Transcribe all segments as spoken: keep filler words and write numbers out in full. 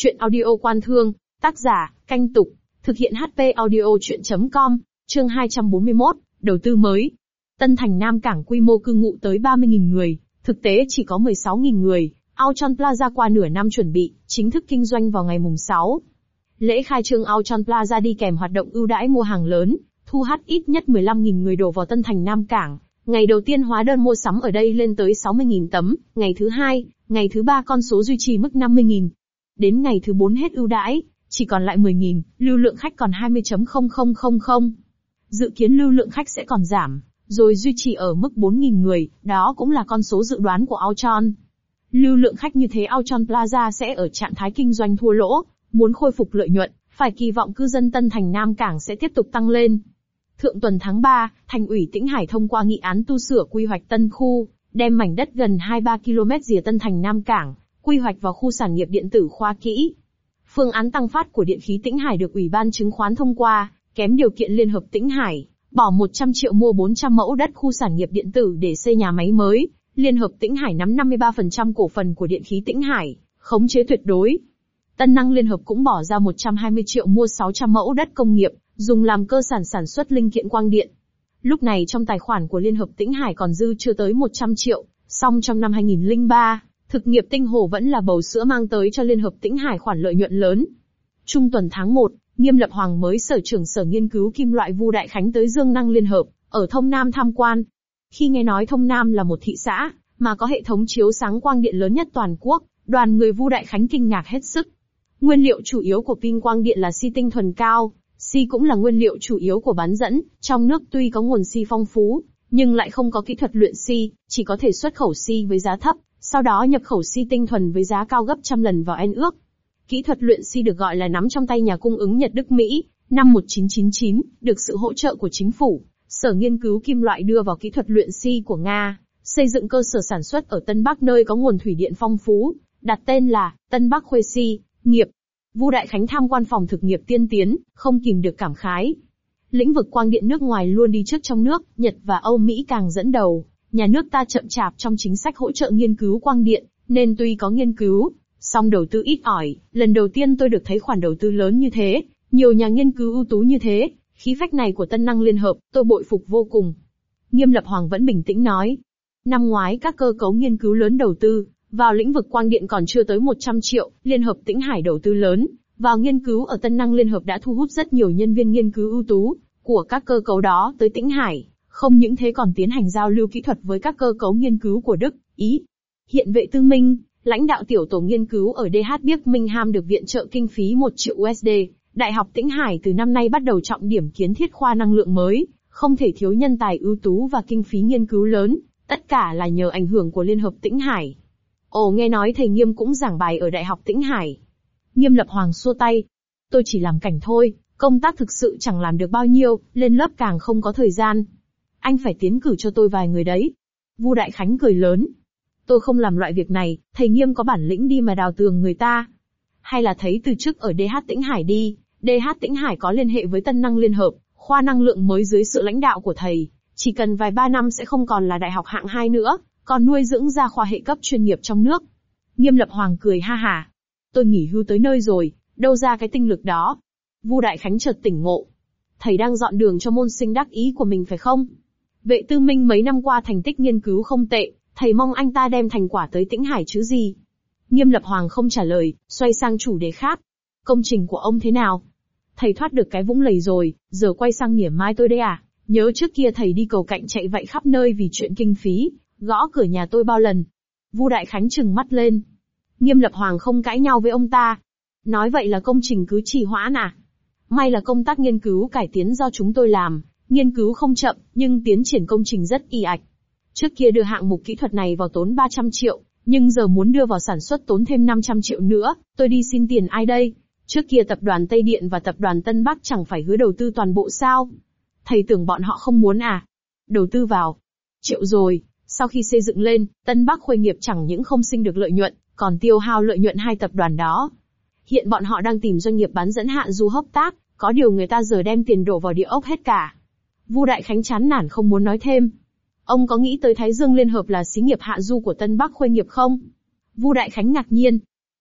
Chuyện audio Quan Thương, tác giả, Canh Tục, thực hiện hát pê audio chuyện chấm com, chương hai trăm bốn mươi mốt, đầu tư mới. Tân Thành Nam Cảng quy mô cư ngụ tới ba mươi nghìn người, thực tế chỉ có mười sáu nghìn người. Auchan Plaza qua nửa năm chuẩn bị, chính thức kinh doanh vào ngày mùng sáu. Lễ khai trương Auchan Plaza đi kèm hoạt động ưu đãi mua hàng lớn, thu hút ít nhất mười lăm nghìn người đổ vào Tân Thành Nam Cảng. Ngày đầu tiên hóa đơn mua sắm ở đây lên tới sáu mươi nghìn tấm, ngày thứ hai, ngày thứ ba con số duy trì mức năm mươi nghìn. Đến ngày thứ bốn hết ưu đãi, chỉ còn lại mười nghìn, lưu lượng khách còn hai mươi nghìn không trăm. Dự kiến lưu lượng khách sẽ còn giảm, rồi duy trì ở mức bốn nghìn người, đó cũng là con số dự đoán của Auchan. Lưu lượng khách như thế Auchan Plaza sẽ ở trạng thái kinh doanh thua lỗ, muốn khôi phục lợi nhuận, phải kỳ vọng cư dân Tân Thành Nam Cảng sẽ tiếp tục tăng lên. Thượng tuần tháng ba, Thành ủy Tĩnh Hải thông qua nghị án tu sửa quy hoạch Tân Khu, đem mảnh đất gần hai mươi ba ki lô mét rìa Tân Thành Nam Cảng, quy hoạch vào khu sản nghiệp điện tử Khoa Kỹ. Phương án tăng phát của Điện khí Tĩnh Hải được Ủy ban Chứng khoán thông qua, kém điều kiện Liên hợp Tĩnh Hải, bỏ một trăm triệu mua bốn trăm mẫu đất khu sản nghiệp điện tử để xây nhà máy mới. Liên hợp Tĩnh Hải nắm năm mươi ba phần trăm cổ phần của Điện khí Tĩnh Hải, khống chế tuyệt đối. Tân năng Liên hợp cũng bỏ ra một trăm hai mươi triệu mua sáu trăm mẫu đất công nghiệp, dùng làm cơ sở sản xuất linh kiện quang điện. Lúc này trong tài khoản của Liên hợp Tĩnh Hải còn dư chưa tới một trăm triệu, song trong năm hai nghìn lẻ ba, thực nghiệp Tinh Hồ vẫn là bầu sữa mang tới cho Liên hợp Tĩnh Hải khoản lợi nhuận lớn. Trung tuần tháng một, Nghiêm Lập Hoàng mới Sở trưởng Sở Nghiên cứu Kim loại Vu Đại Khánh tới Dương Năng Liên hợp, ở Thông Nam tham quan. Khi nghe nói Thông Nam là một thị xã, mà có hệ thống chiếu sáng quang điện lớn nhất toàn quốc, đoàn người Vu Đại Khánh kinh ngạc hết sức. Nguyên liệu chủ yếu của pin quang điện là xi tinh thuần cao, xi cũng là nguyên liệu chủ yếu của bán dẫn, trong nước tuy có nguồn xi phong phú, nhưng lại không có kỹ thuật luyện xi, chỉ có thể xuất khẩu xi với giá thấp, sau đó nhập khẩu xi tinh thuần với giá cao gấp trăm lần vào en ước. Kỹ thuật luyện xi được gọi là nắm trong tay nhà cung ứng Nhật Đức Mỹ, năm một nghìn chín trăm chín mươi chín, được sự hỗ trợ của chính phủ, Sở Nghiên cứu Kim loại đưa vào kỹ thuật luyện xi của Nga, xây dựng cơ sở sản xuất ở Tân Bắc nơi có nguồn thủy điện phong phú, đặt tên là Tân Bắc Khuê Xi nghiệp. Vu Đại Khánh tham quan phòng thực nghiệp tiên tiến, không kìm được cảm khái. Lĩnh vực quang điện nước ngoài luôn đi trước trong nước, Nhật và Âu Mỹ càng dẫn đầu. Nhà nước ta chậm chạp trong chính sách hỗ trợ nghiên cứu quang điện, nên tuy có nghiên cứu, song đầu tư ít ỏi. Lần đầu tiên tôi được thấy khoản đầu tư lớn như thế, nhiều nhà nghiên cứu ưu tú như thế, khí phách này của Tân năng Liên hợp, tôi bội phục vô cùng. Nghiêm Lập Hoàng vẫn bình tĩnh nói. Năm ngoái các cơ cấu nghiên cứu lớn đầu tư vào lĩnh vực quang điện còn chưa tới một trăm triệu, Liên hợp Tĩnh Hải đầu tư lớn vào nghiên cứu ở Tân năng Liên hợp đã thu hút rất nhiều nhân viên nghiên cứu ưu tú của các cơ cấu đó tới Tĩnh Hải, không những thế còn tiến hành giao lưu kỹ thuật với các cơ cấu nghiên cứu của Đức, Ý. Hiện Vệ Tư Minh, lãnh đạo tiểu tổ nghiên cứu ở đê hát Birmingham được viện trợ kinh phí một triệu đô la. Đại học Tĩnh Hải từ năm nay bắt đầu trọng điểm kiến thiết khoa năng lượng mới, không thể thiếu nhân tài ưu tú và kinh phí nghiên cứu lớn, tất cả là nhờ ảnh hưởng của Liên hợp Tĩnh Hải. Ồ, nghe nói thầy Nghiêm cũng giảng bài ở Đại học Tĩnh Hải. Nghiêm Lập Hoàng xua tay. Tôi chỉ làm cảnh thôi, công tác thực sự chẳng làm được bao nhiêu, lên lớp càng không có thời gian. Anh phải tiến cử cho tôi vài người đấy. Vu Đại Khánh cười lớn. Tôi không làm loại việc này, thầy Nghiêm có bản lĩnh đi mà đào tường người ta. Hay là thấy từ chức ở đê hát Tĩnh Hải đi, đê hát Tĩnh Hải có liên hệ với Tân năng Liên hợp, khoa năng lượng mới dưới sự lãnh đạo của thầy. Chỉ cần vài ba năm sẽ không còn là đại học hạng hai nữa, còn nuôi dưỡng ra khoa hệ cấp chuyên nghiệp trong nước. Nghiêm Lập Hoàng cười ha hả. Tôi nghỉ hưu tới nơi rồi, đâu ra cái tinh lực đó. Vu Đại Khánh chợt tỉnh ngộ. Thầy đang dọn đường cho môn sinh đắc ý của mình phải không? Vệ Tư Minh mấy năm qua thành tích nghiên cứu không tệ, thầy mong anh ta đem thành quả tới Tĩnh Hải chứ gì. Nghiêm Lập Hoàng không trả lời, xoay sang chủ đề khác. Công trình của ông thế nào? Thầy thoát được cái vũng lầy rồi, giờ quay sang mỉa mai tôi đây à? Nhớ trước kia thầy đi cầu cạnh chạy vậy khắp nơi vì chuyện kinh phí, gõ cửa nhà tôi bao lần. Vu Đại Khánh trừng mắt lên. Nghiêm Lập Hoàng không cãi nhau với ông ta. Nói vậy là công trình cứ trì hoãn à? May là công tác nghiên cứu cải tiến do chúng tôi làm, nghiên cứu không chậm, nhưng tiến triển công trình rất ì ạch. Trước kia đưa hạng mục kỹ thuật này vào tốn ba trăm triệu, nhưng giờ muốn đưa vào sản xuất tốn thêm năm trăm triệu nữa, tôi đi xin tiền ai đây? Trước kia tập đoàn Tây Điện và tập đoàn Tân Bắc chẳng phải hứa đầu tư toàn bộ sao? Thầy tưởng bọn họ không muốn à? Đầu tư vào triệu rồi, sau khi xây dựng lên, Tân Bắc Khuê nghiệp chẳng những không sinh được lợi nhuận, còn tiêu hao lợi nhuận hai tập đoàn đó. Hiện bọn họ đang tìm doanh nghiệp bán dẫn hạ du hợp tác, có điều người ta giờ đem tiền đổ vào địa ốc hết cả. Vu Đại Khánh chán nản không muốn nói thêm. Ông có nghĩ tới Thái Dương Liên hợp là xí nghiệp hạ du của Tân Bắc Khuê nghiệp không? Vu Đại Khánh ngạc nhiên.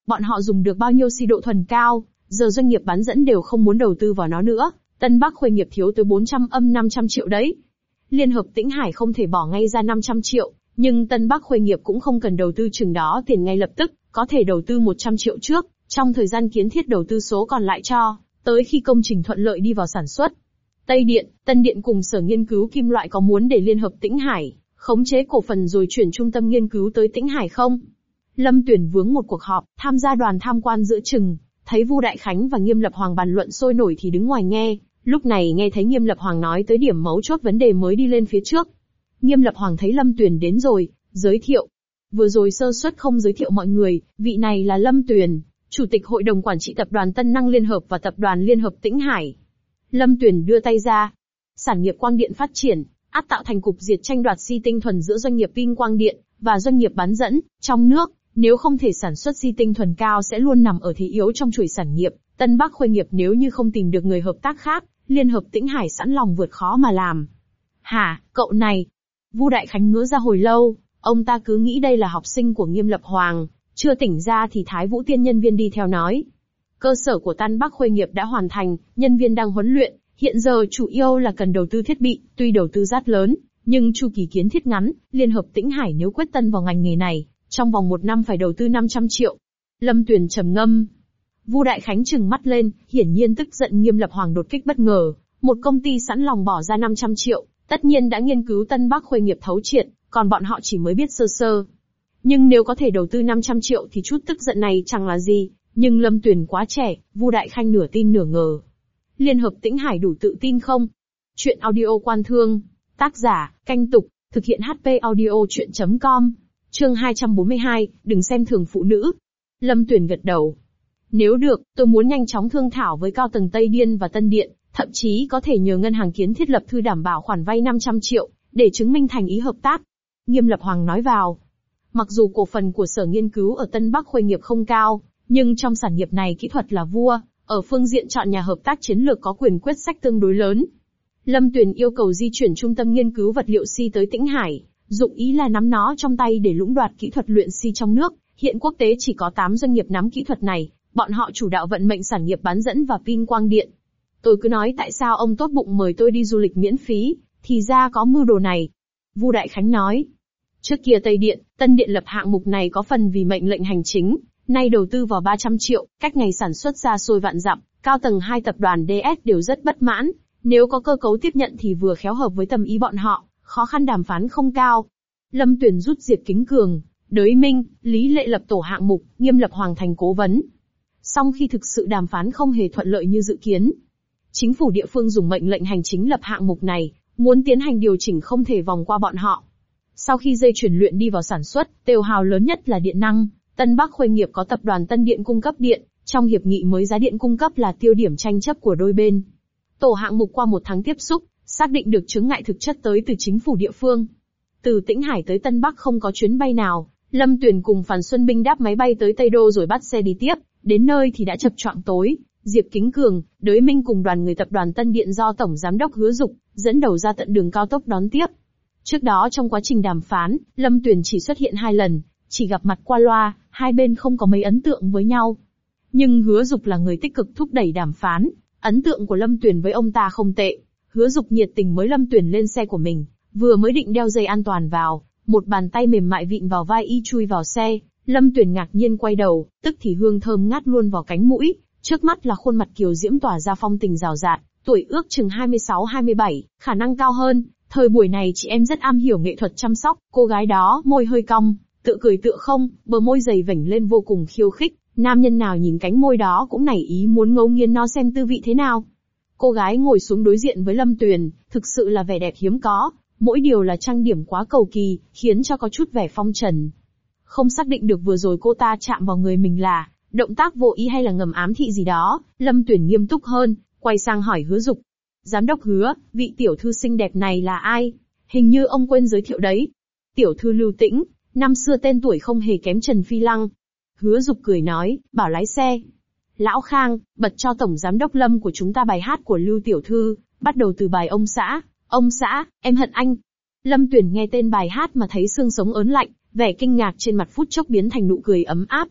Bọn họ dùng được bao nhiêu xi độ thuần cao, giờ doanh nghiệp bán dẫn đều không muốn đầu tư vào nó nữa. Tân Bắc Khuê nghiệp thiếu tới bốn trăm âm năm trăm triệu đấy. Liên hợp Tĩnh Hải không thể bỏ ngay ra năm trăm triệu, nhưng Tân Bắc Khuê nghiệp cũng không cần đầu tư chừng đó tiền ngay lập tức, có thể đầu tư một trăm triệu trước, trong thời gian kiến thiết đầu tư số còn lại cho, tới khi công trình thuận lợi đi vào sản xuất. Tây Điện, Tân Điện cùng Sở Nghiên cứu Kim loại có muốn để Liên hợp Tĩnh Hải khống chế cổ phần rồi chuyển trung tâm nghiên cứu tới Tĩnh Hải không? Lâm Tuyển vướng một cuộc họp, tham gia đoàn tham quan giữa chừng, thấy Vu Đại Khánh và Nghiêm Lập Hoàng bàn luận sôi nổi thì đứng ngoài nghe, lúc này nghe thấy Nghiêm Lập Hoàng nói tới điểm mấu chốt vấn đề mới đi lên phía trước. Nghiêm Lập Hoàng thấy Lâm Tuyển đến rồi, giới thiệu. Vừa rồi sơ suất không giới thiệu mọi người, vị này là Lâm Tuyển, Chủ tịch Hội đồng Quản trị Tập đoàn Tân Năng Liên Hợp và Tập đoàn Liên hợp Tĩnh Hải. Lâm Tuyển đưa tay ra. Sản nghiệp quang điện phát triển, ắt tạo thành cục diệt tranh đoạt xi tinh thuần giữa doanh nghiệp pin quang điện và doanh nghiệp bán dẫn trong nước. Nếu không thể sản xuất xi tinh thuần cao sẽ luôn nằm ở thế yếu trong chuỗi sản nghiệp. Tân Bắc Khuê nghiệp nếu như không tìm được người hợp tác khác, Liên hợp Tĩnh Hải sẵn lòng vượt khó mà làm. Hả, cậu này? Vu Đại Khánh ngỡ ra hồi lâu, ông ta cứ nghĩ đây là học sinh của Nghiêm Lập Hoàng, chưa tỉnh ra thì Thái Vũ Tiên nhân viên đi theo nói. Cơ sở của Tân Bắc Khuê nghiệp đã hoàn thành, nhân viên đang huấn luyện, hiện giờ chủ yếu là cần đầu tư thiết bị, tuy đầu tư rất lớn, nhưng chu kỳ kiến thiết ngắn, Liên hợp Tĩnh Hải nếu quyết tân vào ngành nghề này, trong vòng một năm phải đầu tư năm trăm triệu. Lâm Tuyển trầm ngâm. Vu Đại Khánh trừng mắt lên, hiển nhiên tức giận Nghiêm Lập Hoàng đột kích bất ngờ, một công ty sẵn lòng bỏ ra năm trăm triệu, tất nhiên đã nghiên cứu Tân Bắc Khuê nghiệp thấu triệt, còn bọn họ chỉ mới biết sơ sơ. Nhưng nếu có thể đầu tư năm trăm triệu thì chút tức giận này chẳng là gì, nhưng Lâm Tuyển quá trẻ, Vu Đại Khánh nửa tin nửa ngờ. Liên hợp Tĩnh Hải đủ tự tin không? Chuyện audio Quan Thương, tác giả, Canh Tục, thực hiện hát pê audio chuyện chấm com, chương hai trăm bốn mươi hai, đừng xem thường phụ nữ. Lâm Tuyển gật đầu. Nếu được, tôi muốn nhanh chóng thương thảo với cao tầng Tây Điên và Tân Điện, thậm chí có thể nhờ ngân hàng kiến thiết lập thư đảm bảo khoản vay năm trăm triệu, để chứng minh thành ý hợp tác. Nghiêm Lập Hoàng nói vào. Mặc dù cổ phần của Sở Nghiên cứu ở Tân Bắc Khuê nghiệp không cao, nhưng trong sản nghiệp này kỹ thuật là vua, ở phương diện chọn nhà hợp tác chiến lược có quyền quyết sách tương đối lớn. Lâm Tuyển yêu cầu di chuyển trung tâm nghiên cứu vật liệu xi tới Tĩnh Hải, dụng ý là nắm nó trong tay để lũng đoạt kỹ thuật luyện xi trong nước. Hiện quốc tế chỉ có tám doanh nghiệp nắm kỹ thuật này, bọn họ chủ đạo vận mệnh sản nghiệp bán dẫn và pin quang điện. Tôi cứ nói tại sao ông tốt bụng mời tôi đi du lịch miễn phí, thì ra có mưu đồ này. Vu Đại Khánh nói. Trước kia Tây Điện, Tân Điện lập hạng mục này có phần vì mệnh lệnh hành chính, nay đầu tư vào ba trăm triệu, cách ngày sản xuất ra xôi vạn dặm, cao tầng hai tập đoàn đê ét đều rất bất mãn, nếu có cơ cấu tiếp nhận thì vừa khéo hợp với tâm ý bọn họ, khó khăn đàm phán không cao. Lâm Tuyển rút Diệp Kính Cường, Đới Minh, Lý Lệ lập tổ hạng mục, Nghiêm Lập Hoàng thành cố vấn. Song khi thực sự đàm phán không hề thuận lợi như dự kiến, chính phủ địa phương dùng mệnh lệnh hành chính lập hạng mục này, muốn tiến hành điều chỉnh không thể vòng qua bọn họ. Sau khi dây chuyển luyện đi vào sản xuất, tiêu hao lớn nhất là điện năng. Tân Bắc Khuê nghiệp có tập đoàn Tân Điện cung cấp điện, trong hiệp nghị mới giá điện cung cấp là tiêu điểm tranh chấp của đôi bên. Tổ hạng mục qua một tháng tiếp xúc, xác định được chướng ngại thực chất tới từ chính phủ địa phương. Từ Tĩnh Hải tới Tân Bắc không có chuyến bay nào, Lâm Tuyển cùng Phàn Xuân Binh đáp máy bay tới Tây Đô rồi bắt xe đi tiếp, đến nơi thì đã chập choạng tối. Diệp Kính Cường, Đới Minh cùng đoàn người tập đoàn Tân Điện do Tổng Giám đốc Hứa Dục dẫn đầu ra tận đường cao tốc đón tiếp. Trước đó trong quá trình đàm phán, Lâm Tuyển chỉ xuất hiện hai lần, chỉ gặp mặt qua loa, hai bên không có mấy ấn tượng với nhau. Nhưng Hứa Dục là người tích cực thúc đẩy đàm phán, ấn tượng của Lâm Tuyển với ông ta không tệ. Hứa Dục nhiệt tình mới Lâm Tuyển lên xe của mình, vừa mới định đeo dây an toàn vào, một bàn tay mềm mại vịn vào vai y chui vào xe. Lâm Tuyển ngạc nhiên quay đầu, tức thì hương thơm ngát luôn vào cánh mũi, trước mắt là khuôn mặt kiều diễm tỏa ra phong tình rào rạt, tuổi ước chừng hai mươi sáu hai mươi bảy, khả năng cao hơn. Thời buổi này chị em rất am hiểu nghệ thuật chăm sóc, cô gái đó môi hơi cong, tự cười tựa không, bờ môi dày vểnh lên vô cùng khiêu khích, nam nhân nào nhìn cánh môi đó cũng nảy ý muốn ngấu nghiến nó xem tư vị thế nào. Cô gái ngồi xuống đối diện với Lâm Tuyển, thực sự là vẻ đẹp hiếm có, mỗi điều là trang điểm quá cầu kỳ, khiến cho có chút vẻ phong trần. Không xác định được vừa rồi cô ta chạm vào người mình là động tác vô ý hay là ngầm ám thị gì đó, Lâm Tuyển nghiêm túc hơn, quay sang hỏi Hứa Dục. Giám đốc Hứa, vị tiểu thư xinh đẹp này là ai? Hình như ông quên giới thiệu đấy. Tiểu thư Lưu Tĩnh, năm xưa tên tuổi không hề kém Trần Phi Lăng. Hứa Dục cười nói, bảo lái xe. Lão Khang, bật cho tổng giám đốc Lâm của chúng ta bài hát của Lưu tiểu thư, bắt đầu từ bài Ông xã. Ông xã, em hận anh. Lâm Tuyển nghe tên bài hát mà thấy xương sống ớn lạnh, vẻ kinh ngạc trên mặt phút chốc biến thành nụ cười ấm áp.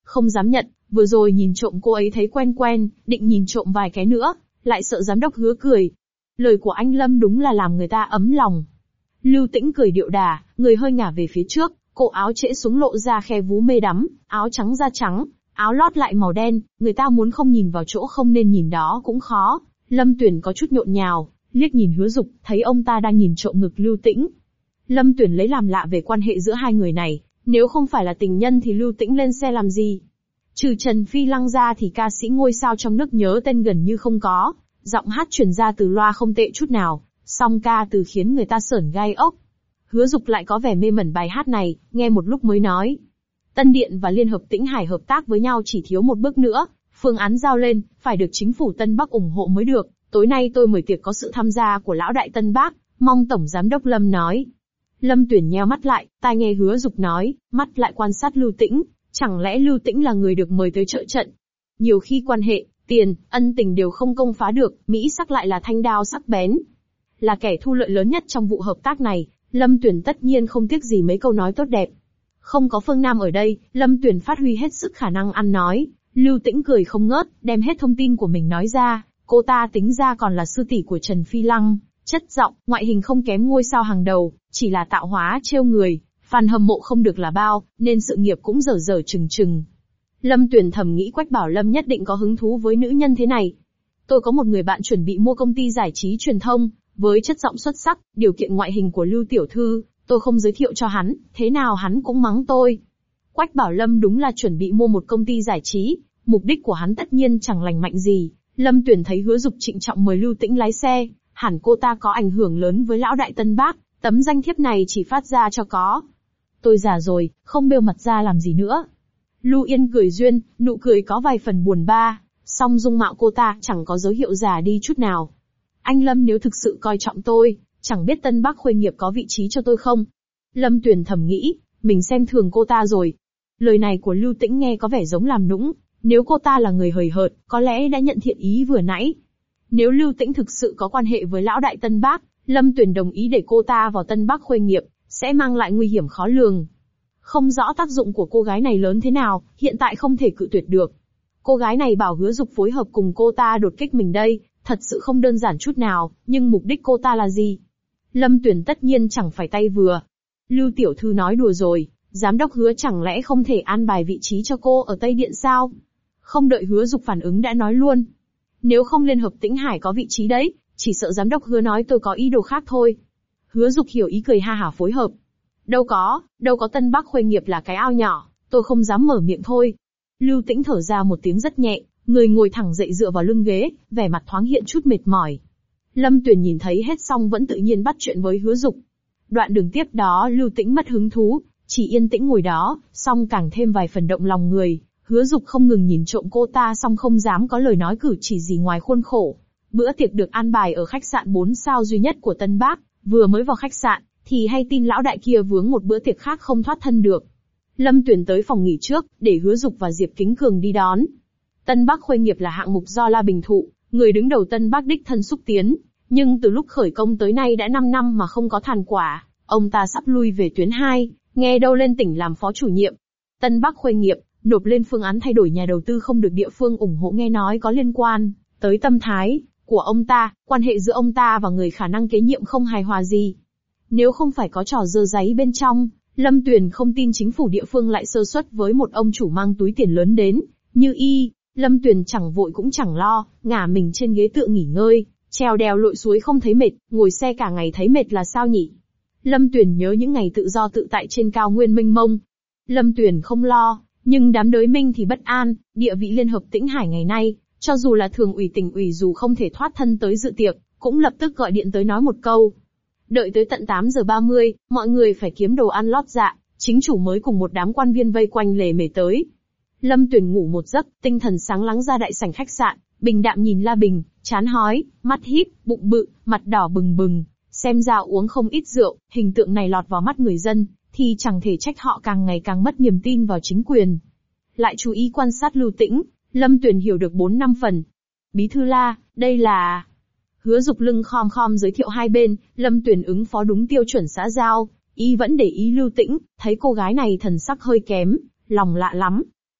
không dám nhận, vừa rồi nhìn trộm cô ấy thấy quen quen, định nhìn trộm vài cái nữa, lại sợ giám đốc Hứa cười. Lời của anh Lâm đúng là làm người ta ấm lòng. Lưu Tĩnh cười điệu đà, người hơi ngả về phía trước, cổ áo trễ xuống lộ ra khe vú mê đắm, áo trắng da trắng, áo lót lại màu đen, người ta muốn không nhìn vào chỗ không nên nhìn đó cũng khó. Lâm Tuyển có chút nhộn nhào, liếc nhìn Hứa Dục, thấy ông ta đang nhìn trộm ngực Lưu Tĩnh. Lâm Tuyển lấy làm lạ về quan hệ giữa hai người này, nếu không phải là tình nhân thì Lưu Tĩnh lên xe làm gì? Trừ Trần Phi Lăng ra thì ca sĩ ngôi sao trong nước nhớ tên gần như không có, giọng hát truyền ra từ loa không tệ chút nào, song ca từ khiến người ta sởn gai ốc. Hứa Dục lại có vẻ mê mẩn bài hát này, nghe một lúc mới nói. Tân Điện và Liên hợp Tĩnh Hải hợp tác với nhau chỉ thiếu một bước nữa, phương án giao lên, phải được chính phủ Tân Bắc ủng hộ mới được. Tối nay tôi mời tiệc có sự tham gia của lão đại Tân Bắc, mong Tổng Giám đốc Lâm nói. Lâm Tuyển nheo mắt lại, tai nghe Hứa Dục nói, mắt lại quan sát Lưu Tĩnh, chẳng lẽ Lưu Tĩnh là người được mời tới trợ trận? Nhiều khi quan hệ, tiền, ân tình đều không công phá được, Mỹ sắc lại là thanh đao sắc bén. Là kẻ thu lợi lớn nhất trong vụ hợp tác này, Lâm Tuyển tất nhiên không tiếc gì mấy câu nói tốt đẹp. Không có Phương Nam ở đây, Lâm Tuyển phát huy hết sức khả năng ăn nói. Lưu Tĩnh cười không ngớt, đem hết thông tin của mình nói ra, cô ta tính ra còn là sư tỷ của Trần Phi Lăng, chất giọng, ngoại hình không kém ngôi sao hàng đầu, chỉ là tạo hóa trêu người, fan hâm mộ không được là bao, nên sự nghiệp cũng dở dở chừng chừng. Lâm Tuyển thầm nghĩ Quách Bảo Lâm nhất định có hứng thú với nữ nhân thế này. Tôi có một người bạn chuẩn bị mua công ty giải trí truyền thông, với chất giọng xuất sắc, điều kiện ngoại hình của Lưu tiểu thư, tôi không giới thiệu cho hắn, thế nào hắn cũng mắng tôi. Quách Bảo Lâm đúng là chuẩn bị mua một công ty giải trí, mục đích của hắn tất nhiên chẳng lành mạnh gì. Lâm Tuyển thấy Hứa Dục trịnh trọng mời Lưu Tĩnh lái xe, hẳn cô ta có ảnh hưởng lớn với lão đại Tân Bắc, tấm danh thiếp này chỉ phát ra cho có. Tôi già rồi, không bêu mặt ra làm gì nữa. Lưu Yên cười duyên, nụ cười có vài phần buồn ba, song dung mạo cô ta chẳng có dấu hiệu già đi chút nào. Anh Lâm nếu thực sự coi trọng tôi, chẳng biết Tân Bắc Khuê nghiệp có vị trí cho tôi không? Lâm Tuyển thầm nghĩ, mình xem thường cô ta rồi. Lời này của Lưu Tĩnh nghe có vẻ giống làm nũng, nếu cô ta là người hời hợt, có lẽ đã nhận thiện ý vừa nãy. Nếu Lưu Tĩnh thực sự có quan hệ với lão đại Tân Bắc, Lâm Tuyển đồng ý để cô ta vào Tân Bắc Khuê nghiệp, sẽ mang lại nguy hiểm khó lường. Không rõ tác dụng của cô gái này lớn thế nào, hiện tại không thể cự tuyệt được. Cô gái này bảo Hứa Dục phối hợp cùng cô ta đột kích mình đây, thật sự không đơn giản chút nào, nhưng mục đích cô ta là gì? Lâm Tuyển tất nhiên chẳng phải tay vừa. Lưu tiểu thư nói đùa rồi, giám đốc Hứa chẳng lẽ không thể an bài vị trí cho cô ở Tây Điện sao? Không đợi Hứa Dục phản ứng đã nói luôn. Nếu không Liên hợp Tĩnh Hải có vị trí đấy, chỉ sợ giám đốc Hứa nói tôi có ý đồ khác thôi. Hứa Dục hiểu ý cười ha hả phối hợp. Đâu có, đâu có Tân Bắc Khuê nghiệp là cái ao nhỏ, tôi không dám mở miệng thôi. Lưu Tĩnh thở ra một tiếng rất nhẹ, người ngồi thẳng dậy dựa vào lưng ghế, vẻ mặt thoáng hiện chút mệt mỏi. Lâm Tuyển nhìn thấy hết xong vẫn tự nhiên bắt chuyện với Hứa Dục. Đoạn đường tiếp đó Lưu Tĩnh mất hứng thú, chỉ yên tĩnh ngồi đó, song càng thêm vài phần động lòng người. Hứa Dục không ngừng nhìn trộm cô ta song không dám có lời nói cử chỉ gì ngoài khuôn khổ. Bữa tiệc được an bài ở khách sạn bốn sao duy nhất của Tân Bắc, vừa mới vào khách sạn, thì hay tin lão đại kia vướng một bữa tiệc khác không thoát thân được. Lâm Tuyển tới phòng nghỉ trước, để Hứa Dục và Diệp Kính Cường đi đón. Tân Bắc Khuê nghiệp là hạng mục do La Bình thụ, người đứng đầu Tân Bắc đích thân xúc tiến, nhưng từ lúc khởi công tới nay đã năm năm mà không có thành quả, ông ta sắp lui về tuyến hai, nghe đâu lên tỉnh làm phó chủ nhiệm. Tân Bắc Khuê nghiệp nộp lên phương án thay đổi nhà đầu tư không được địa phương ủng hộ, nghe nói có liên quan tới tâm thái của ông ta, quan hệ giữa ông ta và người khả năng kế nhiệm không hài hòa gì. Nếu không phải có trò dơ giấy bên trong, Lâm Tuyển không tin chính phủ địa phương lại sơ suất với một ông chủ mang túi tiền lớn đến, như y. Lâm Tuyển chẳng vội cũng chẳng lo, ngả mình trên ghế tựa nghỉ ngơi, trèo đèo lội suối không thấy mệt, ngồi xe cả ngày thấy mệt là sao nhỉ? Lâm Tuyển nhớ những ngày tự do tự tại trên cao nguyên mênh mông. Lâm Tuyển không lo, nhưng đám đới minh thì bất an, địa vị Liên hợp Tĩnh Hải ngày nay, cho dù là thường ủy tỉnh ủy dù không thể thoát thân tới dự tiệc, cũng lập tức gọi điện tới nói một câu. Đợi tới tận tám giờ ba mươi, mọi người phải kiếm đồ ăn lót dạ, chính chủ mới cùng một đám quan viên vây quanh lề mề tới. Lâm Tuyển ngủ một giấc, tinh thần sáng láng ra đại sảnh khách sạn, bình đạm nhìn La Bình, chán hói, mắt híp, bụng bự, mặt đỏ bừng bừng, xem ra uống không ít rượu, hình tượng này lọt vào mắt người dân, thì chẳng thể trách họ càng ngày càng mất niềm tin vào chính quyền. Lại chú ý quan sát Lưu Tĩnh, Lâm Tuyển hiểu được bốn năm phần. Bí thư La, đây là... Hứa Dục lưng khom khom giới thiệu hai bên, Lâm Tuyển ứng phó đúng tiêu chuẩn xã giao, y vẫn để ý Lưu Tĩnh, thấy cô gái này thần sắc hơi kém, lòng lạ lắm.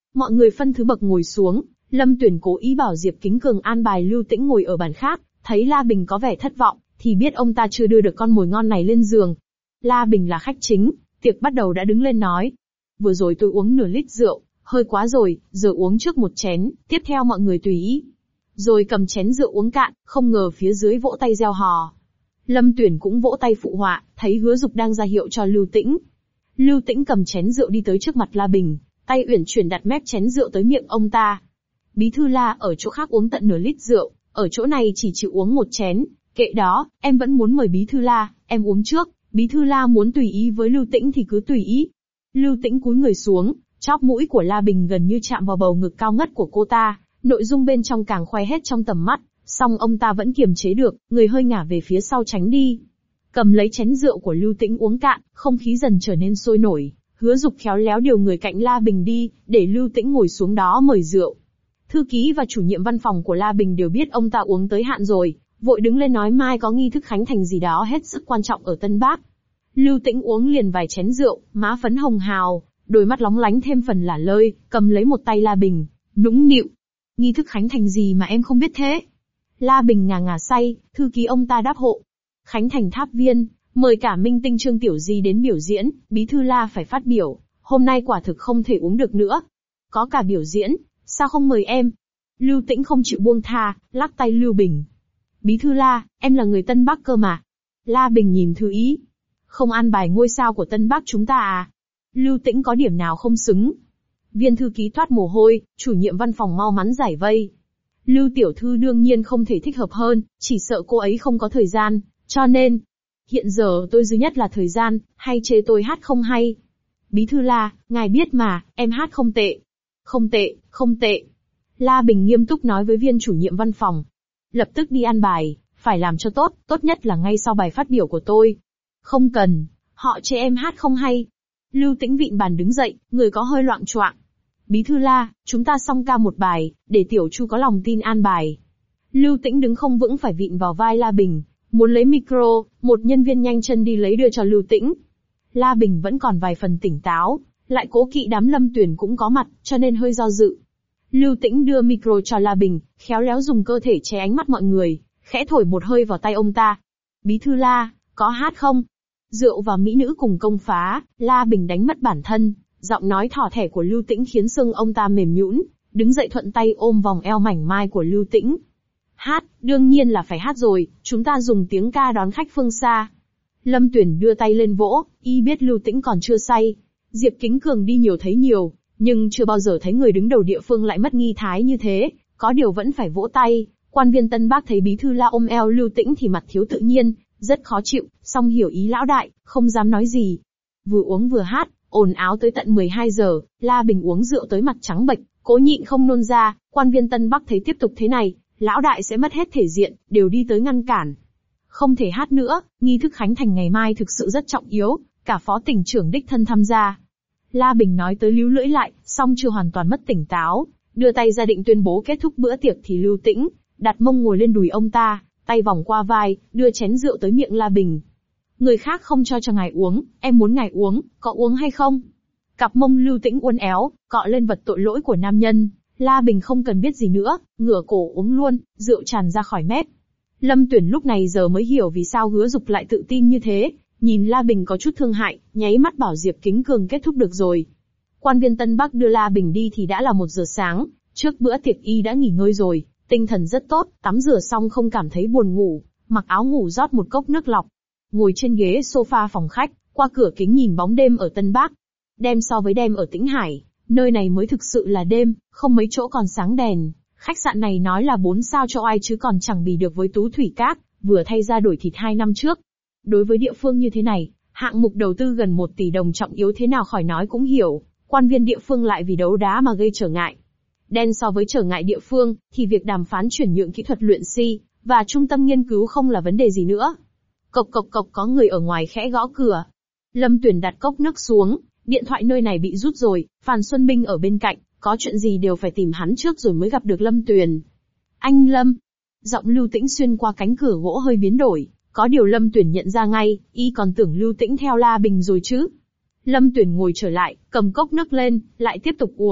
Mọi người phân thứ bậc ngồi xuống, Lâm Tuyển cố ý bảo Diệp Kính Cường an bài Lưu Tĩnh ngồi ở bàn khác, thấy La Bình có vẻ thất vọng, thì biết ông ta chưa đưa được con mồi ngon này lên giường. La Bình là khách chính, tiệc bắt đầu đã đứng lên nói. Vừa rồi tôi uống nửa lít rượu, hơi quá rồi, giờ uống trước một chén, tiếp theo mọi người tùy ý. Rồi cầm chén rượu uống cạn, không ngờ phía dưới vỗ tay reo hò. Lâm Tuyển cũng vỗ tay phụ họa, thấy Hứa Dục đang ra hiệu cho Lưu Tĩnh. Lưu Tĩnh cầm chén rượu đi tới trước mặt La Bình, tay uyển chuyển đặt mép chén rượu tới miệng ông ta. Bí thư La ở chỗ khác uống tận nửa lít rượu, ở chỗ này chỉ chịu uống một chén, kệ đó, em vẫn muốn mời Bí thư La, em uống trước, Bí thư La muốn tùy ý với Lưu Tĩnh thì cứ tùy ý. Lưu Tĩnh cúi người xuống, chóp mũi của La Bình gần như chạm vào bầu ngực cao ngất của cô ta, nội dung bên trong càng khoe hết trong tầm mắt, song ông ta vẫn kiềm chế được, người hơi ngả về phía sau tránh đi. Cầm lấy chén rượu của Lưu Tĩnh uống cạn, không khí dần trở nên sôi nổi, Hứa Dục khéo léo điều người cạnh La Bình đi, để Lưu Tĩnh ngồi xuống đó mời rượu. Thư ký và chủ nhiệm văn phòng của La Bình đều biết ông ta uống tới hạn rồi, vội đứng lên nói mai có nghi thức khánh thành gì đó hết sức quan trọng ở Tân Bắc. Lưu Tĩnh uống liền vài chén rượu, má phấn hồng hào, đôi mắt lóng lánh thêm phần lả lơi, cầm lấy một tay La Bình, nũng nịu. Nghi thức khánh thành gì mà em không biết thế? La Bình ngà ngà say, thư ký ông ta đáp hộ. Khánh thành tháp viên, mời cả minh tinh Trương Tiểu Di đến biểu diễn, bí thư La phải phát biểu, hôm nay quả thực không thể uống được nữa. Có cả biểu diễn, sao không mời em? Lưu Tĩnh không chịu buông tha, lắc tay Lưu Bình. Bí thư La, em là người Tân Bắc cơ mà. La Bình nhìn thư ý. Không an bài ngôi sao của Tân Bắc chúng ta à? Lưu Tĩnh có điểm nào không xứng? Viên thư ký thoát mồ hôi, chủ nhiệm văn phòng mau mắn giải vây. Lưu tiểu thư đương nhiên không thể thích hợp hơn, chỉ sợ cô ấy không có thời gian, cho nên, hiện giờ tôi duy nhất là thời gian, hay chê tôi hát không hay. Bí thư La, ngài biết mà, em hát không tệ. Không tệ, không tệ. La Bình nghiêm túc nói với viên chủ nhiệm văn phòng. Lập tức đi an bài, phải làm cho tốt, tốt nhất là ngay sau bài phát biểu của tôi. Không cần, họ chê em hát không hay. Lưu Tĩnh vịn bàn đứng dậy, người có hơi loạng choạng. Bí thư La, chúng ta song ca một bài, để Tiểu Chu có lòng tin an bài. Lưu Tĩnh đứng không vững phải vịn vào vai La Bình, muốn lấy micro, một nhân viên nhanh chân đi lấy đưa cho Lưu Tĩnh. La Bình vẫn còn vài phần tỉnh táo, lại cố kỵ đám Lâm Tuyển cũng có mặt, cho nên hơi do dự. Lưu Tĩnh đưa micro cho La Bình, khéo léo dùng cơ thể che ánh mắt mọi người, khẽ thổi một hơi vào tay ông ta. Bí thư La, có hát không? Rượu và mỹ nữ cùng công phá, La Bình đánh mất bản thân, giọng nói thỏ thẻ của Lưu Tĩnh khiến xương ông ta mềm nhũn, đứng dậy thuận tay ôm vòng eo mảnh mai của Lưu Tĩnh. Hát, đương nhiên là phải hát rồi, chúng ta dùng tiếng ca đón khách phương xa. Lâm Tuyển đưa tay lên vỗ, y biết Lưu Tĩnh còn chưa say. Diệp Kính Cường đi nhiều thấy nhiều, nhưng chưa bao giờ thấy người đứng đầu địa phương lại mất nghi thái như thế, có điều vẫn phải vỗ tay. Quan viên Tân Bắc thấy bí thư La ôm eo Lưu Tĩnh thì mặt thiếu tự nhiên, rất khó chịu, song hiểu ý lão đại, không dám nói gì. Vừa uống vừa hát, ồn áo tới tận mười hai giờ, La Bình uống rượu tới mặt trắng bệch, cố nhịn không nôn ra. Quan viên Tân Bắc thấy tiếp tục thế này, lão đại sẽ mất hết thể diện, đều đi tới ngăn cản. Không thể hát nữa, nghi thức khánh thành ngày mai thực sự rất trọng yếu, cả phó tỉnh trưởng đích thân tham gia. La Bình nói tới líu lưỡi lại, song chưa hoàn toàn mất tỉnh táo, đưa tay ra định tuyên bố kết thúc bữa tiệc thì Lưu Tĩnh đặt mông ngồi lên đùi ông ta, tay vòng qua vai, đưa chén rượu tới miệng La Bình. Người khác không cho cho ngài uống, em muốn ngài uống, có uống hay không? Cặp mông Lưu Tĩnh uốn éo, cọ lên vật tội lỗi của nam nhân. La Bình không cần biết gì nữa, ngửa cổ uống luôn, rượu tràn ra khỏi mép. Lâm Tuyển lúc này giờ mới hiểu vì sao Hứa Dục lại tự tin như thế, nhìn La Bình có chút thương hại, nháy mắt bảo Diệp Kính Cường kết thúc được rồi. Quan viên Tân Bắc đưa La Bình đi thì đã là một giờ sáng, trước bữa tiệc y đã nghỉ ngơi rồi, tinh thần rất tốt, tắm rửa xong không cảm thấy buồn ngủ, mặc áo ngủ rót một cốc nước lọc. Ngồi trên ghế sofa phòng khách, qua cửa kính nhìn bóng đêm ở Tân Bắc. Đêm so với đêm ở Tĩnh Hải, nơi này mới thực sự là đêm, không mấy chỗ còn sáng đèn. Khách sạn này nói là bốn sao cho ai chứ còn chẳng bì được với Tú Thủy Các, vừa thay ra đổi thịt hai năm trước. Đối với địa phương như thế này, hạng mục đầu tư gần một tỷ đồng trọng yếu thế nào khỏi nói cũng hiểu, quan viên địa phương lại vì đấu đá mà gây trở ngại. Đen so với trở ngại địa phương, thì việc đàm phán chuyển nhượng kỹ thuật luyện si, và trung tâm nghiên cứu không là vấn đề gì nữa. Cộc cộc cộc có người ở ngoài khẽ gõ cửa. Lâm Tuyển đặt cốc nước xuống, điện thoại nơi này bị rút rồi, Phan Xuân Minh ở bên cạnh, có chuyện gì đều phải tìm hắn trước rồi mới gặp được Lâm Tuyển. Anh Lâm. Giọng Lưu Tĩnh xuyên qua cánh cửa gỗ hơi biến đổi, có điều Lâm Tuyển nhận ra ngay, y còn tưởng Lưu Tĩnh theo La Bình rồi chứ. Lâm Tuyển ngồi trở lại, cầm cốc nước lên, lại tiếp tục uống,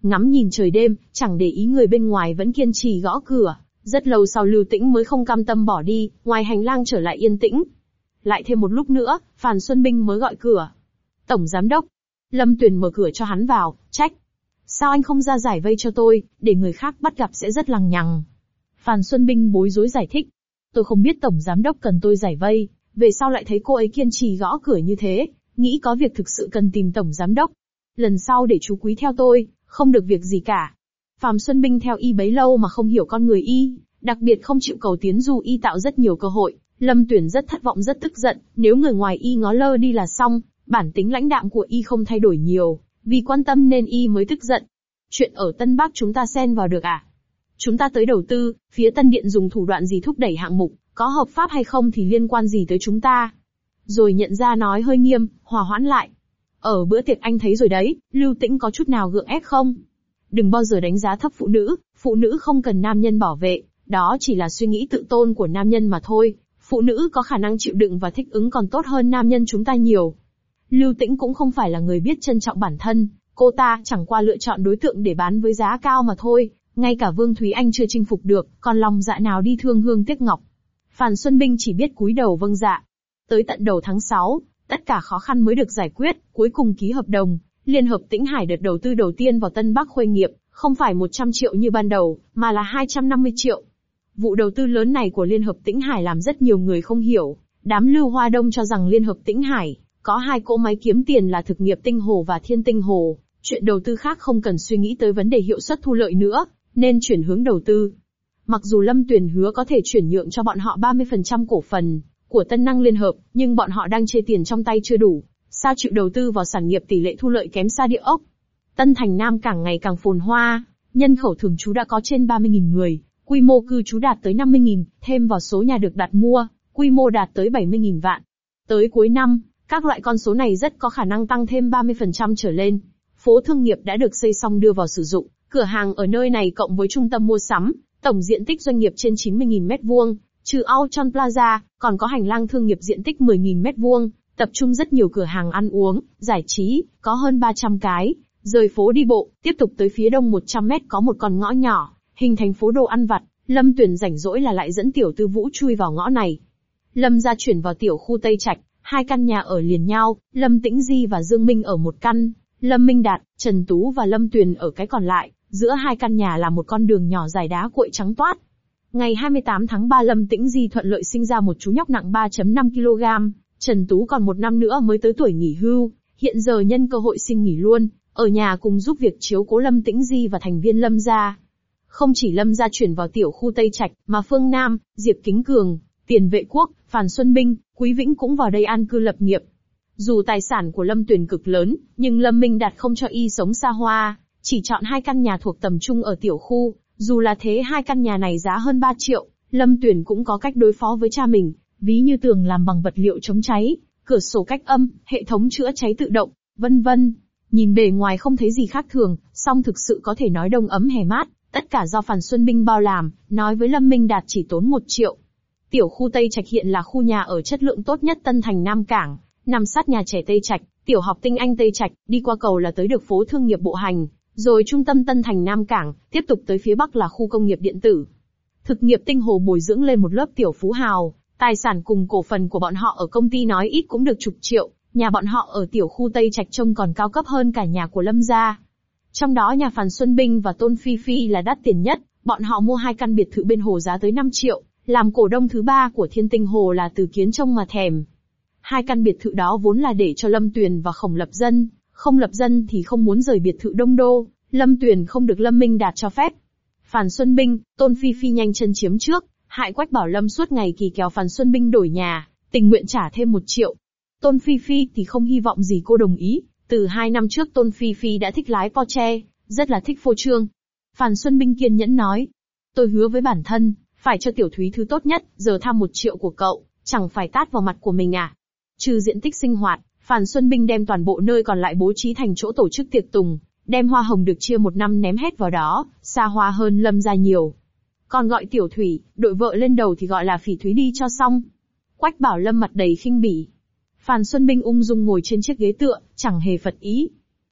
Ngắm nhìn trời đêm, chẳng để ý người bên ngoài vẫn kiên trì gõ cửa. Rất lâu sau Lưu Tĩnh mới không cam tâm bỏ đi, ngoài hành lang trở lại yên tĩnh. Lại thêm một lúc nữa, Phan Xuân Binh mới gọi cửa. Tổng giám đốc. Lâm Tuyền mở cửa cho hắn vào, trách. Sao anh không ra giải vây cho tôi, để người khác bắt gặp sẽ rất lằng nhằng. Phan Xuân Binh bối rối giải thích. Tôi không biết tổng giám đốc cần tôi giải vây, về sau lại thấy cô ấy kiên trì gõ cửa như thế, nghĩ có việc thực sự cần tìm tổng giám đốc. Lần sau để chú Quý theo tôi, không được việc gì cả. Phạm Xuân Binh theo y bấy lâu mà không hiểu con người y, đặc biệt không chịu cầu tiến dù y tạo rất nhiều cơ hội. Lâm Tuyển rất thất vọng rất tức giận, nếu người ngoài y ngó lơ đi là xong, bản tính lãnh đạm của y không thay đổi nhiều, vì quan tâm nên y mới tức giận. Chuyện ở Tân Bắc chúng ta xen vào được à? Chúng ta tới đầu tư, phía Tân Điện dùng thủ đoạn gì thúc đẩy hạng mục, có hợp pháp hay không thì liên quan gì tới chúng ta? Rồi nhận ra nói hơi nghiêm, hòa hoãn lại. Ở bữa tiệc anh thấy rồi đấy, Lưu Tĩnh có chút nào gượng ép không? Đừng bao giờ đánh giá thấp phụ nữ, phụ nữ không cần nam nhân bảo vệ, đó chỉ là suy nghĩ tự tôn của nam nhân mà thôi. Phụ nữ có khả năng chịu đựng và thích ứng còn tốt hơn nam nhân chúng ta nhiều. Lưu Tĩnh cũng không phải là người biết trân trọng bản thân, cô ta chẳng qua lựa chọn đối tượng để bán với giá cao mà thôi, ngay cả Vương Thúy Anh chưa chinh phục được, còn lòng dạ nào đi thương hương tiếc ngọc. Phan Xuân Binh chỉ biết cúi đầu vâng dạ. Tới tận đầu tháng sáu, tất cả khó khăn mới được giải quyết, cuối cùng ký hợp đồng. Liên hợp Tĩnh Hải đợt đầu tư đầu tiên vào Tân Bắc Khuê nghiệp, không phải một trăm triệu như ban đầu, mà là hai trăm năm mươi triệu. Vụ đầu tư lớn này của Liên hợp Tĩnh Hải làm rất nhiều người không hiểu. Đám Lưu Hoa Đông cho rằng Liên hợp Tĩnh Hải có hai cỗ máy kiếm tiền là Thực nghiệp Tinh Hồ và Thiên Tinh Hồ. Chuyện đầu tư khác không cần suy nghĩ tới vấn đề hiệu suất thu lợi nữa, nên chuyển hướng đầu tư. Mặc dù Lâm Tuyền hứa có thể chuyển nhượng cho bọn họ ba mươi phần trăm cổ phần của Tân Năng Liên Hợp, nhưng bọn họ đang chê tiền trong tay chưa đủ, sao chịu đầu tư vào sản nghiệp tỷ lệ thu lợi kém xa địa ốc. Tân Thành Nam càng ngày càng phồn hoa, nhân khẩu thường trú đã có trên ba mươi nghìn người, quy mô cư trú đạt tới năm mươi nghìn, thêm vào số nhà được đặt mua, quy mô đạt tới bảy mươi nghìn vạn. Tới cuối năm, các loại con số này rất có khả năng tăng thêm ba mươi phần trăm trở lên. Phố thương nghiệp đã được xây xong đưa vào sử dụng, cửa hàng ở nơi này cộng với trung tâm mua sắm, tổng diện tích doanh nghiệp trên chín mươi nghìn mét vuông, trừ Auchan Plaza, còn có hành lang thương nghiệp diện tích mười nghìn mét vuông, tập trung rất nhiều cửa hàng ăn uống, giải trí, có hơn ba trăm cái. Rời phố đi bộ, tiếp tục tới phía đông một trăm mét có một con ngõ nhỏ, hình thành phố đồ ăn vặt. Lâm Tuyền rảnh rỗi là lại dẫn Tiểu Tư Vũ chui vào ngõ này. Lâm gia chuyển vào tiểu khu Tây Trạch, hai căn nhà ở liền nhau, Lâm Tĩnh Di và Dương Minh ở một căn, Lâm Minh Đạt, Trần Tú và Lâm Tuyền ở cái còn lại, giữa hai căn nhà là một con đường nhỏ dài đá cuội trắng toát. Ngày hai mươi tám tháng ba Lâm Tĩnh Di thuận lợi sinh ra một chú nhóc nặng ba phẩy năm ki lô gam, Trần Tú còn một năm nữa mới tới tuổi nghỉ hưu, hiện giờ nhân cơ hội xin nghỉ luôn, ở nhà cùng giúp việc chiếu cố Lâm Tĩnh Di và thành viên Lâm gia. Không chỉ Lâm gia chuyển vào tiểu khu Tây Trạch, mà Phương Nam, Diệp Kính Cường, Tiền Vệ Quốc, Phan Xuân Binh, Quý Vĩnh cũng vào đây an cư lập nghiệp. Dù tài sản của Lâm Tuyền cực lớn, nhưng Lâm Minh Đạt không cho y sống xa hoa, chỉ chọn hai căn nhà thuộc tầm trung ở tiểu khu. Dù là thế hai căn nhà này giá hơn ba triệu, Lâm Tuyền cũng có cách đối phó với cha mình, ví như tường làm bằng vật liệu chống cháy, cửa sổ cách âm, hệ thống chữa cháy tự động, vân vân. Nhìn bề ngoài không thấy gì khác thường, song thực sự có thể nói đông ấm hè mát, tất cả do Phan Xuân Binh bao làm, nói với Lâm Minh Đạt chỉ tốn một triệu. Tiểu khu Tây Trạch hiện là khu nhà ở chất lượng tốt nhất Tân Thành Nam Cảng, nằm sát nhà trẻ Tây Trạch, tiểu học Tinh Anh Tây Trạch, đi qua cầu là tới được phố thương nghiệp Bộ Hành, rồi trung tâm Tân Thành Nam Cảng, tiếp tục tới phía bắc là khu công nghiệp điện tử. Thực nghiệp Tinh Hồ bồi dưỡng lên một lớp tiểu phú hào, tài sản cùng cổ phần của bọn họ ở công ty nói ít cũng được chục triệu, nhà bọn họ ở tiểu khu Tây Trạch trông còn cao cấp hơn cả nhà của Lâm gia. Trong đó nhà Phan Xuân Binh và Tôn Phi Phi là đắt tiền nhất, bọn họ mua hai căn biệt thự bên hồ giá tới năm triệu, làm cổ đông thứ ba của Thiên Tinh Hồ là Từ Kiến trông mà thèm. Hai căn biệt thự đó vốn là để cho Lâm Tuyền và Khổng Lập Dân, không lập dân thì không muốn rời biệt thự Đông Đô, Lâm Tuyền không được Lâm Minh Đạt cho phép. Phan Xuân Binh, Tôn Phi Phi nhanh chân chiếm trước, hại Quách Bảo Lâm suốt ngày kỳ kéo Phan Xuân Binh đổi nhà, tình nguyện trả thêm một triệu. Tôn Phi Phi thì không hy vọng gì cô đồng ý, từ hai năm trước Tôn Phi Phi đã thích lái Porsche, rất là thích phô trương. Phan Xuân Binh kiên nhẫn nói, tôi hứa với bản thân, phải cho Tiểu Thúy thứ tốt nhất, giờ tham một triệu của cậu, chẳng phải tát vào mặt của mình à. Trừ diện tích sinh hoạt, Phan Xuân Binh đem toàn bộ nơi còn lại bố trí thành chỗ tổ chức tiệc tùng, đem hoa hồng được chia một năm ném hết vào đó, xa hoa hơn Lâm gia nhiều. Còn gọi Tiểu Thủy, đội vợ lên đầu thì gọi là Phỉ Thúy đi cho xong. Quách Bảo Lâm mặt đầy khinh bỉ. Phan Xuân Binh ung dung ngồi trên chiếc ghế tựa, chẳng hề phật ý.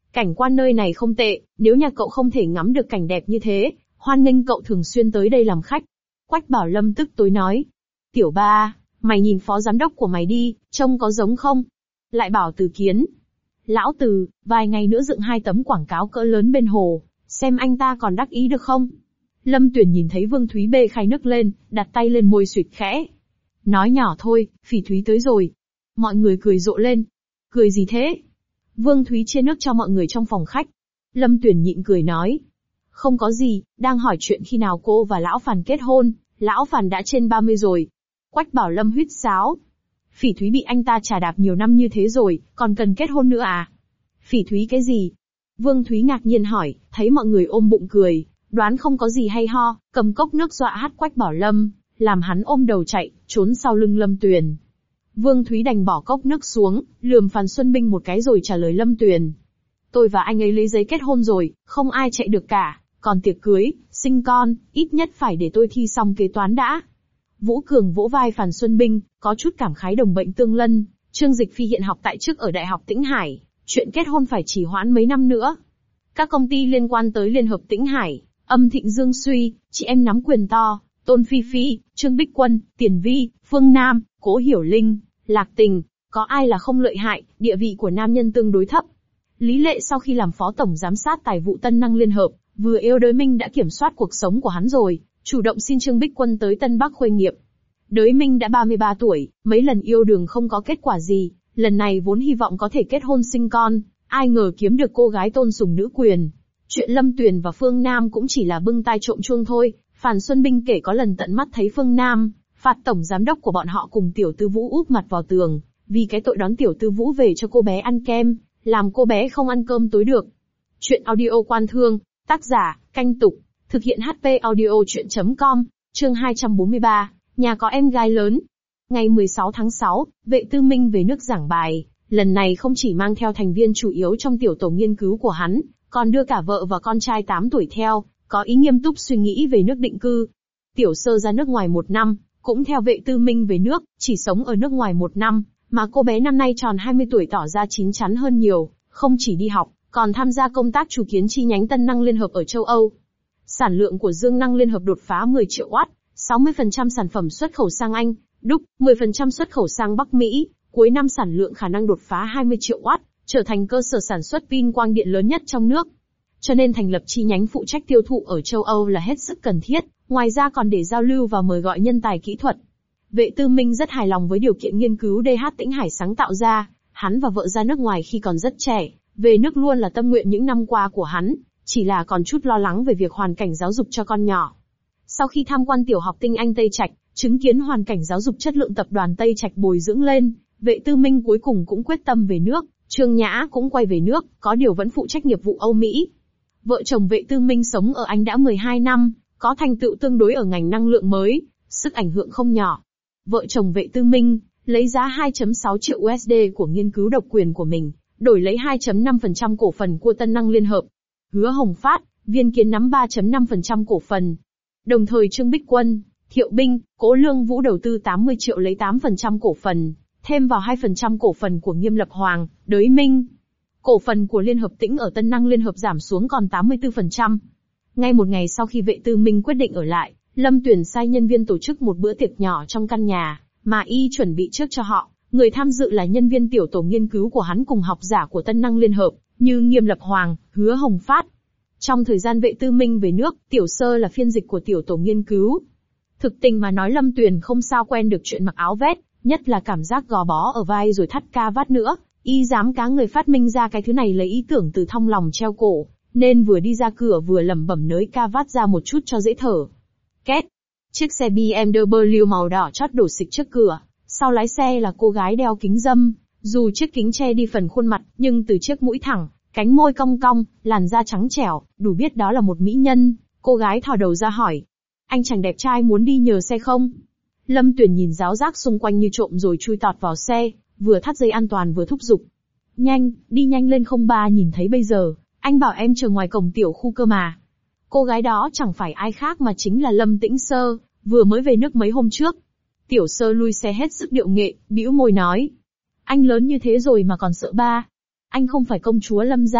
Cảnh quan nơi này không tệ, nếu nhà cậu không thể ngắm được cảnh đẹp như thế, hoan nghênh cậu thường xuyên tới đây làm khách. Quách Bảo Lâm tức tối nói. Tiểu ba, mày nhìn phó giám đốc của mày đi, trông có giống không? Lại bảo Từ Kiến. Lão Từ, vài ngày nữa dựng hai tấm quảng cáo cỡ lớn bên hồ, xem anh ta còn đắc ý được không? Lâm Tuyền nhìn thấy Vương Thúy bê khay nước lên, đặt tay lên môi suyệt khẽ. Nói nhỏ thôi, Phỉ Thúy tới rồi. Mọi người cười rộ lên. Cười gì thế? Vương Thúy chia nước cho mọi người trong phòng khách. Lâm Tuyền nhịn cười nói. Không có gì, đang hỏi chuyện khi nào cô và Lão Phàn kết hôn, Lão Phàn đã trên ba mươi rồi. Quách Bảo Lâm huýt sáo. Phỉ Thúy bị anh ta chà đạp nhiều năm như thế rồi, còn cần kết hôn nữa à? Phỉ Thúy cái gì? Vương Thúy ngạc nhiên hỏi, thấy mọi người ôm bụng cười, đoán không có gì hay ho, cầm cốc nước dọa hắt Quách Bảo Lâm, làm hắn ôm đầu chạy, trốn sau lưng Lâm Tuyền. Vương Thúy đành bỏ cốc nước xuống, lườm Phan Xuân Binh một cái rồi trả lời Lâm Tuyền. Tôi và anh ấy lấy giấy kết hôn rồi, không ai chạy được cả, còn tiệc cưới, sinh con, ít nhất phải để tôi thi xong kế toán đã. Vũ Cường vỗ vai Phan Xuân Binh, có chút cảm khái đồng bệnh tương lân. Trương Dịch Phi hiện học tại chức ở Đại học Tĩnh Hải, chuyện kết hôn phải trì hoãn mấy năm nữa. Các công ty liên quan tới Liên hợp Tĩnh Hải, Âm Thịnh Dương Suy, chị em nắm quyền to, Tôn Phi Phi, Trương Bích Quân, Tiền Vi, Phương Nam, Cố Hiểu Linh, Lạc Tình, có ai là không lợi hại, địa vị của nam nhân tương đối thấp. Lý Lệ sau khi làm phó tổng giám sát tài vụ Tân Năng Liên hợp, vừa yêu Đới Minh đã kiểm soát cuộc sống của hắn rồi, chủ động xin Trương Bích Quân tới Tân Bắc khuê nghiệp. Đới Minh đã ba mươi ba tuổi, mấy lần yêu đương không có kết quả gì, lần này vốn hy vọng có thể kết hôn sinh con, ai ngờ kiếm được cô gái tôn sùng nữ quyền. Chuyện Lâm Tuyền và Phương Nam cũng chỉ là bưng tai trộm chuông thôi, Phan Xuân Binh kể có lần tận mắt thấy Phương Nam phạt tổng giám đốc của bọn họ cùng tiểu tư Vũ úp mặt vào tường, vì cái tội đón tiểu tư Vũ về cho cô bé ăn kem, làm cô bé không ăn cơm tối được. Chuyện audio Quan Thương, tác giả, Canh Tục, thực hiện hát pê audio chuyện chấm com, chương hai trăm bốn mươi ba, nhà có em gái lớn. Ngày mười sáu tháng sáu, Vệ Tư Minh về nước giảng bài, lần này không chỉ mang theo thành viên chủ yếu trong tiểu tổ nghiên cứu của hắn, còn đưa cả vợ và con trai tám tuổi theo, có ý nghiêm túc suy nghĩ về nước định cư. Tiểu Sơ ra nước ngoài một năm, cũng theo Vệ Tư Minh về nước, chỉ sống ở nước ngoài một năm, mà cô bé năm nay tròn hai mươi tuổi tỏ ra chín chắn hơn nhiều, không chỉ đi học, còn tham gia công tác chủ kiến chi nhánh Tân Năng Liên hợp ở châu Âu. Sản lượng của Dương Năng Liên hợp đột phá mười triệu oát, sáu mươi phần trăm sản phẩm xuất khẩu sang Anh, Đức, mười phần trăm xuất khẩu sang Bắc Mỹ, cuối năm sản lượng khả năng đột phá hai mươi triệu oát, trở thành cơ sở sản xuất pin quang điện lớn nhất trong nước. Cho nên thành lập chi nhánh phụ trách tiêu thụ ở châu Âu là hết sức cần thiết, ngoài ra còn để giao lưu và mời gọi nhân tài kỹ thuật. Vệ Tư Minh rất hài lòng với điều kiện nghiên cứu đê hát Tĩnh Hải sáng tạo ra, hắn và vợ ra nước ngoài khi còn rất trẻ, về nước luôn là tâm nguyện những năm qua của hắn, chỉ là còn chút lo lắng về việc hoàn cảnh giáo dục cho con nhỏ. Sau khi tham quan tiểu học Tinh Anh Tây Trạch, chứng kiến hoàn cảnh giáo dục chất lượng tập đoàn Tây Trạch bồi dưỡng lên, Vệ Tư Minh cuối cùng cũng quyết tâm về nước. Trương Nhã cũng quay về nước, có điều vẫn phụ trách nghiệp vụ Âu Mỹ. Vợ chồng Vệ Tư Minh sống ở Anh đã mười hai năm, có thành tựu tương đối ở ngành năng lượng mới, sức ảnh hưởng không nhỏ. Vợ chồng Vệ Tư Minh lấy giá hai phẩy sáu triệu u ét đê của nghiên cứu độc quyền của mình, đổi lấy hai phẩy năm phần trăm cổ phần của Tân Năng Liên hợp. Hứa Hồng Phát, Viên Kiến nắm ba phẩy năm phần trăm cổ phần. Đồng thời Trương Bích Quân, Thiệu Binh, Cố Lương Vũ đầu tư tám mươi triệu lấy tám phần trăm cổ phần, thêm vào hai phần trăm cổ phần của Nghiêm Lập Hoàng, Đới Minh. Cổ phần của Liên hợp Tĩnh ở Tân Năng Liên hợp giảm xuống còn tám mươi tư phần trăm. Ngay một ngày sau khi Vệ Tư Minh quyết định ở lại, Lâm Tuyển sai nhân viên tổ chức một bữa tiệc nhỏ trong căn nhà, mà y chuẩn bị trước cho họ. Người tham dự là nhân viên tiểu tổ nghiên cứu của hắn cùng học giả của Tân Năng Liên hợp, như Nghiêm Lập Hoàng, Hứa Hồng Phát. Trong thời gian Vệ Tư Minh về nước, Tiểu Sơ là phiên dịch của tiểu tổ nghiên cứu. Thực tình mà nói Lâm Tuyền không sao quen được chuyện mặc áo vest, nhất là cảm giác gò bó ở vai rồi thắt ca vát nữa. Y dám cá người phát minh ra cái thứ này lấy ý tưởng từ thong lòng treo cổ, nên vừa đi ra cửa vừa lẩm bẩm nới ca vát ra một chút cho dễ thở. Két. Chiếc xe bê em vê màu đỏ chót đổ xịch trước cửa, sau lái xe là cô gái đeo kính râm, dù chiếc kính che đi phần khuôn mặt, nhưng từ chiếc mũi thẳng, cánh môi cong cong, làn da trắng trẻo, đủ biết đó là một mỹ nhân. Cô gái thò đầu ra hỏi, anh chàng đẹp trai muốn đi nhờ xe không? Lâm Tuyền nhìn ráo rác xung quanh như trộm rồi chui tọt vào xe, vừa thắt dây an toàn vừa thúc giục. Nhanh, đi nhanh lên không ba nhìn thấy bây giờ, anh bảo em chờ ngoài cổng tiểu khu cơ mà. Cô gái đó chẳng phải ai khác mà chính là Lâm Tĩnh Sơ, vừa mới về nước mấy hôm trước. Tiểu Sơ lui xe hết sức điệu nghệ, bĩu môi nói. Anh lớn như thế rồi mà còn sợ ba. Anh không phải công chúa Lâm gia,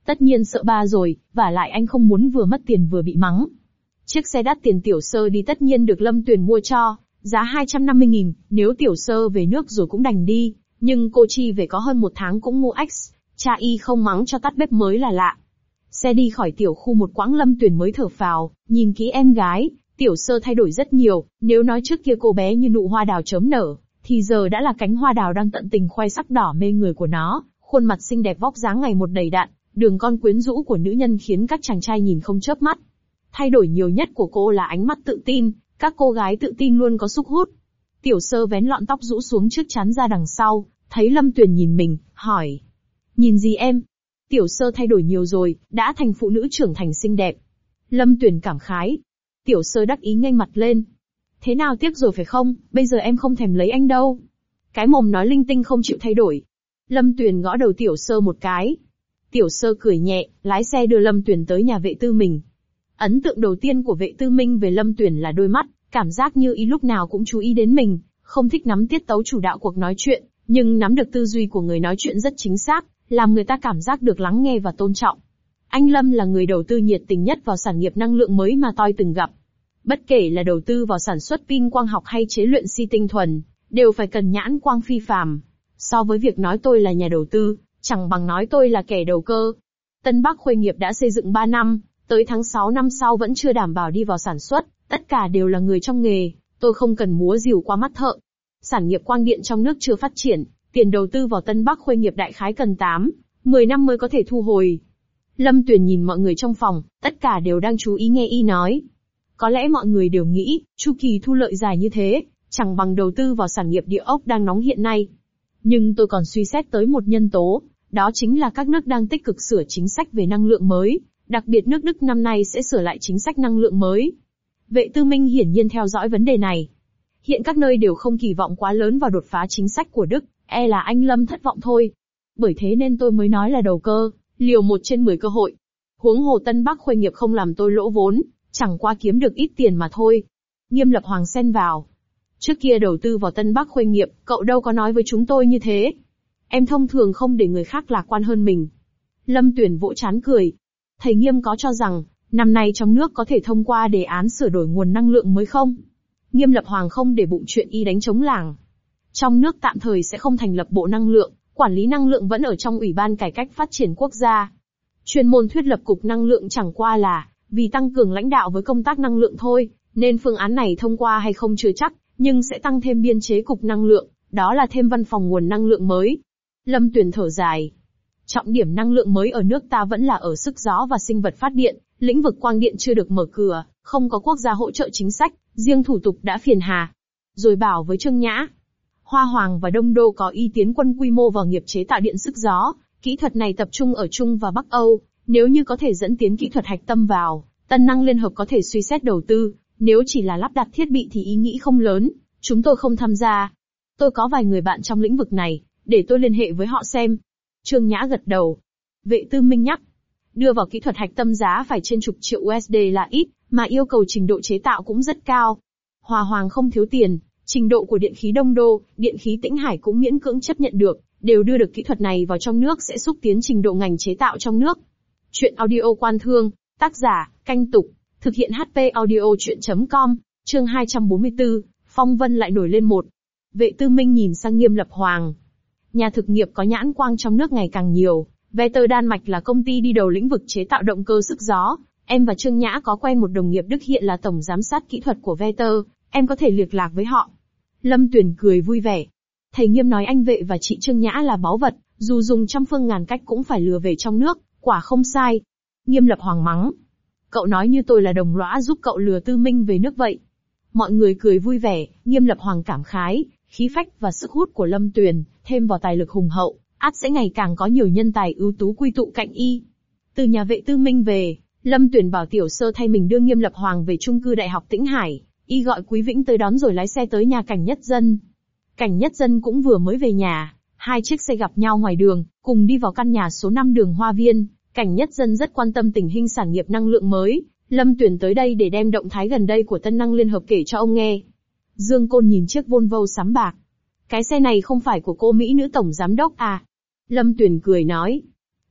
Tất nhiên sợ ba rồi, và lại anh không muốn vừa mất tiền vừa bị mắng. Chiếc xe đắt tiền Tiểu Sơ đi tất nhiên được Lâm Tuyền mua cho, giá hai trăm năm mươi nghìn, nếu Tiểu Sơ về nước rồi cũng đành đi, nhưng cô Chi về có hơn một tháng cũng mua X, cha y không mắng cho tắt bếp mới là lạ. Xe đi khỏi tiểu khu một quãng Lâm Tuyền mới thở phào, nhìn kỹ em gái, Tiểu Sơ thay đổi rất nhiều, nếu nói trước kia cô bé như nụ hoa đào chớm nở, thì giờ đã là cánh hoa đào đang tận tình khoe sắc đỏ mê người của nó, khuôn mặt xinh đẹp vóc dáng ngày một đầy đặn, đường cong quyến rũ của nữ nhân khiến các chàng trai nhìn không chớp mắt. Thay đổi nhiều nhất của cô là ánh mắt tự tin, các cô gái tự tin luôn có sức hút. Tiểu Sơ vén lọn tóc rũ xuống trước trán ra đằng sau, thấy Lâm Tuyền nhìn mình, hỏi. Nhìn gì em? Tiểu Sơ thay đổi nhiều rồi, đã thành phụ nữ trưởng thành xinh đẹp. Lâm Tuyền cảm khái. Tiểu Sơ đắc ý nghênh mặt lên. Thế nào tiếc rồi phải không, bây giờ em không thèm lấy anh đâu. Cái mồm nói linh tinh không chịu thay đổi. Lâm Tuyền gõ đầu Tiểu Sơ một cái. Tiểu Sơ cười nhẹ, lái xe đưa Lâm Tuyền tới nhà Vệ Tư Minh. Ấn tượng đầu tiên của Vệ Tư Minh về Lâm Tuyền là đôi mắt, cảm giác như y lúc nào cũng chú ý đến mình, không thích nắm tiết tấu chủ đạo cuộc nói chuyện, nhưng nắm được tư duy của người nói chuyện rất chính xác, làm người ta cảm giác được lắng nghe và tôn trọng. Anh Lâm là người đầu tư nhiệt tình nhất vào sản nghiệp năng lượng mới mà tôi từng gặp. Bất kể là đầu tư vào sản xuất pin quang học hay chế luyện xi tinh thuần, đều phải cần nhãn quang phi phàm. So với việc nói tôi là nhà đầu tư, chẳng bằng nói tôi là kẻ đầu cơ. Tân Bắc Khuê nghiệp đã xây dựng ba năm, tới tháng sáu năm sau vẫn chưa đảm bảo đi vào sản xuất, tất cả đều là người trong nghề, tôi không cần múa rìu qua mắt thợ. Sản nghiệp quang điện trong nước chưa phát triển, tiền đầu tư vào Tân Bắc Khuê nghiệp đại khái cần tám, mười năm mới có thể thu hồi. Lâm Tuyền nhìn mọi người trong phòng, tất cả đều đang chú ý nghe y nói. Có lẽ mọi người đều nghĩ, chu kỳ thu lợi dài như thế, chẳng bằng đầu tư vào sản nghiệp địa ốc đang nóng hiện nay. Nhưng tôi còn suy xét tới một nhân tố, đó chính là các nước đang tích cực sửa chính sách về năng lượng mới, đặc biệt nước Đức năm nay sẽ sửa lại chính sách năng lượng mới. Vệ Tư Minh hiển nhiên theo dõi vấn đề này. Hiện các nơi đều không kỳ vọng quá lớn vào đột phá chính sách của Đức, e là anh Lâm thất vọng thôi. Bởi thế nên tôi mới nói là đầu cơ, liều một trên mười cơ hội. Huống hồ Tân Bắc Khuê nghiệp không làm tôi lỗ vốn, chẳng qua kiếm được ít tiền mà thôi. Nghiêm Lập Hoàng xen vào. Trước kia đầu tư vào Tân Bắc Khuê nghiệp, cậu đâu có nói với chúng tôi như thế. Em thông thường không để người khác lạc quan hơn mình. Lâm Tuyền vỗ trán cười. Thầy Nghiêm có cho rằng, năm nay trong nước có thể thông qua đề án sửa đổi nguồn năng lượng mới không? Nghiêm Lập Hoàng không để bụng chuyện y đánh trống lảng. Trong nước tạm thời sẽ không thành lập bộ năng lượng, quản lý năng lượng vẫn ở trong Ủy ban Cải cách Phát triển Quốc gia. Chuyên môn thuyết lập cục năng lượng chẳng qua là vì tăng cường lãnh đạo với công tác năng lượng thôi, nên phương án này thông qua hay không chưa chắc, nhưng sẽ tăng thêm biên chế cục năng lượng, đó là thêm văn phòng nguồn năng lượng mới. Lâm Tuyền thở dài. Trọng điểm năng lượng mới ở nước ta vẫn là ở sức gió và sinh vật phát điện, lĩnh vực quang điện chưa được mở cửa, không có quốc gia hỗ trợ chính sách, riêng thủ tục đã phiền hà. Rồi bảo với Trương Nhã, Hoa Hoàng và Đông Đô có ý tiến quân quy mô vào nghiệp chế tạo điện sức gió, kỹ thuật này tập trung ở Trung và Bắc Âu, nếu như có thể dẫn tiến kỹ thuật hạch tâm vào, Tân Năng Liên Hợp có thể suy xét đầu tư, nếu chỉ là lắp đặt thiết bị thì ý nghĩ không lớn, chúng tôi không tham gia. Tôi có vài người bạn trong lĩnh vực này, để tôi liên hệ với họ xem. Trương Nhã gật đầu. Vệ Tư Minh nhắc, đưa vào kỹ thuật hạch tâm giá phải trên chục triệu u ét đê là ít, mà yêu cầu trình độ chế tạo cũng rất cao. Hòa Hoàng không thiếu tiền, trình độ của điện khí Đông Đô, điện khí Tĩnh Hải cũng miễn cưỡng chấp nhận được, đều đưa được kỹ thuật này vào trong nước sẽ xúc tiến trình độ ngành chế tạo trong nước. Chuyện audio quan thương, tác giả, Canh Tục, thực hiện hát pê audio chuyện chấm com, chương hai trăm bốn mươi tư, phong vân lại nổi lên một. Vệ Tư Minh nhìn sang Nghiêm Lập Hoàng. Nhà thực nghiệp có nhãn quang trong nước ngày càng nhiều, Vetter Đan Mạch là công ty đi đầu lĩnh vực chế tạo động cơ sức gió. Em và Trương Nhã có quen một đồng nghiệp Đức hiện là tổng giám sát kỹ thuật của Vetter, em có thể liên lạc với họ. Lâm Tuyền cười vui vẻ. Thầy Nghiêm nói anh Vệ và chị Trương Nhã là báu vật, dù dùng trăm phương ngàn cách cũng phải lừa về trong nước, quả không sai. Nghiêm Lập Hoàng mắng. Cậu nói như tôi là đồng lõa giúp cậu lừa Tư Minh về nước vậy. Mọi người cười vui vẻ, Nghiêm Lập Hoàng cảm khái, khí phách và sức hút của Lâm Tuyền, thêm vào tài lực hùng hậu, ắt sẽ ngày càng có nhiều nhân tài ưu tú quy tụ cạnh y. Từ nhà Vệ Tư Minh về, Lâm Tuyền bảo Tiểu Sơ thay mình đưa Nghiêm Lập Hoàng về chung cư Đại học Tĩnh Hải, y gọi Quý Vĩnh tới đón rồi lái xe tới nhà Cảnh Nhất Dân. Cảnh Nhất Dân cũng vừa mới về nhà, hai chiếc xe gặp nhau ngoài đường, cùng đi vào căn nhà số năm đường Hoa Viên. Cảnh Nhất Dân rất quan tâm tình hình sản nghiệp năng lượng mới, Lâm Tuyền tới đây để đem động thái gần đây của Tân Năng Liên Hợp kể cho ông nghe. Dương Côn nhìn chiếc Volvo xám bạc. Cái xe này không phải của cô Mỹ nữ tổng giám đốc à? Lâm Tuyền cười nói.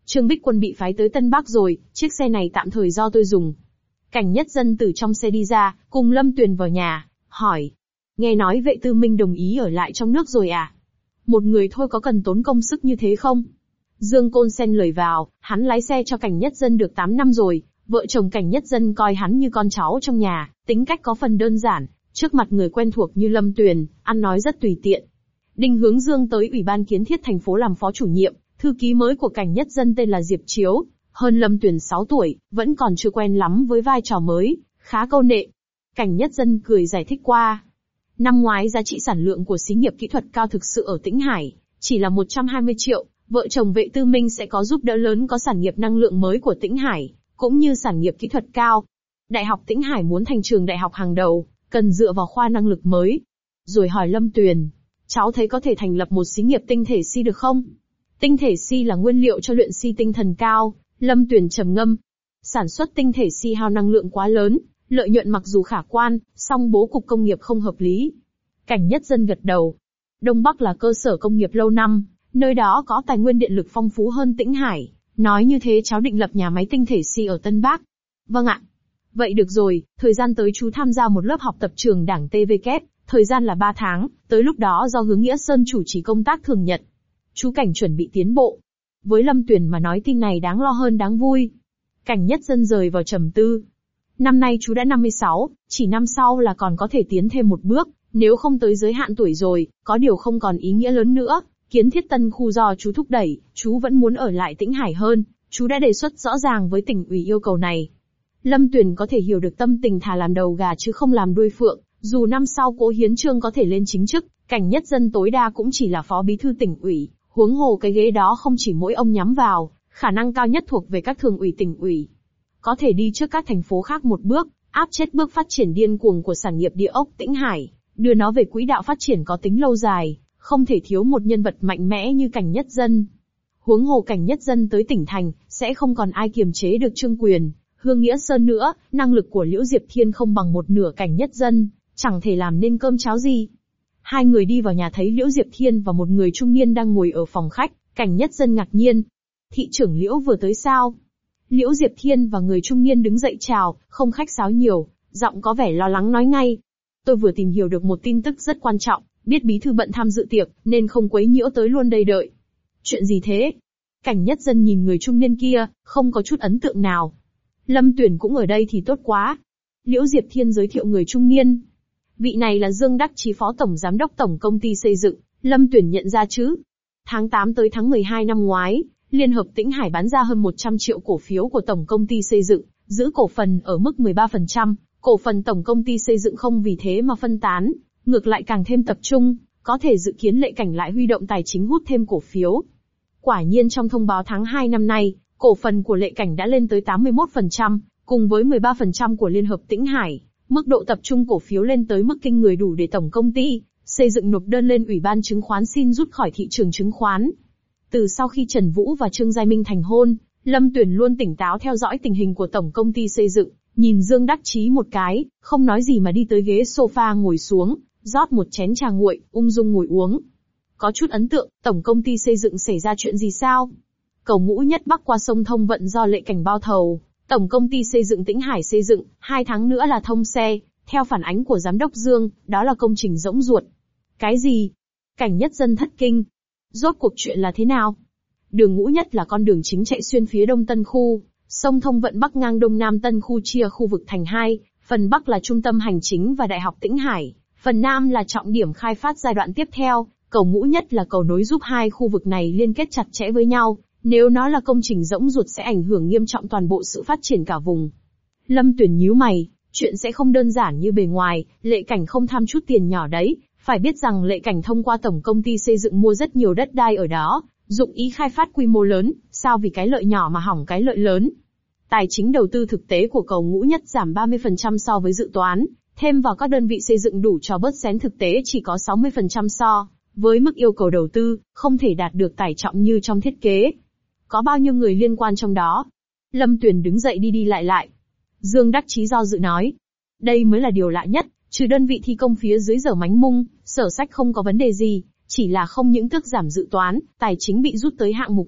Trương Bích Quân bị phái tới Tân Bắc rồi, chiếc xe này tạm thời do tôi dùng. Cảnh Nhất Dân từ trong xe đi ra, cùng Lâm Tuyền vào nhà, hỏi. Nghe nói Vệ Tư Minh đồng ý ở lại trong nước rồi à? Một người thôi có cần tốn công sức như thế không? Dương Côn xen lời vào, hắn lái xe cho Cảnh Nhất Dân được tám năm rồi, vợ chồng Cảnh Nhất Dân coi hắn như con cháu trong nhà, tính cách có phần đơn giản, trước mặt người quen thuộc như Lâm Tuyền, ăn nói rất tùy tiện. Đinh Hướng Dương tới Ủy ban Kiến thiết thành phố làm phó chủ nhiệm, thư ký mới của Cảnh Nhất Dân tên là Diệp Chiếu, hơn Lâm Tuyền sáu tuổi, vẫn còn chưa quen lắm với vai trò mới, khá câu nệ. Cảnh Nhất Dân cười giải thích qua. Năm ngoái giá trị sản lượng của xí nghiệp kỹ thuật cao thực sự ở Tĩnh Hải, chỉ là một trăm hai mươi triệu, vợ chồng Vệ Tư Minh sẽ có giúp đỡ lớn có sản nghiệp năng lượng mới của Tĩnh Hải, cũng như sản nghiệp kỹ thuật cao. Đại học Tĩnh Hải muốn thành trường đại học hàng đầu, cần dựa vào khoa năng lực mới. Rồi hỏi Lâm Tuyền, cháu thấy có thể thành lập một xí nghiệp tinh thể si được không? Tinh thể si là nguyên liệu cho luyện si tinh thần cao. Lâm Tuyền trầm ngâm. Sản xuất tinh thể si hao năng lượng quá lớn, lợi nhuận mặc dù khả quan, song bố cục công nghiệp không hợp lý. Cảnh Nhất Dân gật đầu. Đông Bắc là cơ sở công nghiệp lâu năm, nơi đó có tài nguyên điện lực phong phú hơn Tĩnh Hải. Nói như thế cháu định lập nhà máy tinh thể si ở Tân Bắc. Vâng ạ. Vậy được rồi, thời gian tới chú tham gia một lớp học tập trường đảng tê vê kép, thời gian là ba tháng, tới lúc đó do Hướng Nghĩa Sơn chủ trì công tác thường nhật. Chú Cảnh chuẩn bị tiến bộ. Với Lâm Tuyền mà nói tin này đáng lo hơn đáng vui. Cảnh Nhất Dân rời vào trầm tư. Năm nay chú đã năm mươi sáu, chỉ năm sau là còn có thể tiến thêm một bước, nếu không tới giới hạn tuổi rồi, có điều không còn ý nghĩa lớn nữa. Kiến thiết tân khu do chú thúc đẩy, chú vẫn muốn ở lại Tĩnh Hải hơn, chú đã đề xuất rõ ràng với tỉnh ủy yêu cầu này. Lâm Tuyền có thể hiểu được tâm tình thà làm đầu gà chứ không làm đuôi phượng, dù năm sau Cố Hiến Chương có thể lên chính chức, Cảnh Nhất Dân tối đa cũng chỉ là phó bí thư tỉnh ủy, huống hồ cái ghế đó không chỉ mỗi ông nhắm vào, khả năng cao nhất thuộc về các thường ủy tỉnh ủy. Có thể đi trước các thành phố khác một bước, áp chết bước phát triển điên cuồng của sản nghiệp địa ốc Tĩnh Hải, đưa nó về quỹ đạo phát triển có tính lâu dài, không thể thiếu một nhân vật mạnh mẽ như Cảnh Nhất Dân. Huống hồ Cảnh Nhất Dân tới tỉnh thành, sẽ không còn ai kiềm chế được Trương Quyền, Hương Nghĩa Sơn nữa, năng lực của Liễu Diệp Thiên không bằng một nửa Cảnh Nhất Dân, chẳng thể làm nên cơm cháo gì. Hai người đi vào nhà thấy Liễu Diệp Thiên và một người trung niên đang ngồi ở phòng khách, Cảnh Nhất Dân ngạc nhiên. Thị trưởng Liễu vừa tới sao? Liễu Diệp Thiên và người trung niên đứng dậy chào, không khách sáo nhiều, giọng có vẻ lo lắng nói ngay. Tôi vừa tìm hiểu được một tin tức rất quan trọng, biết bí thư bận tham dự tiệc, nên không quấy nhiễu tới luôn đây đợi. Chuyện gì thế? Cảnh Nhất Dân nhìn người trung niên kia, không có chút ấn tượng nào. Lâm Tuyền cũng ở đây thì tốt quá. Liễu Diệp Thiên giới thiệu người trung niên. Vị này là Dương Đắc Chí, phó tổng giám đốc tổng công ty xây dựng, Lâm Tuyền nhận ra chứ. Tháng tám tới tháng mười hai năm ngoái, Liên hợp Tĩnh Hải bán ra hơn một trăm triệu cổ phiếu của tổng công ty xây dựng, giữ cổ phần ở mức mười ba phần trăm, cổ phần tổng công ty xây dựng không vì thế mà phân tán, ngược lại càng thêm tập trung, có thể dự kiến Lệ Cảnh lại huy động tài chính hút thêm cổ phiếu. Quả nhiên trong thông báo tháng hai năm nay, cổ phần của Lệ Cảnh đã lên tới tám mươi mốt phần trăm, cùng với mười ba phần trăm của Liên hợp Tĩnh Hải, mức độ tập trung cổ phiếu lên tới mức kinh người đủ để tổng công ty xây dựng nộp đơn lên Ủy ban chứng khoán xin rút khỏi thị trường chứng khoán. Từ sau khi Trần Vũ và Trương Giai Minh thành hôn, Lâm Tuyền luôn tỉnh táo theo dõi tình hình của tổng công ty xây dựng, nhìn Dương Đắc Chí một cái, không nói gì mà đi tới ghế sofa ngồi xuống, rót một chén trà nguội, ung dung ngồi uống. Có chút ấn tượng, tổng công ty xây dựng xảy ra chuyện gì sao? Cầu Ngũ Nhất Bắc qua sông thông vận do Lệ Cảnh bao thầu, tổng công ty xây dựng Tĩnh Hải xây dựng, hai tháng nữa là thông xe, theo phản ánh của giám đốc Dương, đó là công trình rỗng ruột. Cái gì? Cảnh Nhất Dân thất kinh. Rốt cuộc chuyện là thế nào? Đường Ngũ Nhất là con đường chính chạy xuyên phía đông Tân Khu, sông thông vận Bắc ngang đông nam Tân Khu chia khu vực thành hai, phần Bắc là trung tâm hành chính và Đại học Tĩnh Hải, phần Nam là trọng điểm khai phát giai đoạn tiếp theo. Cầu Ngũ Nhất là cầu nối giúp hai khu vực này liên kết chặt chẽ với nhau, nếu nó là công trình rỗng ruột sẽ ảnh hưởng nghiêm trọng toàn bộ sự phát triển cả vùng. Lâm Tuyền nhíu mày, chuyện sẽ không đơn giản như bề ngoài, Lệ Cảnh không tham chút tiền nhỏ đấy, phải biết rằng Lệ Cảnh thông qua tổng công ty xây dựng mua rất nhiều đất đai ở đó, dụng ý khai phát quy mô lớn, sao vì cái lợi nhỏ mà hỏng cái lợi lớn. Tài chính đầu tư thực tế của Cầu Ngũ Nhất giảm ba mươi phần trăm so với dự toán, thêm vào các đơn vị xây dựng đủ cho bớt xén thực tế chỉ có sáu mươi phần trăm so với mức yêu cầu đầu tư, không thể đạt được tải trọng như trong thiết kế. Có bao nhiêu người liên quan trong đó? Lâm Tuyền đứng dậy đi đi lại lại. Dương Đắc Chí do dự nói. Đây mới là điều lạ nhất, trừ đơn vị thi công phía dưới giờ mánh mung, Sở Sách không có vấn đề gì, chỉ là không những thức giảm dự toán, tài chính bị rút tới hạng mục khác,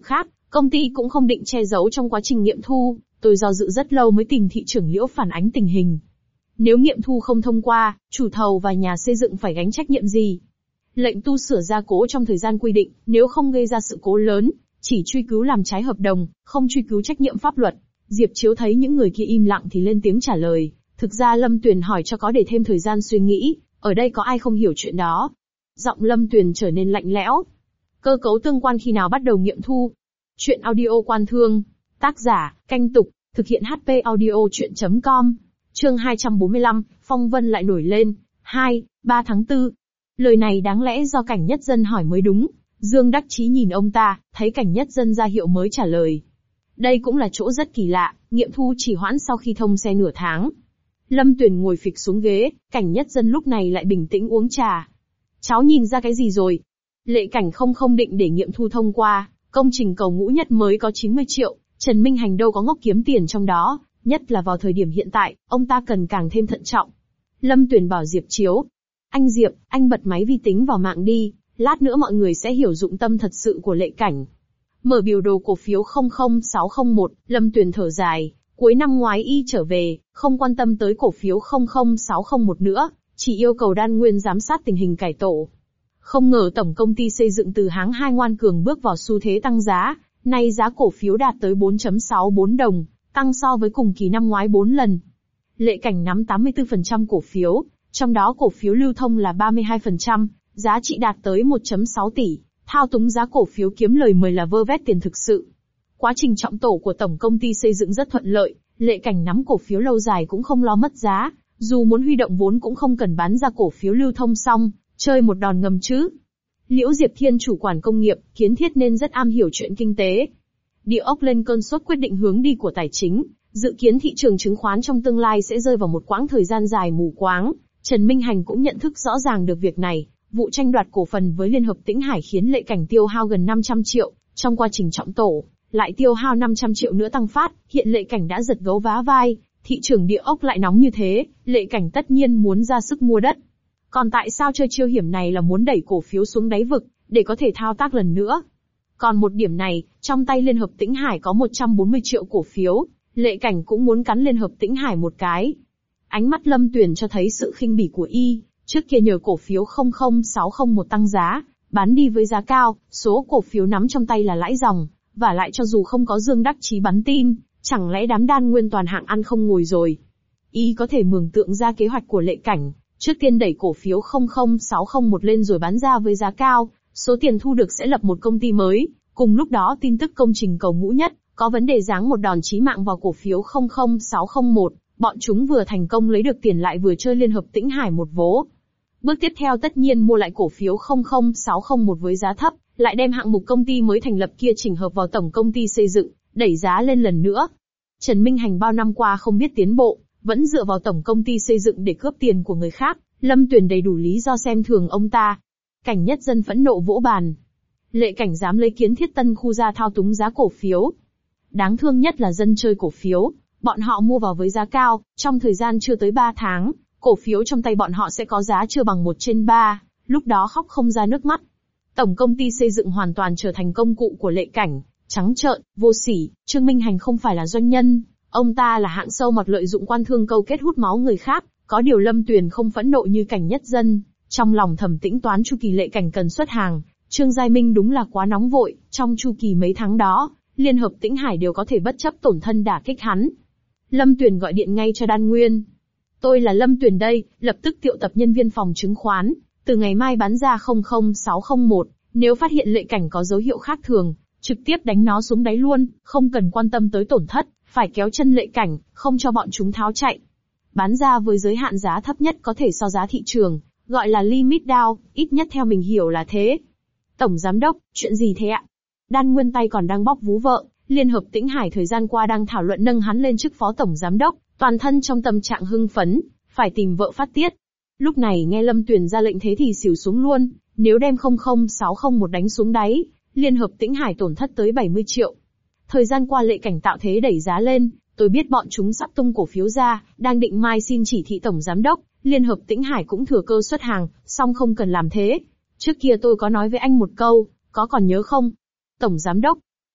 Công ty cũng không định che giấu trong quá trình nghiệm thu, tôi do dự rất lâu mới tìm thị trưởng Liễu phản ánh tình hình. Nếu nghiệm thu không thông qua, chủ thầu và nhà xây dựng phải gánh trách nhiệm gì? Lệnh tu sửa gia cố trong thời gian quy định, nếu không gây ra sự cố lớn, chỉ truy cứu làm trái hợp đồng, không truy cứu trách nhiệm pháp luật. Diệp Chiếu thấy những người kia im lặng thì lên tiếng trả lời. Thực ra Lâm Tuyền hỏi cho có để thêm thời gian suy nghĩ, ở đây có ai không hiểu chuyện đó. Giọng Lâm Tuyền trở nên lạnh lẽo. Cơ cấu tương quan khi nào bắt đầu nghiệm thu? Chuyện audio quan thương. Tác giả, Canh Tục, thực hiện hát pê audio chuyện chấm com. Chương hai trăm bốn mươi lăm, phong vân lại nổi lên. hai, ba tháng tư. Lời này đáng lẽ do Cảnh Nhất Dân hỏi mới đúng. Dương Đắc Chí nhìn ông ta, thấy Cảnh Nhất Dân ra hiệu mới trả lời. Đây cũng là chỗ rất kỳ lạ, nghiệm thu chỉ hoãn sau khi thông xe nửa tháng. Lâm Tuyền ngồi phịch xuống ghế, Cảnh Nhất Dân lúc này lại bình tĩnh uống trà. Cháu nhìn ra cái gì rồi? Lệ Cảnh không không định để nghiệm thu thông qua, công trình cầu Ngũ Nhất mới có chín mươi triệu, Trần Minh Hành đâu có ngốc kiếm tiền trong đó, nhất là vào thời điểm hiện tại, ông ta cần càng thêm thận trọng. Lâm Tuyền bảo Diệp Chiếu. Anh Diệp, anh bật máy vi tính vào mạng đi, lát nữa mọi người sẽ hiểu dụng tâm thật sự của Lệ Cảnh. Mở biểu đồ cổ phiếu không không sáu không một, Lâm Tuyền thở dài, cuối năm ngoái y trở về, không quan tâm tới cổ phiếu không không sáu không một nữa, chỉ yêu cầu Đan Nguyên giám sát tình hình cải tổ. Không ngờ tổng công ty xây dựng từ tháng hai ngoan cường bước vào xu thế tăng giá, nay giá cổ phiếu đạt tới bốn phẩy sáu bốn đồng, tăng so với cùng kỳ năm ngoái bốn lần. Lệ Cảnh nắm tám mươi tư phần trăm cổ phiếu, trong đó cổ phiếu lưu thông là ba mươi hai phần trăm, giá trị đạt tới một phẩy sáu tỷ, thao túng giá cổ phiếu kiếm lời mười là vơ vét tiền thực sự. Quá trình trọng tổ của tổng công ty xây dựng rất thuận lợi, Lệ Cảnh nắm cổ phiếu lâu dài cũng không lo mất giá, dù muốn huy động vốn cũng không cần bán ra cổ phiếu lưu thông xong, chơi một đòn ngầm chứ. Liễu Diệp Thiên chủ quản công nghiệp, kiến thiết nên rất am hiểu chuyện kinh tế. Địa ốc lên cơn sốt quyết định hướng đi của tài chính, dự kiến thị trường chứng khoán trong tương lai sẽ rơi vào một quãng thời gian dài mù quáng. Trần Minh Hành cũng nhận thức rõ ràng được việc này, vụ tranh đoạt cổ phần với Liên hợp Tĩnh Hải khiến Lệ Cảnh tiêu hao gần năm trăm triệu, trong quá trình trọng tổ, lại tiêu hao năm trăm triệu nữa tăng phát, hiện Lệ Cảnh đã giật gấu vá vai, thị trường địa ốc lại nóng như thế, Lệ Cảnh tất nhiên muốn ra sức mua đất. Còn tại sao chơi chiêu hiểm này là muốn đẩy cổ phiếu xuống đáy vực, để có thể thao tác lần nữa. Còn một điểm này, trong tay Liên hợp Tĩnh Hải có một trăm bốn mươi triệu cổ phiếu, Lệ Cảnh cũng muốn cắn Liên hợp Tĩnh Hải một cái. Ánh mắt Lâm Tuyền cho thấy sự khinh bỉ của y, trước kia nhờ cổ phiếu không không sáu không một tăng giá, bán đi với giá cao, số cổ phiếu nắm trong tay là lãi ròng, và lại cho dù không có Dương Đắc Chí bắn tin, chẳng lẽ đám Đan Nguyên toàn hạng ăn không ngồi rồi. Y có thể mường tượng ra kế hoạch của Lệ Cảnh, trước tiên đẩy cổ phiếu không không sáu không một lên rồi bán ra với giá cao, số tiền thu được sẽ lập một công ty mới, cùng lúc đó tin tức công trình cầu Ngũ Nhất có vấn đề giáng một đòn chí mạng vào cổ phiếu không không sáu không một, bọn chúng vừa thành công lấy được tiền lại vừa chơi Liên hợp Tĩnh Hải một vố. Bước tiếp theo tất nhiên mua lại cổ phiếu không không sáu không một với giá thấp, lại đem hạng mục công ty mới thành lập kia chỉnh hợp vào tổng công ty xây dựng, đẩy giá lên lần nữa. Trần Minh Hành bao năm qua không biết tiến bộ, vẫn dựa vào tổng công ty xây dựng để cướp tiền của người khác, Lâm Tuyền đầy đủ lý do xem thường ông ta. Cảnh Nhất Dân phẫn nộ vỗ bàn. Lệ Cảnh dám lấy Kiến Thiết Tân khu ra thao túng giá cổ phiếu. Đáng thương nhất là dân chơi cổ phiếu, bọn họ mua vào với giá cao, trong thời gian chưa tới ba tháng, cổ phiếu trong tay bọn họ sẽ có giá chưa bằng một trên ba, lúc đó khóc không ra nước mắt. Tổng công ty xây dựng hoàn toàn trở thành công cụ của Lệ Cảnh, trắng trợn, vô sỉ. Trương Minh Hành không phải là doanh nhân, ông ta là hạng sâu mọt lợi dụng quan thương câu kết hút máu người khác. Có điều Lâm Tuyền không phẫn nộ như Cảnh Nhất Dân, trong lòng thầm tính toán chu kỳ Lệ Cảnh cần xuất hàng. Trương Giai Minh đúng là quá nóng vội, trong chu kỳ mấy tháng đó, Liên hợp Tĩnh Hải đều có thể bất chấp tổn thân đả kích hắn. Lâm Tuyền gọi điện ngay cho Đan Nguyên. Tôi là Lâm Tuyền đây, lập tức triệu tập nhân viên phòng chứng khoán, từ ngày mai bán ra không không sáu không một, nếu phát hiện Lệ Cảnh có dấu hiệu khác thường, trực tiếp đánh nó xuống đáy luôn, không cần quan tâm tới tổn thất, phải kéo chân Lệ Cảnh, không cho bọn chúng tháo chạy. Bán ra với giới hạn giá thấp nhất có thể so giá thị trường, gọi là limit down, ít nhất theo mình hiểu là thế. Tổng Giám đốc, chuyện gì thế ạ? Đan Nguyên tay còn đang bóc vú vợ, Liên hợp Tĩnh Hải thời gian qua đang thảo luận nâng hắn lên chức Phó Tổng Giám đốc, toàn thân trong tâm trạng hưng phấn, phải tìm vợ phát tiết. Lúc này nghe Lâm Tuyền ra lệnh thế thì xỉu xuống luôn, nếu đem không không sáu không một đánh xuống đáy, Liên hợp Tĩnh Hải tổn thất tới bảy mươi triệu. Thời gian qua Lệ Cảnh tạo thế đẩy giá lên, tôi biết bọn chúng sắp tung cổ phiếu ra, đang định mai xin chỉ thị Tổng Giám đốc, Liên hợp Tĩnh Hải cũng thừa cơ xuất hàng, song không cần làm thế. Trước kia tôi có nói với anh một câu, có còn nhớ không? Tổng Giám đốc.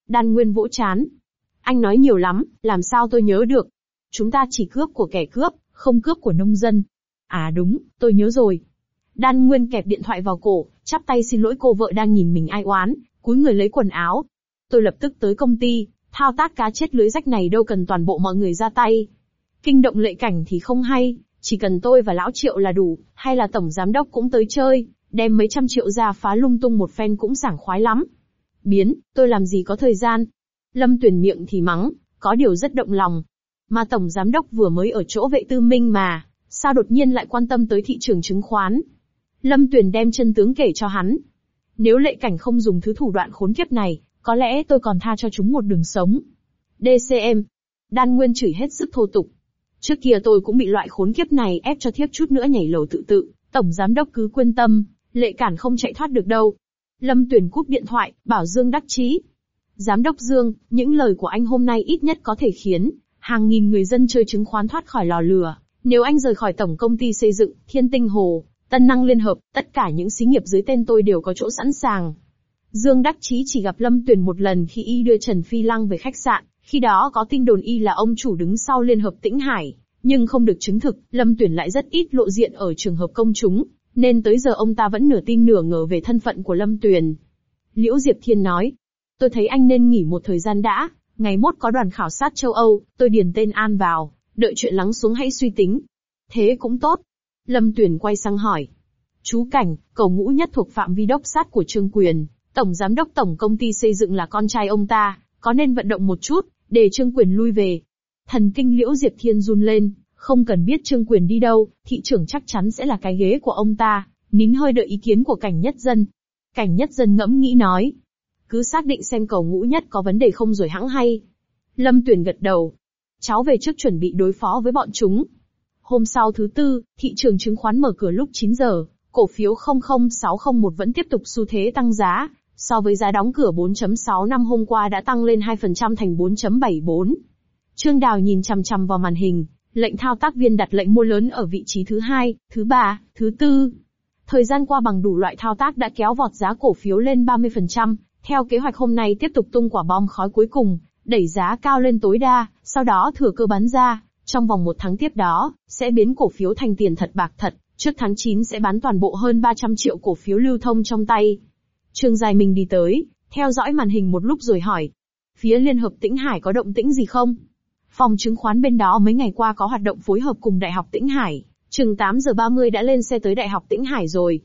Đan Nguyên vỗ trán. Anh nói nhiều lắm, làm sao tôi nhớ được. Chúng ta chỉ cướp của kẻ cướp, không cướp của nông dân. À đúng, tôi nhớ rồi. Đan Nguyên kẹp điện thoại vào cổ, chắp tay xin lỗi cô vợ đang nhìn mình ai oán, cúi người lấy quần áo. Tôi lập tức tới công ty, thao tác cá chết lưới rách này đâu cần toàn bộ mọi người ra tay. Kinh động Lệ Cảnh thì không hay, chỉ cần tôi và Lão Triệu là đủ, hay là tổng giám đốc cũng tới chơi, đem mấy trăm triệu ra phá lung tung một phen cũng sảng khoái lắm. Biến, tôi làm gì có thời gian. Lâm Tuyền miệng thì mắng, có điều rất động lòng. Mà tổng giám đốc vừa mới ở chỗ Vệ Tư Minh mà, sao đột nhiên lại quan tâm tới thị trường chứng khoán. Lâm Tuyền đem chân tướng kể cho hắn. Nếu Lệ Cảnh không dùng thứ thủ đoạn khốn kiếp này, có lẽ tôi còn tha cho chúng một đường sống. đê xê em. Đan Nguyên chửi hết sức thô tục. Trước kia tôi cũng bị loại khốn kiếp này ép cho thiếp chút nữa nhảy lầu tự tự, tổng giám đốc cứ quyên tâm, Lệ Cản không chạy thoát được đâu. Lâm Tuyền cúp điện thoại, bảo Dương đắc chí. Giám đốc Dương, những lời của anh hôm nay ít nhất có thể khiến hàng nghìn người dân chơi chứng khoán thoát khỏi lò lừa. Nếu anh rời khỏi tổng công ty xây dựng, Thiên Tinh Hồ, Tân Năng Liên Hợp, tất cả những xí nghiệp dưới tên tôi đều có chỗ sẵn sàng. Dương đắc chí chỉ gặp Lâm Tuyền một lần khi y đưa Trần Phi Lăng về khách sạn, khi đó có tin đồn y là ông chủ đứng sau Liên Hợp Tĩnh Hải, nhưng không được chứng thực, Lâm Tuyền lại rất ít lộ diện ở trường hợp công chúng, nên tới giờ ông ta vẫn nửa tin nửa ngờ về thân phận của Lâm Tuyền. Liễu Diệp Thiên nói, tôi thấy anh nên nghỉ một thời gian đã, ngày mốt có đoàn khảo sát châu Âu, tôi điền tên An vào, đợi chuyện lắng xuống hãy suy tính. Thế cũng tốt. Lâm Tuyền quay sang hỏi. Chú Cảnh, Cầu Ngũ Nhất thuộc phạm vi đốc sát của Trương Quyền, tổng giám đốc tổng công ty xây dựng là con trai ông ta, có nên vận động một chút, để Trương Quyền lui về? Thần kinh Liễu Diệp Thiên run lên, không cần biết Trương Quyền đi đâu, thị trưởng chắc chắn sẽ là cái ghế của ông ta, nín hơi đợi ý kiến của Cảnh Nhất Dân. Cảnh Nhất Dân ngẫm nghĩ nói. Cứ xác định xem Cầu Ngũ Nhất có vấn đề không rồi hẵng hay. Lâm Tuyền gật đầu. Cháu về trước chuẩn bị đối phó với bọn chúng. Hôm sau thứ tư, thị trường chứng khoán mở cửa lúc chín giờ, cổ phiếu không không sáu không một vẫn tiếp tục xu thế tăng giá, so với giá đóng cửa bốn phẩy sáu năm hôm qua đã tăng lên hai phần trăm thành bốn phẩy bảy bốn. Trương Đào nhìn chằm chằm vào màn hình, lệnh thao tác viên đặt lệnh mua lớn ở vị trí thứ hai, thứ ba, thứ tư. Thời gian qua bằng đủ loại thao tác đã kéo vọt giá cổ phiếu lên ba mươi phần trăm, theo kế hoạch hôm nay tiếp tục tung quả bom khói cuối cùng, đẩy giá cao lên tối đa, sau đó thừa cơ bán ra, trong vòng một tháng tiếp đó, sẽ biến cổ phiếu thành tiền thật bạc thật, trước tháng chín sẽ bán toàn bộ hơn ba trăm triệu cổ phiếu lưu thông trong tay. Trương Giai Minh đi tới, theo dõi màn hình một lúc rồi hỏi. Phía Liên Hợp Tĩnh Hải có động tĩnh gì không? Phòng chứng khoán bên đó mấy ngày qua có hoạt động phối hợp cùng Đại học Tĩnh Hải, chừng tám giờ ba mươi đã lên xe tới Đại học Tĩnh Hải rồi.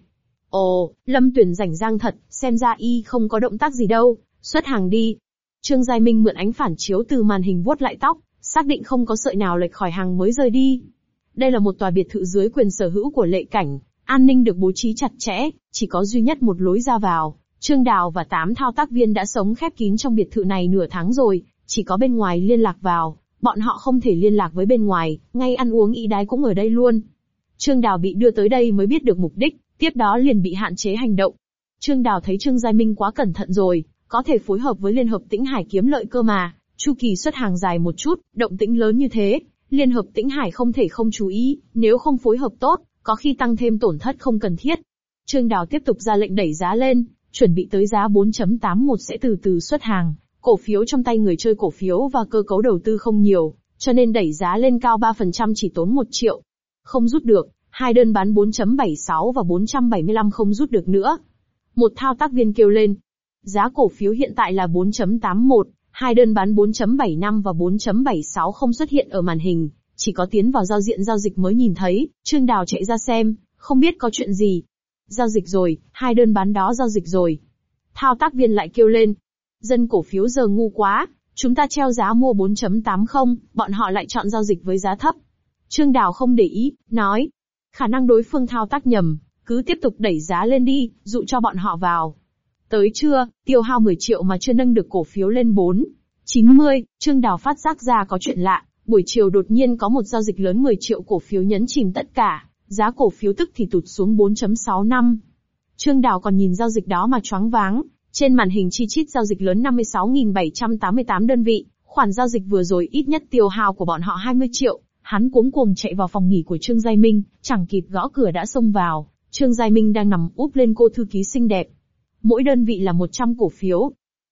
Ồ, Lâm Tuyền rảnh rang thật, xem ra y không có động tác gì đâu, xuất hàng đi. Trương Giai Minh mượn ánh phản chiếu từ màn hình vuốt lại tóc, xác định không có sợi nào lệch khỏi hàng mới rời đi. Đây là một tòa biệt thự dưới quyền sở hữu của Lệ Cảnh, an ninh được bố trí chặt chẽ, chỉ có duy nhất một lối ra vào. Trương Đào và tám thao tác viên đã sống khép kín trong biệt thự này nửa tháng rồi, chỉ có bên ngoài liên lạc vào, bọn họ không thể liên lạc với bên ngoài, ngay ăn uống y đái cũng ở đây luôn. Trương Đào bị đưa tới đây mới biết được mục đích, tiếp đó liền bị hạn chế hành động. Trương Đào thấy Trương Giai Minh quá cẩn thận rồi, có thể phối hợp với Liên Hợp Tĩnh Hải kiếm lợi cơ mà, chu kỳ xuất hàng dài một chút, động tĩnh lớn như thế, Liên Hợp Tĩnh Hải không thể không chú ý, nếu không phối hợp tốt, có khi tăng thêm tổn thất không cần thiết. Trương Đào tiếp tục ra lệnh đẩy giá lên, chuẩn bị tới giá bốn phẩy tám một sẽ từ từ xuất hàng, cổ phiếu trong tay người chơi cổ phiếu và cơ cấu đầu tư không nhiều, cho nên đẩy giá lên cao ba phần trăm chỉ tốn một triệu. Không rút được, hai đơn bán bốn phẩy bảy sáu và bốn trăm bảy mươi lăm không rút được nữa. Một thao tác viên kêu lên. Giá cổ phiếu hiện tại là bốn phẩy tám một, hai đơn bán bốn phẩy bảy năm và bốn phẩy bảy sáu không xuất hiện ở màn hình, chỉ có tiến vào giao diện giao dịch mới nhìn thấy. Trương Đào chạy ra xem, không biết có chuyện gì. Giao dịch rồi, hai đơn bán đó giao dịch rồi. Thao tác viên lại kêu lên. Dân cổ phiếu giờ ngu quá, chúng ta treo giá mua bốn phẩy tám không, bọn họ lại chọn giao dịch với giá thấp. Trương Đào không để ý, nói. Khả năng đối phương thao tác nhầm, cứ tiếp tục đẩy giá lên đi, dụ cho bọn họ vào. Tới trưa, tiêu hao mười triệu mà chưa nâng được cổ phiếu lên bốn phẩy chín mươi, Trương Đào phát giác ra có chuyện lạ, buổi chiều đột nhiên có một giao dịch lớn mười triệu cổ phiếu nhấn chìm tất cả, giá cổ phiếu tức thì tụt xuống bốn phẩy sáu năm. Trương Đào còn nhìn giao dịch đó mà choáng váng, trên màn hình chi chít giao dịch lớn năm mươi sáu nghìn bảy trăm tám mươi tám đơn vị, khoản giao dịch vừa rồi ít nhất tiêu hao của bọn họ hai mươi triệu, hắn cuống cuồng chạy vào phòng nghỉ của Trương Giai Minh, chẳng kịp gõ cửa đã xông vào, Trương Giai Minh đang nằm úp lên cô thư ký xinh đẹp. Mỗi đơn vị là một trăm cổ phiếu.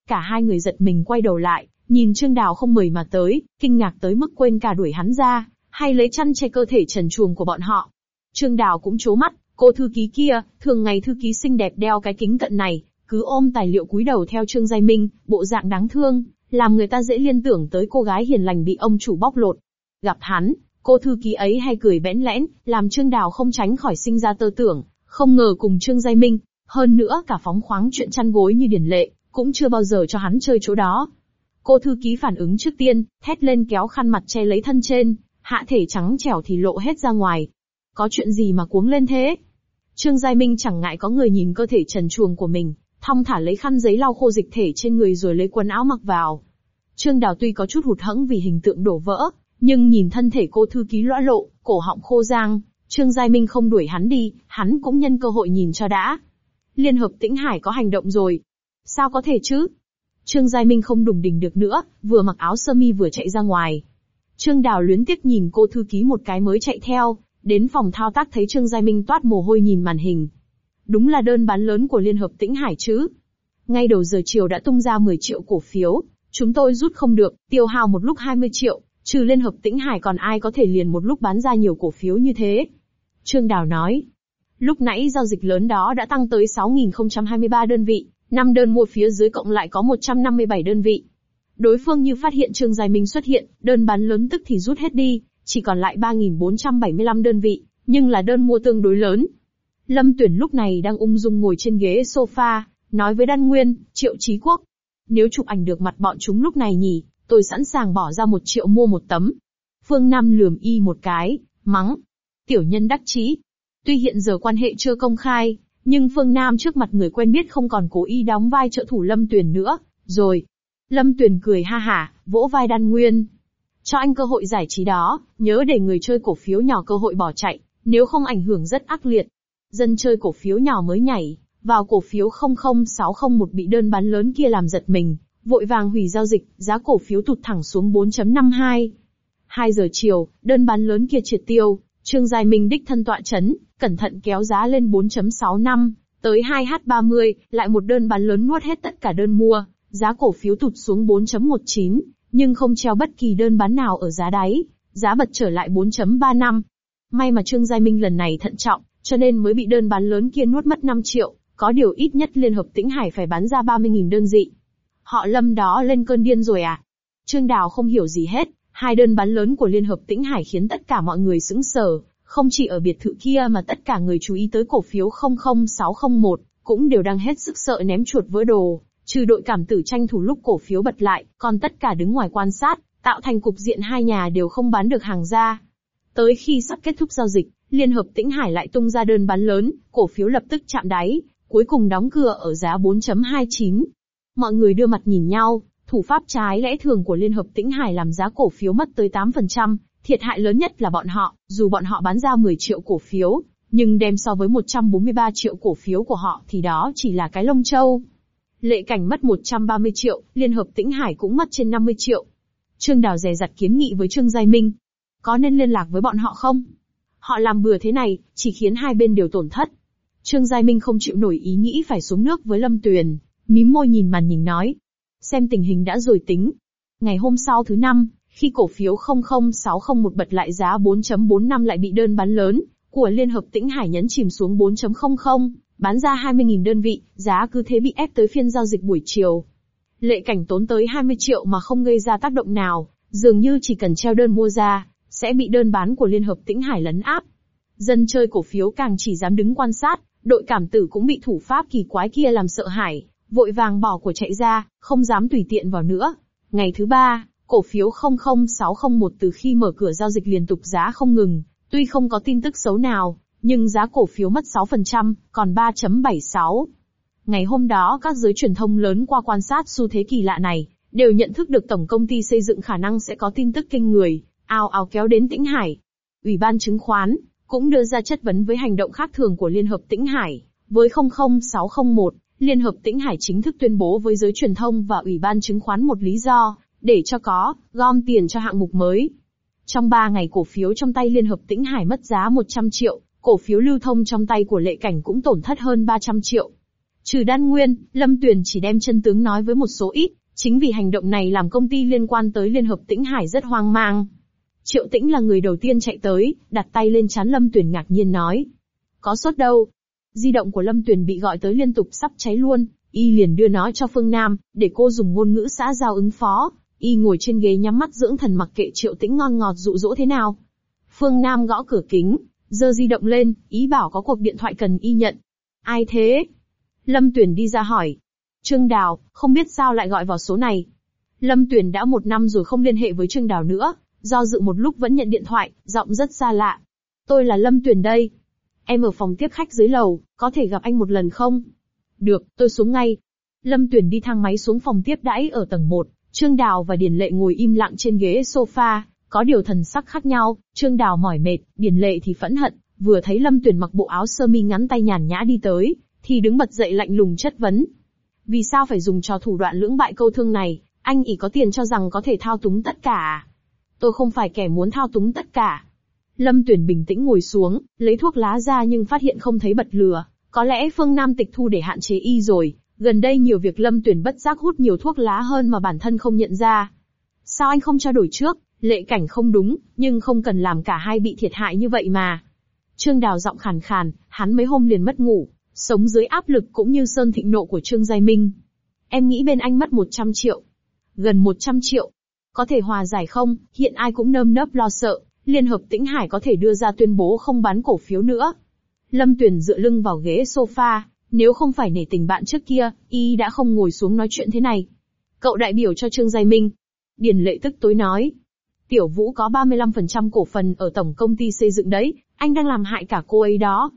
Cả hai người giật mình quay đầu lại, nhìn Trương Đào không mời mà tới, kinh ngạc tới mức quên cả đuổi hắn ra, hay lấy chăn che cơ thể trần truồng của bọn họ. Trương Đào cũng trố mắt, cô thư ký kia, thường ngày thư ký xinh đẹp đeo cái kính cận này, cứ ôm tài liệu cúi đầu theo Trương Giai Minh, bộ dạng đáng thương, làm người ta dễ liên tưởng tới cô gái hiền lành bị ông chủ bóc lột. Gặp hắn, cô thư ký ấy hay cười bẽn lẽn, làm Trương Đào không tránh khỏi sinh ra tơ tưởng, không ngờ cùng Trương Giai Minh, hơn nữa cả phóng khoáng chuyện chăn gối như điển lệ, cũng chưa bao giờ cho hắn chơi chỗ đó. Cô thư ký phản ứng trước tiên, thét lên kéo khăn mặt che lấy thân trên, hạ thể trắng trẻo thì lộ hết ra ngoài. Có chuyện gì mà cuống lên thế? Trương Giai Minh chẳng ngại có người nhìn cơ thể trần truồng của mình, thong thả lấy khăn giấy lau khô dịch thể trên người rồi lấy quần áo mặc vào. Trương Đào tuy có chút hụt hẫng vì hình tượng đổ vỡ, nhưng nhìn thân thể cô thư ký lõa lộ, cổ họng khô rang, Trương Giai Minh không đuổi hắn đi, hắn cũng nhân cơ hội nhìn cho đã. Liên hợp Tĩnh Hải có hành động rồi. Sao có thể chứ? Trương Giai Minh không đùng đỉnh được nữa, vừa mặc áo sơ mi vừa chạy ra ngoài. Trương Đào luyến tiếc nhìn cô thư ký một cái mới chạy theo, đến phòng thao tác thấy Trương Giai Minh toát mồ hôi nhìn màn hình. Đúng là đơn bán lớn của Liên hợp Tĩnh Hải chứ. Ngay đầu giờ chiều đã tung ra mười triệu cổ phiếu, chúng tôi rút không được, tiêu hao một lúc hai mươi triệu, trừ Liên hợp Tĩnh Hải còn ai có thể liền một lúc bán ra nhiều cổ phiếu như thế. Trương Đào nói. Lúc nãy giao dịch lớn đó đã tăng tới sáu nghìn không trăm hai mươi ba đơn vị, năm đơn mua phía dưới cộng lại có một trăm năm mươi bảy đơn vị. Đối phương như phát hiện Trương Giai Minh xuất hiện, đơn bán lớn tức thì rút hết đi, chỉ còn lại ba nghìn bốn trăm bảy mươi lăm đơn vị, nhưng là đơn mua tương đối lớn. Lâm Tuyển lúc này đang ung dung ngồi trên ghế sofa, nói với Đan Nguyên, Triệu Chí Quốc. Nếu chụp ảnh được mặt bọn chúng lúc này nhỉ, tôi sẵn sàng bỏ ra một triệu mua một tấm. Phương Nam lườm y một cái, mắng. Tiểu nhân đắc chí. Tuy hiện giờ quan hệ chưa công khai, nhưng Phương Nam trước mặt người quen biết không còn cố ý đóng vai trợ thủ Lâm Tuyển nữa, rồi. Lâm Tuyển cười ha hả, vỗ vai Đan Nguyên. Cho anh cơ hội giải trí đó, nhớ để người chơi cổ phiếu nhỏ cơ hội bỏ chạy, nếu không ảnh hưởng rất ác liệt. Dân chơi cổ phiếu nhỏ mới nhảy vào cổ phiếu không không sáu không một bị đơn bán lớn kia làm giật mình, vội vàng hủy giao dịch, giá cổ phiếu tụt thẳng xuống bốn chấm năm hai. hai giờ chiều, đơn bán lớn kia triệt tiêu, Trương Giai Minh đích thân tọa chấn, cẩn thận kéo giá lên bốn chấm sáu năm, tới hai h ba mươi, lại một đơn bán lớn nuốt hết tất cả đơn mua, giá cổ phiếu tụt xuống bốn chấm một chín, nhưng không treo bất kỳ đơn bán nào ở giá đáy, giá bật trở lại bốn chấm ba năm. May mà Trương Giai Minh lần này thận trọng, cho nên mới bị đơn bán lớn kia nuốt mất năm triệu, có điều ít nhất Liên hợp Tĩnh Hải phải bán ra ba mươi nghìn đơn dị. Họ Lâm đó lên cơn điên rồi à? Trương Đào không hiểu gì hết, hai đơn bán lớn của Liên hợp Tĩnh Hải khiến tất cả mọi người sững sờ, không chỉ ở biệt thự kia mà tất cả người chú ý tới cổ phiếu không không sáu không một, cũng đều đang hết sức sợ ném chuột vỡ đồ, trừ đội cảm tử tranh thủ lúc cổ phiếu bật lại, còn tất cả đứng ngoài quan sát, tạo thành cục diện hai nhà đều không bán được hàng ra. Tới khi sắp kết thúc giao dịch, Liên hợp Tĩnh Hải lại tung ra đơn bán lớn, cổ phiếu lập tức chạm đáy, cuối cùng đóng cửa ở giá bốn chấm hai chín. Mọi người đưa mặt nhìn nhau, thủ pháp trái lẽ thường của Liên hợp Tĩnh Hải làm giá cổ phiếu mất tới tám phần trăm, thiệt hại lớn nhất là bọn họ, dù bọn họ bán ra mười triệu cổ phiếu, nhưng đem so với một trăm bốn mươi ba triệu cổ phiếu của họ thì đó chỉ là cái lông châu. Lệ Cảnh mất một trăm ba mươi triệu, Liên hợp Tĩnh Hải cũng mất trên năm mươi triệu. Trương Đào dè dặt kiến nghị với Trương Giai Minh. Có nên liên lạc với bọn họ không? Họ làm bừa thế này, chỉ khiến hai bên đều tổn thất. Trương Giai Minh không chịu nổi ý nghĩ phải xuống nước với Lâm Tuyền, mím môi nhìn màn hình nói. Xem tình hình đã rồi tính. Ngày hôm sau thứ năm, khi cổ phiếu không không sáu không một bật lại giá bốn chấm bốn năm lại bị đơn bán lớn của Liên hợp Tĩnh Hải nhấn chìm xuống bốn chấm không không, bán ra hai mươi nghìn đơn vị, giá cứ thế bị ép tới phiên giao dịch buổi chiều. Lệ Cảnh tốn tới hai mươi triệu mà không gây ra tác động nào, dường như chỉ cần treo đơn mua ra, sẽ bị đơn bán của Liên hợp Tĩnh Hải lấn áp. Dân chơi cổ phiếu càng chỉ dám đứng quan sát, đội cảm tử cũng bị thủ pháp kỳ quái kia làm sợ hãi, vội vàng bỏ của chạy ra, không dám tùy tiện vào nữa. Ngày thứ ba, cổ phiếu không không sáu không một từ khi mở cửa giao dịch liên tục giá không ngừng, tuy không có tin tức xấu nào, nhưng giá cổ phiếu mất sáu phần trăm, còn ba chấm bảy sáu. Ngày hôm đó các giới truyền thông lớn qua quan sát xu thế kỳ lạ này, đều nhận thức được tổng công ty xây dựng khả năng sẽ có tin tức kinh người, ào ào kéo đến Tĩnh Hải. Ủy ban chứng khoán cũng đưa ra chất vấn với hành động khác thường của Liên hợp Tĩnh Hải. Với không không sáu không một, Liên hợp Tĩnh Hải chính thức tuyên bố với giới truyền thông và Ủy ban chứng khoán một lý do, để cho có, gom tiền cho hạng mục mới. Trong ba ngày cổ phiếu trong tay Liên hợp Tĩnh Hải mất giá một trăm triệu, cổ phiếu lưu thông trong tay của Lệ Cảnh cũng tổn thất hơn ba trăm triệu. Trừ Đan Nguyên, Lâm Tuyền chỉ đem chân tướng nói với một số ít, chính vì hành động này làm công ty liên quan tới Liên hợp Tĩnh Hải rất hoang mang. Triệu Tĩnh là người đầu tiên chạy tới, đặt tay lên trán Lâm Tuyền ngạc nhiên nói. Có sốt đâu? Di động của Lâm Tuyền bị gọi tới liên tục sắp cháy luôn, y liền đưa nó cho Phương Nam, để cô dùng ngôn ngữ xã giao ứng phó. Y ngồi trên ghế nhắm mắt dưỡng thần mặc kệ Triệu Tĩnh ngon ngọt dụ dỗ thế nào. Phương Nam gõ cửa kính, giơ di động lên, ý bảo có cuộc điện thoại cần y nhận. Ai thế? Lâm Tuyền đi ra hỏi. Trương Đào, không biết sao lại gọi vào số này. Lâm Tuyền đã một năm rồi không liên hệ với Trương Đào nữa, do dự một lúc vẫn nhận điện thoại, giọng rất xa lạ. Tôi là Lâm Tuyền đây. Em ở phòng tiếp khách dưới lầu, có thể gặp anh một lần không? Được, tôi xuống ngay. Lâm Tuyền đi thang máy xuống phòng tiếp đãi ở tầng một, Trương Đào và Điền Lệ ngồi im lặng trên ghế sofa, có điều thần sắc khác nhau, Trương Đào mỏi mệt, Điền Lệ thì phẫn hận, vừa thấy Lâm Tuyền mặc bộ áo sơ mi ngắn tay nhàn nhã đi tới, thì đứng bật dậy lạnh lùng chất vấn. Vì sao phải dùng trò thủ đoạn lưỡng bại câu thương này, anh ỷ có tiền cho rằng có thể thao túng tất cả. Tôi không phải kẻ muốn thao túng tất cả. Lâm Tuyền bình tĩnh ngồi xuống, lấy thuốc lá ra nhưng phát hiện không thấy bật lửa, có lẽ Phương Nam tịch thu để hạn chế y rồi, gần đây nhiều việc Lâm Tuyền bất giác hút nhiều thuốc lá hơn mà bản thân không nhận ra. Sao anh không trao đổi trước, Lệ Cảnh không đúng, nhưng không cần làm cả hai bị thiệt hại như vậy mà. Trương Đào giọng khàn khàn, hắn mấy hôm liền mất ngủ, sống dưới áp lực cũng như sơn thịnh nộ của Trương Giai Minh. Em nghĩ bên anh mất một trăm triệu. Gần một trăm triệu. Có thể hòa giải không? Hiện ai cũng nơm nớp lo sợ, Liên hợp Tĩnh Hải có thể đưa ra tuyên bố không bán cổ phiếu nữa. Lâm Tuyền dựa lưng vào ghế sofa, nếu không phải nể tình bạn trước kia, y đã không ngồi xuống nói chuyện thế này. Cậu đại biểu cho Trương Giai Minh. Điền Lệ tức tối nói. Tiểu Vũ có ba mươi lăm phần trăm cổ phần ở tổng công ty xây dựng đấy, anh đang làm hại cả cô ấy đó.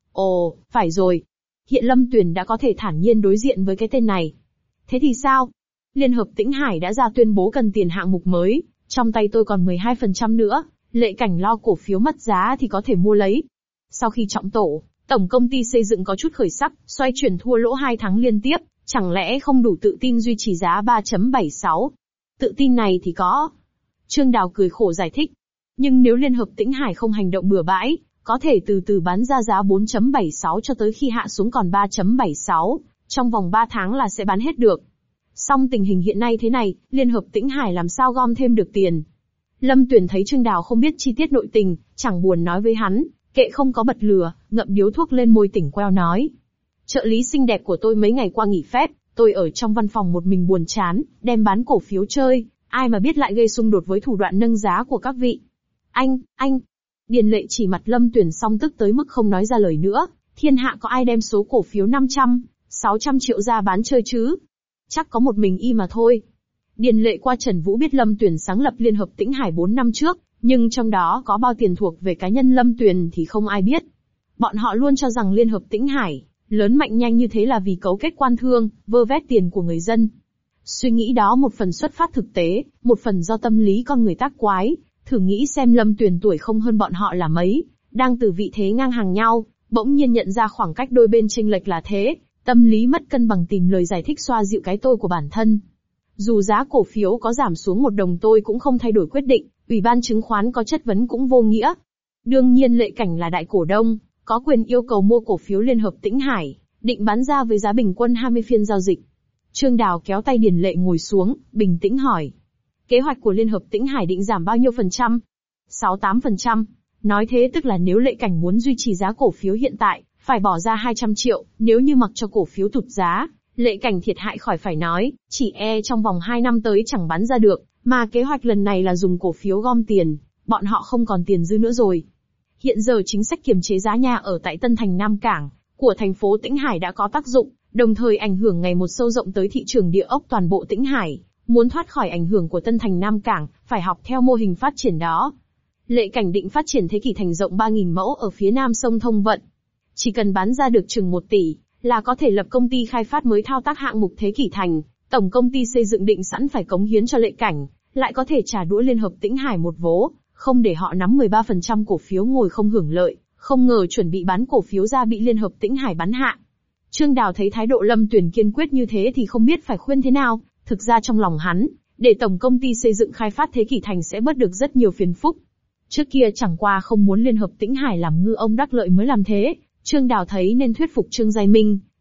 Ồ, phải rồi. Hiện Lâm Tuyền đã có thể thản nhiên đối diện với cái tên này. Thế thì sao? Liên hợp Tĩnh Hải đã ra tuyên bố cần tiền hạng mục mới, trong tay tôi còn mười hai phần trăm nữa, Lệ Cảnh lo cổ phiếu mất giá thì có thể mua lấy. Sau khi trọng tổ, tổng công ty xây dựng có chút khởi sắc, xoay chuyển thua lỗ hai tháng liên tiếp, chẳng lẽ không đủ tự tin duy trì giá ba phẩy bảy sáu? Tự tin này thì có. Trương Đào cười khổ giải thích. Nhưng nếu Liên hợp Tĩnh Hải không hành động bừa bãi, có thể từ từ bán ra giá bốn phẩy bảy sáu cho tới khi hạ xuống còn ba phẩy bảy sáu, trong vòng ba tháng là sẽ bán hết được. Song tình hình hiện nay thế này, Liên hợp Tĩnh Hải làm sao gom thêm được tiền? Lâm Tuyền thấy Trương Đào không biết chi tiết nội tình, chẳng buồn nói với hắn, kệ không có bật lửa, ngậm điếu thuốc lên môi tỉnh queo nói. Trợ lý xinh đẹp của tôi mấy ngày qua nghỉ phép, tôi ở trong văn phòng một mình buồn chán, đem bán cổ phiếu chơi, ai mà biết lại gây xung đột với thủ đoạn nâng giá của các vị. Anh, anh. Điền Lệ chỉ mặt Lâm Tuyền xong tức tới mức không nói ra lời nữa, thiên hạ có ai đem số cổ phiếu năm trăm, sáu trăm triệu ra bán chơi chứ? Chắc có một mình y mà thôi. Điền Lệ qua Trần Vũ biết Lâm Tuyền sáng lập Liên hợp Tĩnh Hải bốn năm trước, nhưng trong đó có bao tiền thuộc về cá nhân Lâm Tuyền thì không ai biết. Bọn họ luôn cho rằng Liên hợp Tĩnh Hải lớn mạnh nhanh như thế là vì cấu kết quan thương, vơ vét tiền của người dân. Suy nghĩ đó một phần xuất phát thực tế, một phần do tâm lý con người tác quái. Thử nghĩ xem Lâm Tuyền tuổi không hơn bọn họ là mấy, đang từ vị thế ngang hàng nhau, bỗng nhiên nhận ra khoảng cách đôi bên chênh lệch là thế, tâm lý mất cân bằng tìm lời giải thích xoa dịu cái tôi của bản thân. Dù giá cổ phiếu có giảm xuống một đồng tôi cũng không thay đổi quyết định, Ủy ban chứng khoán có chất vấn cũng vô nghĩa. Đương nhiên Lệ Cảnh là đại cổ đông, có quyền yêu cầu mua cổ phiếu Liên hợp Tĩnh Hải, định bán ra với giá bình quân hai mươi phiên giao dịch. Trương Đào kéo tay Điền Lệ ngồi xuống, bình tĩnh hỏi. Kế hoạch của Liên hợp Tĩnh Hải định giảm bao nhiêu phần trăm? sáu tám phần trăm. Nói thế tức là nếu Lệ Cảnh muốn duy trì giá cổ phiếu hiện tại, phải bỏ ra hai trăm triệu, nếu như mặc cho cổ phiếu tụt giá, Lệ Cảnh thiệt hại khỏi phải nói, chỉ e trong vòng hai năm tới chẳng bán ra được, mà kế hoạch lần này là dùng cổ phiếu gom tiền, bọn họ không còn tiền dư nữa rồi. Hiện giờ chính sách kiềm chế giá nhà ở tại Tân Thành Nam Cảng của thành phố Tĩnh Hải đã có tác dụng, đồng thời ảnh hưởng ngày một sâu rộng tới thị trường địa ốc toàn bộ Tĩnh Hải. Muốn thoát khỏi ảnh hưởng của Tân Thành Nam Cảng, phải học theo mô hình phát triển đó. Lệ Cảnh định phát triển Thế Kỷ Thành rộng ba nghìn mẫu ở phía nam sông Thông Vận. Chỉ cần bán ra được chừng một tỷ, là có thể lập công ty khai phát mới thao tác hạng mục Thế Kỷ Thành. Tổng công ty xây dựng định sẵn phải cống hiến cho Lệ Cảnh, lại có thể trả đũa Liên hợp Tĩnh Hải một vố, không để họ nắm mười ba phần trăm cổ phiếu ngồi không hưởng lợi, không ngờ chuẩn bị bán cổ phiếu ra bị Liên hợp Tĩnh Hải bắn hạ. Trương Đào thấy thái độ Lâm Tuyền kiên quyết như thế thì không biết phải khuyên thế nào. Thực ra trong lòng hắn, để tổng công ty xây dựng khai phát Thế Kỷ Thành sẽ bớt được rất nhiều phiền phức. Trước kia chẳng qua không muốn Liên hợp Tĩnh Hải làm ngư ông đắc lợi mới làm thế, Trương Đào thấy nên thuyết phục Trương Giai Minh,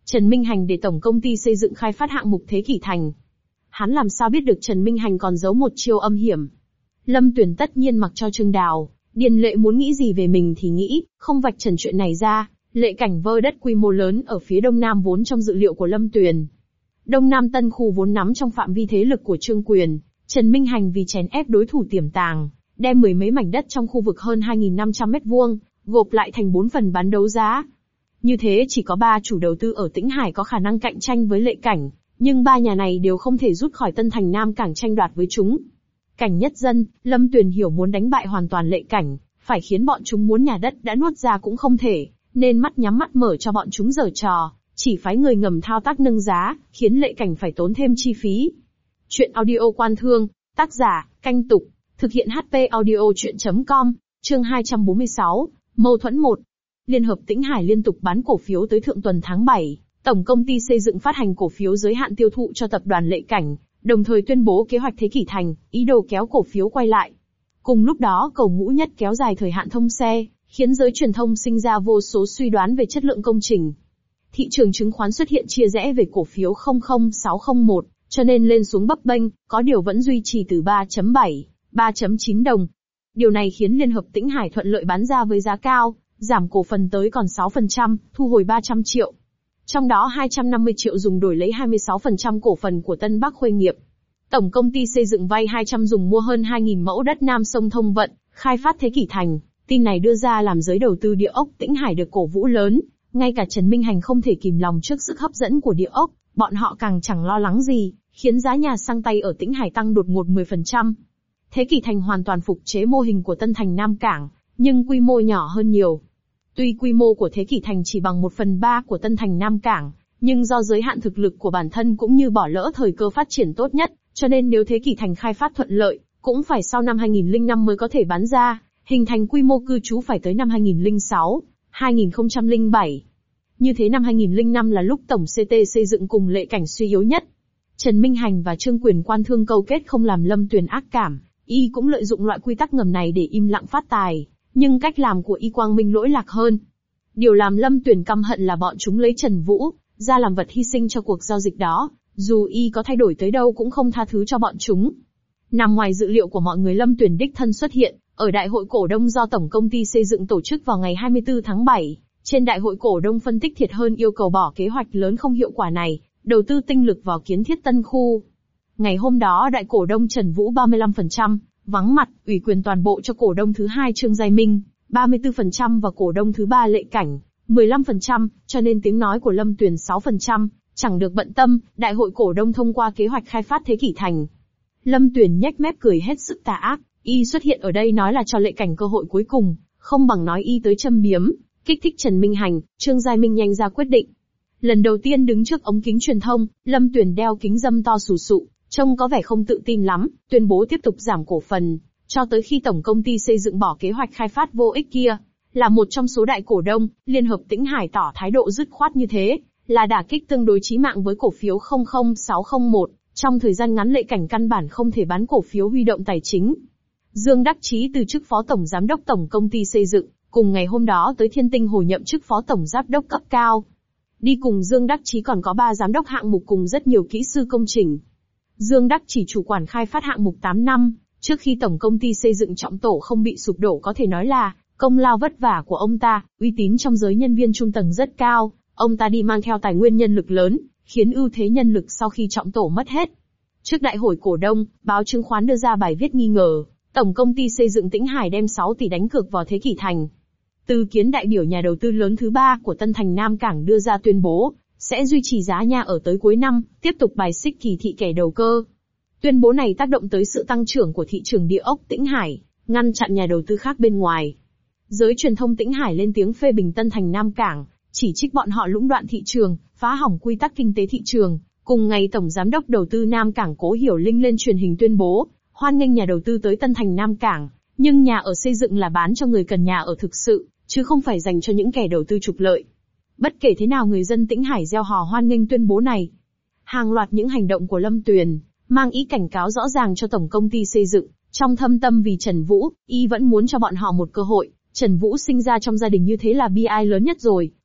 Trần Minh Hành để tổng công ty xây dựng khai phát hạng mục Thế Kỷ Thành. Hắn làm sao biết được Trần Minh Hành còn giấu một chiêu âm hiểm. Lâm Tuyền tất nhiên mặc cho Trương Đào, Điền Lệ muốn nghĩ gì về mình thì nghĩ, không vạch trần chuyện này ra. Lệ cảnh vơ đất quy mô lớn ở phía đông nam vốn trong dự liệu của Lâm Tuyền. Đông Nam Tân khu vốn nắm trong phạm vi thế lực của Trương Quyền. Trần Minh Hành vì chèn ép đối thủ tiềm tàng, đem mười mấy mảnh đất trong khu vực hơn hai nghìn năm trăm mét vuông, gộp lại thành bốn phần bán đấu giá. Như thế chỉ có ba chủ đầu tư ở Tĩnh Hải có khả năng cạnh tranh với Lệ Cảnh, nhưng ba nhà này đều không thể rút khỏi Tân Thành Nam Cảng tranh đoạt với chúng. Cảnh nhất dân, Lâm Tuyền hiểu muốn đánh bại hoàn toàn Lệ Cảnh, phải khiến bọn chúng muốn nhà đất đã nuốt ra cũng không thể, nên mắt nhắm mắt mở cho bọn chúng giở trò, chỉ phái người ngầm thao tác nâng giá, khiến Lệ Cảnh phải tốn thêm chi phí. Chuyện audio Quan Thương, tác giả, Canh Tục, thực hiện hát pê audio chuyện chấm com, chương hai trăm bốn mươi sáu, mâu thuẫn một. Liên hợp Tĩnh Hải liên tục bán cổ phiếu tới thượng tuần tháng bảy, tổng công ty xây dựng phát hành cổ phiếu giới hạn tiêu thụ cho tập đoàn Lệ Cảnh, đồng thời tuyên bố kế hoạch Thế Kỷ Thành, ý đồ kéo cổ phiếu quay lại. Cùng lúc đó cầu ngũ nhất kéo dài thời hạn thông xe, khiến giới truyền thông sinh ra vô số suy đoán về chất lượng công trình. Thị trường chứng khoán xuất hiện chia rẽ về cổ phiếu không không sáu không một, cho nên lên xuống bấp bênh, có điều vẫn duy trì từ ba chấm bảy, ba chấm chín đồng. Điều này khiến Liên hợp Tĩnh Hải thuận lợi bán ra với giá cao, giảm cổ phần tới còn sáu phần trăm, thu hồi ba trăm triệu. Trong đó hai trăm năm mươi triệu dùng đổi lấy hai mươi sáu phần trăm cổ phần của Tân Bắc Khuê Nghiệp. Tổng công ty xây dựng vay hai trăm dùng mua hơn hai nghìn mẫu đất Nam Sông Thông Vận, khai phát Thế Kỷ Thành. Tin này đưa ra làm giới đầu tư địa ốc Tĩnh Hải được cổ vũ lớn, ngay cả Trần Minh Hành không thể kìm lòng trước sức hấp dẫn của địa ốc, bọn họ càng chẳng lo lắng gì, khiến giá nhà sang tay ở Tĩnh Hải tăng đột ngột mười phần trăm. Thế Kỷ Thành hoàn toàn phục chế mô hình của Tân Thành Nam Cảng, nhưng quy mô nhỏ hơn nhiều. Tuy quy mô của Thế Kỷ Thành chỉ bằng một phần ba của Tân Thành Nam Cảng, nhưng do giới hạn thực lực của bản thân cũng như bỏ lỡ thời cơ phát triển tốt nhất, cho nên nếu Thế Kỷ Thành khai phát thuận lợi, cũng phải sau năm hai nghìn lẻ năm mới có thể bán ra, hình thành quy mô cư trú phải tới năm hai nghìn lẻ sáu, hai nghìn không trăm lẻ bảy. Như thế năm hai nghìn lẻ năm là lúc tổng xê tê xây dựng cùng Lệ Cảnh suy yếu nhất. Trần Minh Hành và Trương Quyền quan thương câu kết không làm Lâm Tuyền ác cảm, y cũng lợi dụng loại quy tắc ngầm này để im lặng phát tài, nhưng cách làm của y quang minh lỗi lạc hơn. Điều làm Lâm Tuyền căm hận là bọn chúng lấy Trần Vũ ra làm vật hy sinh cho cuộc giao dịch đó, dù y có thay đổi tới đâu cũng không tha thứ cho bọn chúng. Nằm ngoài dự liệu của mọi người, Lâm Tuyền đích thân xuất hiện ở đại hội cổ đông do tổng công ty xây dựng tổ chức vào ngày hai mươi tư tháng bảy. Trên đại hội cổ đông phân tích thiệt hơn yêu cầu bỏ kế hoạch lớn không hiệu quả này, đầu tư tinh lực vào kiến thiết tân khu. Ngày hôm đó đại cổ đông Trần Vũ ba mươi lăm phần trăm, vắng mặt, ủy quyền toàn bộ cho cổ đông thứ hai Trương Giai Minh, ba mươi tư phần trăm và cổ đông thứ ba Lệ Cảnh, mười lăm phần trăm, cho nên tiếng nói của Lâm Tuyền sáu phần trăm, chẳng được bận tâm, đại hội cổ đông thông qua kế hoạch khai phát Thế Kỷ Thành. Lâm Tuyền nhếch mép cười hết sức tà ác, y xuất hiện ở đây nói là cho Lệ Cảnh cơ hội cuối cùng, không bằng nói y tới châm biếm, kích thích Trần Minh Hành. Trương Giai Minh nhanh ra quyết định. Lần đầu tiên đứng trước ống kính truyền thông, Lâm Tuyền đeo kính râm to xù xụ, trông có vẻ không tự tin lắm, tuyên bố tiếp tục giảm cổ phần, cho tới khi tổng công ty xây dựng bỏ kế hoạch khai phát vô ích kia. Là một trong số đại cổ đông, Liên hợp Tĩnh Hải tỏ thái độ dứt khoát như thế, là đả kích tương đối chí mạng với cổ phiếu không không sáu không một, trong thời gian ngắn Lệ Cảnh căn bản không thể bán cổ phiếu huy động tài chính. Dương Đắc Chí từ chức phó tổng giám đốc tổng công ty xây dựng, cùng ngày hôm đó tới Thiên Tinh Hồ nhậm chức phó tổng giám đốc cấp cao. Đi cùng Dương Đắc Chí còn có ba giám đốc hạng mục cùng rất nhiều kỹ sư công trình. Dương Đắc Chí chủ quản khai phát hạng mục tám năm, trước khi tổng công ty xây dựng trọng tổ không bị sụp đổ có thể nói là công lao vất vả của ông ta, uy tín trong giới nhân viên trung tầng rất cao, ông ta đi mang theo tài nguyên nhân lực lớn, khiến ưu thế nhân lực sau khi trọng tổ mất hết. Trước đại hội cổ đông, báo chứng khoán đưa ra bài viết nghi ngờ, tổng công ty xây dựng Tĩnh Hải đem sáu tỷ đánh cược vào Thế Kỷ Thành. Từ Kiến đại biểu nhà đầu tư lớn thứ ba của Tân Thành Nam Cảng đưa ra tuyên bố, sẽ duy trì giá nhà ở tới cuối năm, tiếp tục bài xích kỳ thị kẻ đầu cơ. Tuyên bố này tác động tới sự tăng trưởng của thị trường địa ốc Tĩnh Hải, ngăn chặn nhà đầu tư khác bên ngoài. Giới truyền thông Tĩnh Hải lên tiếng phê bình Tân Thành Nam Cảng, chỉ trích bọn họ lũng đoạn thị trường, phá hỏng quy tắc kinh tế thị trường. Cùng ngày Tổng Giám đốc Đầu tư Nam Cảng Cố Hiểu Linh lên truyền hình tuyên bố, hoan nghênh nhà đầu tư tới Tân Thành Nam Cảng, nhưng nhà ở xây dựng là bán cho người cần nhà ở thực sự, chứ không phải dành cho những kẻ đầu tư trục lợi. Bất kể thế nào người dân Tĩnh Hải reo hò hoan nghênh tuyên bố này. Hàng loạt những hành động của Lâm Tuyền, mang ý cảnh cáo rõ ràng cho tổng công ty xây dựng, trong thâm tâm vì Trần Vũ, y vẫn muốn cho bọn họ một cơ hội. Trần Vũ sinh ra trong gia đình như thế là bi ai lớn nhất rồi,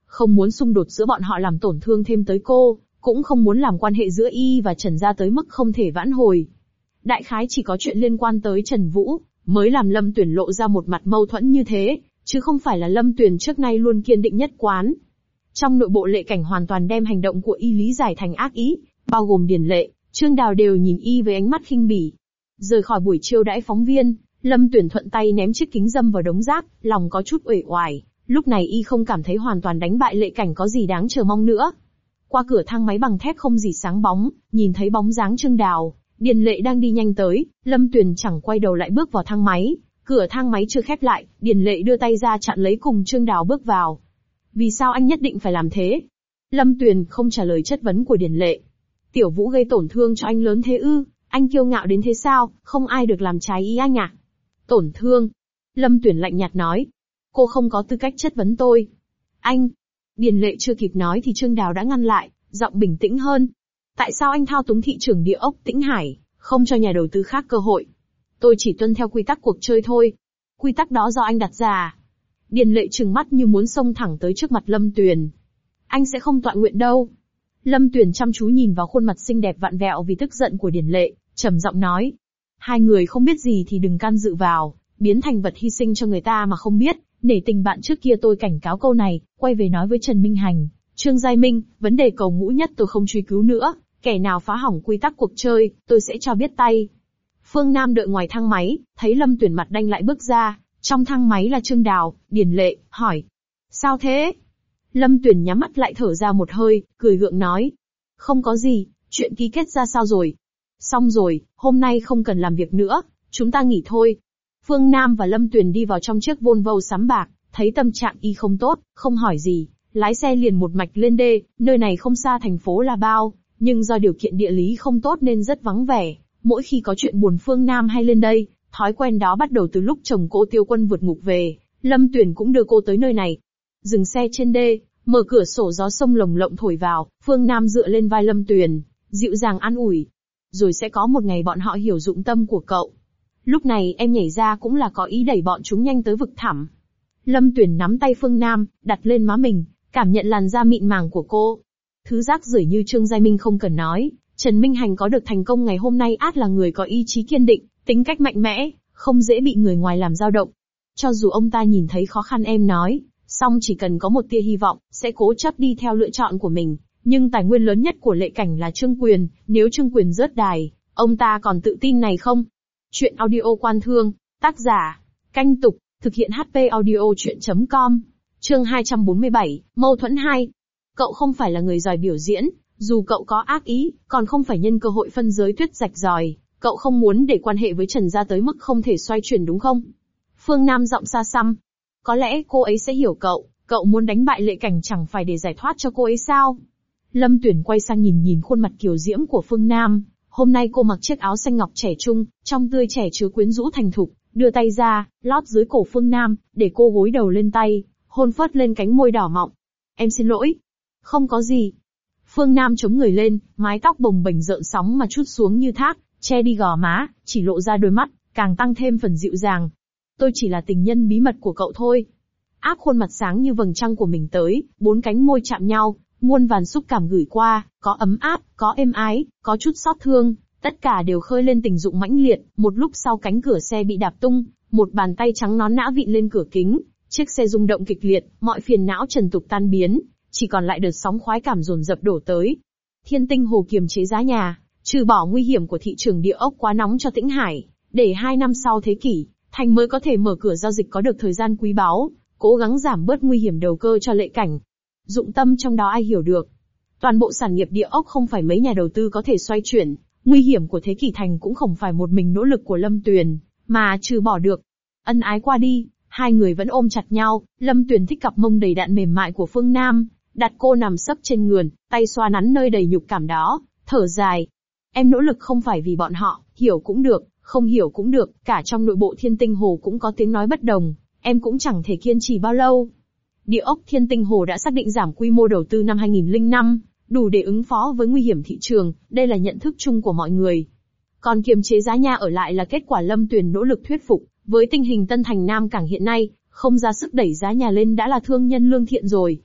không muốn xung đột giữa bọn họ làm tổn thương thêm tới cô, cũng không muốn làm quan hệ giữa y và Trần gia tới mức không thể vãn hồi. Đại khái chỉ có chuyện liên quan tới Trần Vũ, mới làm Lâm Tuyền lộ ra một mặt mâu thuẫn như thế, chứ không phải là Lâm Tuyền trước nay luôn kiên định nhất quán. Trong nội bộ Lệ Cảnh hoàn toàn đem hành động của y lý giải thành ác ý, bao gồm Điền Lệ, Trương Đào đều nhìn y với ánh mắt khinh bỉ. Rời khỏi buổi chiêu đãi phóng viên, Lâm Tuyền thuận tay ném chiếc kính râm vào đống rác, lòng có chút uể oải. Lúc này y không cảm thấy hoàn toàn đánh bại Lệ Cảnh có gì đáng chờ mong nữa. Qua cửa thang máy bằng thép không gì sáng bóng, nhìn thấy bóng dáng Trương Đào, Điền Lệ đang đi nhanh tới, Lâm Tuyền chẳng quay đầu lại bước vào thang máy. Cửa thang máy chưa khép lại, Điền Lệ đưa tay ra chặn lấy cùng Trương Đào bước vào. Vì sao anh nhất định phải làm thế? Lâm Tuyền không trả lời chất vấn của Điền Lệ. Tiểu Vũ gây tổn thương cho anh lớn thế ư? Anh kiêu ngạo đến thế sao? Không ai được làm trái ý anh à? Tổn thương? Lâm Tuyền lạnh nhạt nói. Cô không có tư cách chất vấn tôi. Anh! Điền Lệ chưa kịp nói thì Trương Đào đã ngăn lại, giọng bình tĩnh hơn. Tại sao anh thao túng thị trường địa ốc Tĩnh Hải, không cho nhà đầu tư khác cơ hội? Tôi chỉ tuân theo quy tắc cuộc chơi thôi. Quy tắc đó do anh đặt ra. Điền Lệ trừng mắt như muốn xông thẳng tới trước mặt Lâm Tuyền. Anh sẽ không tọa nguyện đâu. Lâm Tuyền chăm chú nhìn vào khuôn mặt xinh đẹp vặn vẹo vì tức giận của Điền Lệ, trầm giọng nói. Hai người không biết gì thì đừng can dự vào, biến thành vật hy sinh cho người ta mà không biết. Nể tình bạn trước kia tôi cảnh cáo câu này, quay về nói với Trần Minh Hành, Trương Giai Minh, vấn đề cầu ngũ nhất tôi không truy cứu nữa, kẻ nào phá hỏng quy tắc cuộc chơi, tôi sẽ cho biết tay. Phương Nam đợi ngoài thang máy, thấy Lâm Tuyền mặt đanh lại bước ra, trong thang máy là Trương Đào, Điền Lệ, hỏi. Sao thế? Lâm Tuyền nhắm mắt lại thở ra một hơi, cười gượng nói. Không có gì, chuyện ký kết ra sao rồi? Xong rồi, hôm nay không cần làm việc nữa, chúng ta nghỉ thôi. Phương Nam và Lâm Tuyền đi vào trong chiếc Volvo sắm bạc, thấy tâm trạng y không tốt, không hỏi gì, lái xe liền một mạch lên đê, nơi này không xa thành phố La Bao, nhưng do điều kiện địa lý không tốt nên rất vắng vẻ. Mỗi khi có chuyện buồn Phương Nam hay lên đây, thói quen đó bắt đầu từ lúc chồng cô Tiêu Quân vượt ngục về, Lâm Tuyền cũng đưa cô tới nơi này. Dừng xe trên đê, mở cửa sổ gió sông lồng lộng thổi vào, Phương Nam dựa lên vai Lâm Tuyền, dịu dàng an ủi. Rồi sẽ có một ngày bọn họ hiểu dụng tâm của cậu. Lúc này em nhảy ra cũng là có ý đẩy bọn chúng nhanh tới vực thẳm. Lâm Tuyền nắm tay Phương Nam, đặt lên má mình, cảm nhận làn da mịn màng của cô. Thứ rác rưởi như Trương Giai Minh không cần nói, Trần Minh Hành có được thành công ngày hôm nay át là người có ý chí kiên định, tính cách mạnh mẽ, không dễ bị người ngoài làm dao động. Cho dù ông ta nhìn thấy khó khăn em nói, song chỉ cần có một tia hy vọng, sẽ cố chấp đi theo lựa chọn của mình. Nhưng tài nguyên lớn nhất của Lệ Cảnh là Trương Quyền, nếu Trương Quyền rớt đài, ông ta còn tự tin này không? Chuyện audio Quan Thương, tác giả, Canh Tục, thực hiện hát pê audio chuyện chấm com, chương hai trăm bốn mươi bảy, mâu thuẫn hai. Cậu không phải là người giỏi biểu diễn, dù cậu có ác ý, còn không phải nhân cơ hội phân giới tuyết rạch ròi, cậu không muốn để quan hệ với Trần gia tới mức không thể xoay chuyển đúng không? Phương Nam giọng xa xăm. Có lẽ cô ấy sẽ hiểu cậu, cậu muốn đánh bại Lệ Cảnh chẳng phải để giải thoát cho cô ấy sao? Lâm Tuyền quay sang nhìn nhìn khuôn mặt kiều diễm của Phương Nam. Hôm nay cô mặc chiếc áo xanh ngọc trẻ trung, trong tươi trẻ chứa quyến rũ thành thục, đưa tay ra, lót dưới cổ Phương Nam, để cô gối đầu lên tay, hôn phớt lên cánh môi đỏ mọng. Em xin lỗi. Không có gì. Phương Nam chống người lên, mái tóc bồng bềnh rợn sóng mà trút xuống như thác, che đi gò má, chỉ lộ ra đôi mắt, càng tăng thêm phần dịu dàng. Tôi chỉ là tình nhân bí mật của cậu thôi. Áp khuôn mặt sáng như vầng trăng của mình tới, bốn cánh môi chạm nhau. Muôn vàn xúc cảm gửi qua, có ấm áp, có êm ái, có chút xót thương, tất cả đều khơi lên tình dụng mãnh liệt. Một lúc sau cánh cửa xe bị đạp tung, một bàn tay trắng nón nã vịn lên cửa kính, chiếc xe rung động kịch liệt, mọi phiền não trần tục tan biến, chỉ còn lại đợt sóng khoái cảm dồn dập đổ tới. Thiên Tinh Hồ kiềm chế giá nhà, trừ bỏ nguy hiểm của thị trường địa ốc quá nóng cho Tĩnh Hải, để hai năm sau thế kỷ, Thành mới có thể mở cửa giao dịch có được thời gian quý báu, cố gắng giảm bớt nguy hiểm đầu cơ cho Lệ Cảnh. Dụng tâm trong đó ai hiểu được. Toàn bộ sản nghiệp địa ốc không phải mấy nhà đầu tư có thể xoay chuyển, nguy hiểm của thế kỷ Thành cũng không phải một mình nỗ lực của Lâm Tuyền, mà trừ bỏ được. Ân ái qua đi, hai người vẫn ôm chặt nhau, Lâm Tuyền thích cặp mông đầy đặn mềm mại của Phương Nam, đặt cô nằm sấp trên ngườn, tay xoa nắn nơi đầy nhục cảm đó, thở dài. Em nỗ lực không phải vì bọn họ, hiểu cũng được, không hiểu cũng được, cả trong nội bộ Thiên Tinh Hồ cũng có tiếng nói bất đồng, em cũng chẳng thể kiên trì bao lâu. Địa ốc Thiên Tinh Hồ đã xác định giảm quy mô đầu tư năm hai nghìn lẻ năm, đủ để ứng phó với nguy hiểm thị trường, đây là nhận thức chung của mọi người. Còn kiềm chế giá nhà ở lại là kết quả Lâm Tuyền nỗ lực thuyết phục, với tình hình Tân Thành Nam Cảng hiện nay, không ra sức đẩy giá nhà lên đã là thương nhân lương thiện rồi.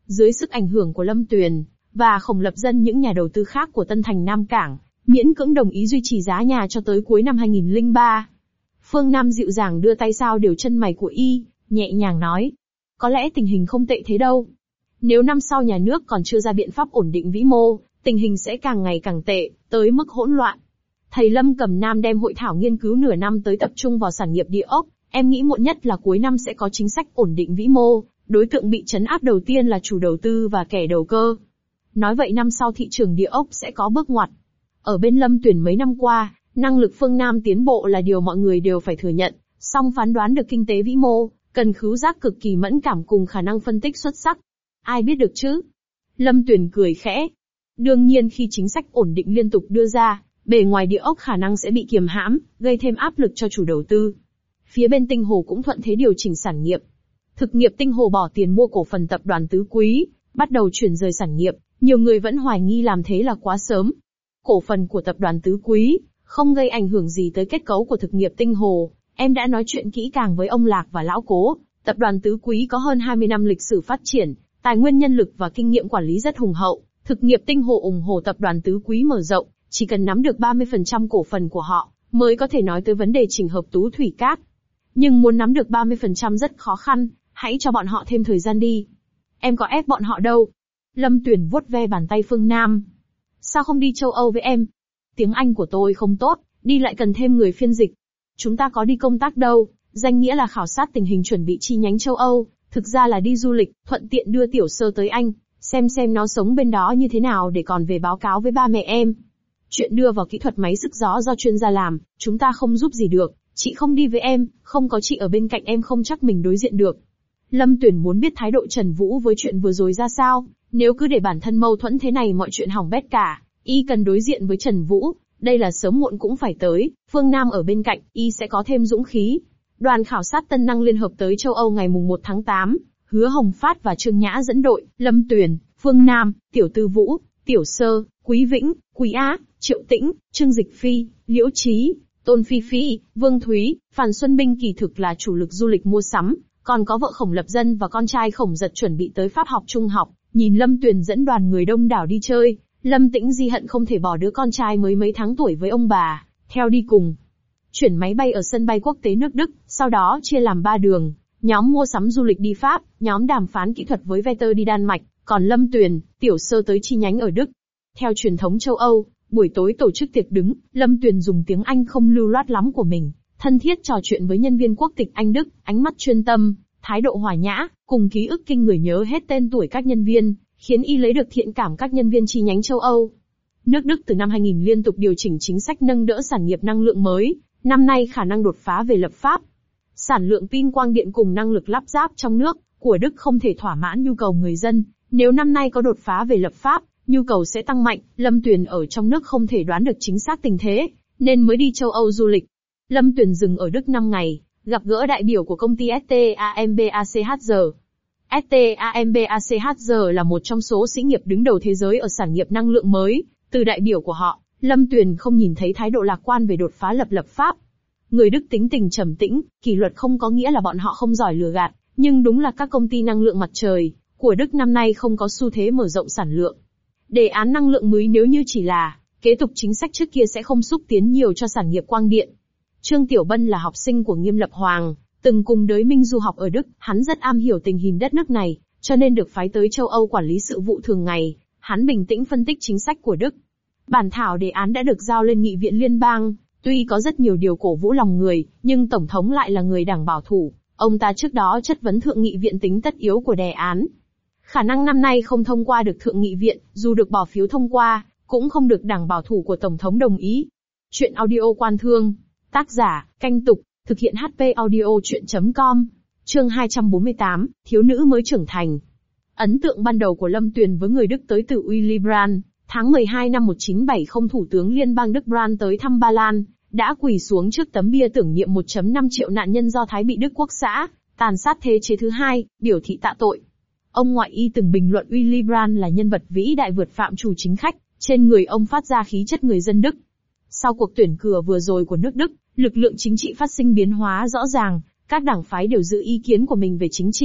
Dưới sức ảnh hưởng của Lâm Tuyền và Khổng Lập Dân, những nhà đầu tư khác của Tân Thành Nam Cảng miễn cưỡng đồng ý duy trì giá nhà cho tới cuối năm hai nghìn lẻ ba. Phương Nam dịu dàng đưa tay sao điều chân mày của y, nhẹ nhàng nói: có lẽ tình hình không tệ thế đâu. Nếu năm sau nhà nước còn chưa ra biện pháp ổn định vĩ mô, tình hình sẽ càng ngày càng tệ, tới mức hỗn loạn. Thầy Lâm Cầm Nam đem hội thảo nghiên cứu nửa năm tới tập trung vào sản nghiệp địa ốc, em nghĩ muộn nhất là cuối năm sẽ có chính sách ổn định vĩ mô, đối tượng bị trấn áp đầu tiên là chủ đầu tư và kẻ đầu cơ. Nói vậy năm sau thị trường địa ốc sẽ có bước ngoặt. Ở bên Lâm Tuyền mấy năm qua, năng lực Phương Nam tiến bộ là điều mọi người đều phải thừa nhận, song phán đoán được kinh tế vĩ mô, cần khứu giác cực kỳ mẫn cảm cùng khả năng phân tích xuất sắc. Ai biết được chứ? Lâm Tuyền cười khẽ. Đương nhiên khi chính sách ổn định liên tục đưa ra, bề ngoài địa ốc khả năng sẽ bị kiềm hãm, gây thêm áp lực cho chủ đầu tư. Phía bên Tinh Hồ cũng thuận thế điều chỉnh sản nghiệp. Thực nghiệp Tinh Hồ bỏ tiền mua cổ phần tập đoàn Tứ Quý, bắt đầu chuyển rời sản nghiệp, nhiều người vẫn hoài nghi làm thế là quá sớm. Cổ phần của tập đoàn Tứ Quý không gây ảnh hưởng gì tới kết cấu của thực nghiệp Tinh Hồ. Em đã nói chuyện kỹ càng với ông Lạc và Lão Cố, tập đoàn Tứ Quý có hơn hai mươi năm lịch sử phát triển, tài nguyên nhân lực và kinh nghiệm quản lý rất hùng hậu. Thực nghiệp Tinh Hồ ủng hộ tập đoàn Tứ Quý mở rộng, chỉ cần nắm được ba mươi phần trăm cổ phần của họ, mới có thể nói tới vấn đề chỉnh hợp Tú Thủy Cát. Nhưng muốn nắm được ba mươi phần trăm rất khó khăn, hãy cho bọn họ thêm thời gian đi. Em có ép bọn họ đâu. Lâm Tuyền vuốt ve bàn tay Phương Nam. Sao không đi châu Âu với em? Tiếng Anh của tôi không tốt, đi lại cần thêm người phiên dịch. Chúng ta có đi công tác đâu, danh nghĩa là khảo sát tình hình chuẩn bị chi nhánh châu Âu, thực ra là đi du lịch, thuận tiện đưa tiểu sơ tới Anh, xem xem nó sống bên đó như thế nào để còn về báo cáo với ba mẹ em. Chuyện đưa vào kỹ thuật máy sức gió do chuyên gia làm, chúng ta không giúp gì được, chị không đi với em, không có chị ở bên cạnh em không chắc mình đối diện được. Lâm Tuyền muốn biết thái độ Trần Vũ với chuyện vừa rồi ra sao, nếu cứ để bản thân mâu thuẫn thế này mọi chuyện hỏng bét cả, y cần đối diện với Trần Vũ, đây là sớm muộn cũng phải tới, Phương Nam ở bên cạnh, y sẽ có thêm dũng khí. Đoàn khảo sát Tân Năng liên hợp tới châu Âu ngày mùng một tháng tám, Hứa Hồng Phát và Trương Nhã dẫn đội, Lâm Tuyền, Phương Nam, Tiểu Tư Vũ, Tiểu Sơ, Quý Vĩnh, Quý Á, Triệu Tĩnh, Trương Dịch Phi, Liễu Trí, Tôn Phi Phi, Vương Thúy, Phan Xuân Binh kỳ thực là chủ lực du lịch mua sắm, còn có vợ Khổng Lập Dân và con trai Khổng Giật chuẩn bị tới Pháp học trung học, nhìn Lâm Tuyền dẫn đoàn người đông đảo đi chơi, Lâm Tĩnh Di hận không thể bỏ đứa con trai mới mấy tháng tuổi với ông bà, theo đi cùng. Chuyển máy bay ở sân bay quốc tế nước Đức, sau đó chia làm ba đường, nhóm mua sắm du lịch đi Pháp, nhóm đàm phán kỹ thuật với Vetter đi Đan Mạch, còn Lâm Tuyền, Tiểu Sơ tới chi nhánh ở Đức. Theo truyền thống châu Âu, buổi tối tổ chức tiệc đứng, Lâm Tuyền dùng tiếng Anh không lưu loát lắm của mình, thân thiết trò chuyện với nhân viên quốc tịch Anh Đức, ánh mắt chuyên tâm, thái độ hòa nhã, cùng ký ức kinh người nhớ hết tên tuổi các nhân viên, khiến y lấy được thiện cảm các nhân viên chi nhánh châu Âu. Nước Đức từ năm hai nghìn liên tục điều chỉnh chính sách nâng đỡ sản nghiệp năng lượng mới, năm nay khả năng đột phá về lập pháp. Sản lượng pin quang điện cùng năng lực lắp ráp trong nước của Đức không thể thỏa mãn nhu cầu người dân, nếu năm nay có đột phá về lập pháp, nhu cầu sẽ tăng mạnh. Lâm Tuyền ở trong nước không thể đoán được chính xác tình thế, nên mới đi châu Âu du lịch. Lâm Tuyền dừng ở Đức năm ngày, gặp gỡ đại biểu của công ty ét tê a em bê a xê hát giê. ét tê a em bê a xê hát giê là một trong số xí nghiệp đứng đầu thế giới ở sản nghiệp năng lượng mới. Từ đại biểu của họ, Lâm Tuyền không nhìn thấy thái độ lạc quan về đột phá lập lập pháp. Người Đức tính tình trầm tĩnh, kỷ luật không có nghĩa là bọn họ không giỏi lừa gạt, nhưng đúng là các công ty năng lượng mặt trời của Đức năm nay không có xu thế mở rộng sản lượng. Đề án năng lượng mới nếu như chỉ là kế tục chính sách trước kia sẽ không xúc tiến nhiều cho sản nghiệp quang điện. Trương Tiểu Bân là học sinh của Nghiêm Lập Hoàng, từng cùng Đới Minh du học ở Đức, hắn rất am hiểu tình hình đất nước này, cho nên được phái tới châu Âu quản lý sự vụ thường ngày. Hắn bình tĩnh phân tích chính sách của Đức. Bản thảo đề án đã được giao lên Nghị viện Liên bang, tuy có rất nhiều điều cổ vũ lòng người, nhưng Tổng thống lại là người đảng bảo thủ. Ông ta trước đó chất vấn Thượng nghị viện tính tất yếu của đề án. Khả năng năm nay không thông qua được Thượng nghị viện, dù được bỏ phiếu thông qua, cũng không được đảng bảo thủ của Tổng thống đồng ý. Chuyện audio Quan Thương. Tác giả, Canh Tục, thực hiện hát pê audio chuyện chấm com. Chương hai trăm bốn mươi tám, Thiếu nữ mới trưởng thành. Ấn tượng ban đầu của Lâm Tuyền với người Đức tới từ Willy Brandt, tháng mười hai năm một nghìn chín trăm bảy mươi Thủ tướng Liên bang Đức Brandt tới thăm Ba Lan, đã quỳ xuống trước tấm bia tưởng niệm một phẩy năm triệu nạn nhân Do Thái bị Đức Quốc xã tàn sát thế chế thứ hai, biểu thị tạ tội. Ông ngoại y từng bình luận Willy Brandt là nhân vật vĩ đại vượt phạm trù chính khách, trên người ông phát ra khí chất người dân Đức. Sau cuộc tuyển cử vừa rồi của nước Đức, lực lượng chính trị phát sinh biến hóa rõ ràng, các đảng phái đều giữ ý kiến của mình về chính trị,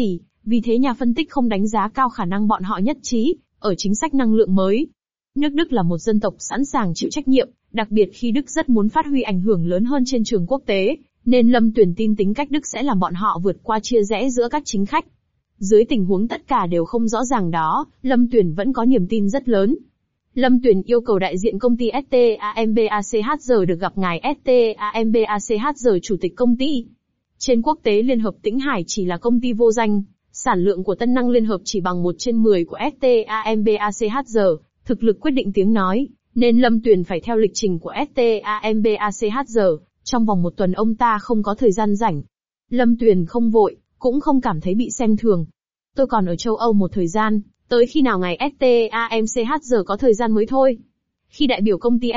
Vì thế nhà phân tích không đánh giá cao khả năng bọn họ nhất trí ở chính sách năng lượng mới. Nước Đức là một dân tộc sẵn sàng chịu trách nhiệm, đặc biệt khi Đức rất muốn phát huy ảnh hưởng lớn hơn trên trường quốc tế, nên Lâm Tuyền tin tính cách Đức sẽ làm bọn họ vượt qua chia rẽ giữa các chính khách. Dưới tình huống tất cả đều không rõ ràng đó, Lâm Tuyền vẫn có niềm tin rất lớn. Lâm Tuyền yêu cầu đại diện công ty STAMBACHR được gặp ngài STAMBACHR chủ tịch công ty. Trên quốc tế Liên hợp Tĩnh Hải chỉ là công ty vô danh, sản lượng của Tân năng Liên hợp chỉ bằng một trên mười của STAMBACHR, thực lực quyết định tiếng nói, nên Lâm Tuyền phải theo lịch trình của STAMBACHR, trong vòng một tuần ông ta không có thời gian rảnh. Lâm Tuyền không vội, cũng không cảm thấy bị xem thường. Tôi còn ở châu Âu một thời gian, tới khi nào ngài STAMCHR có thời gian mới thôi. Khi đại biểu công ty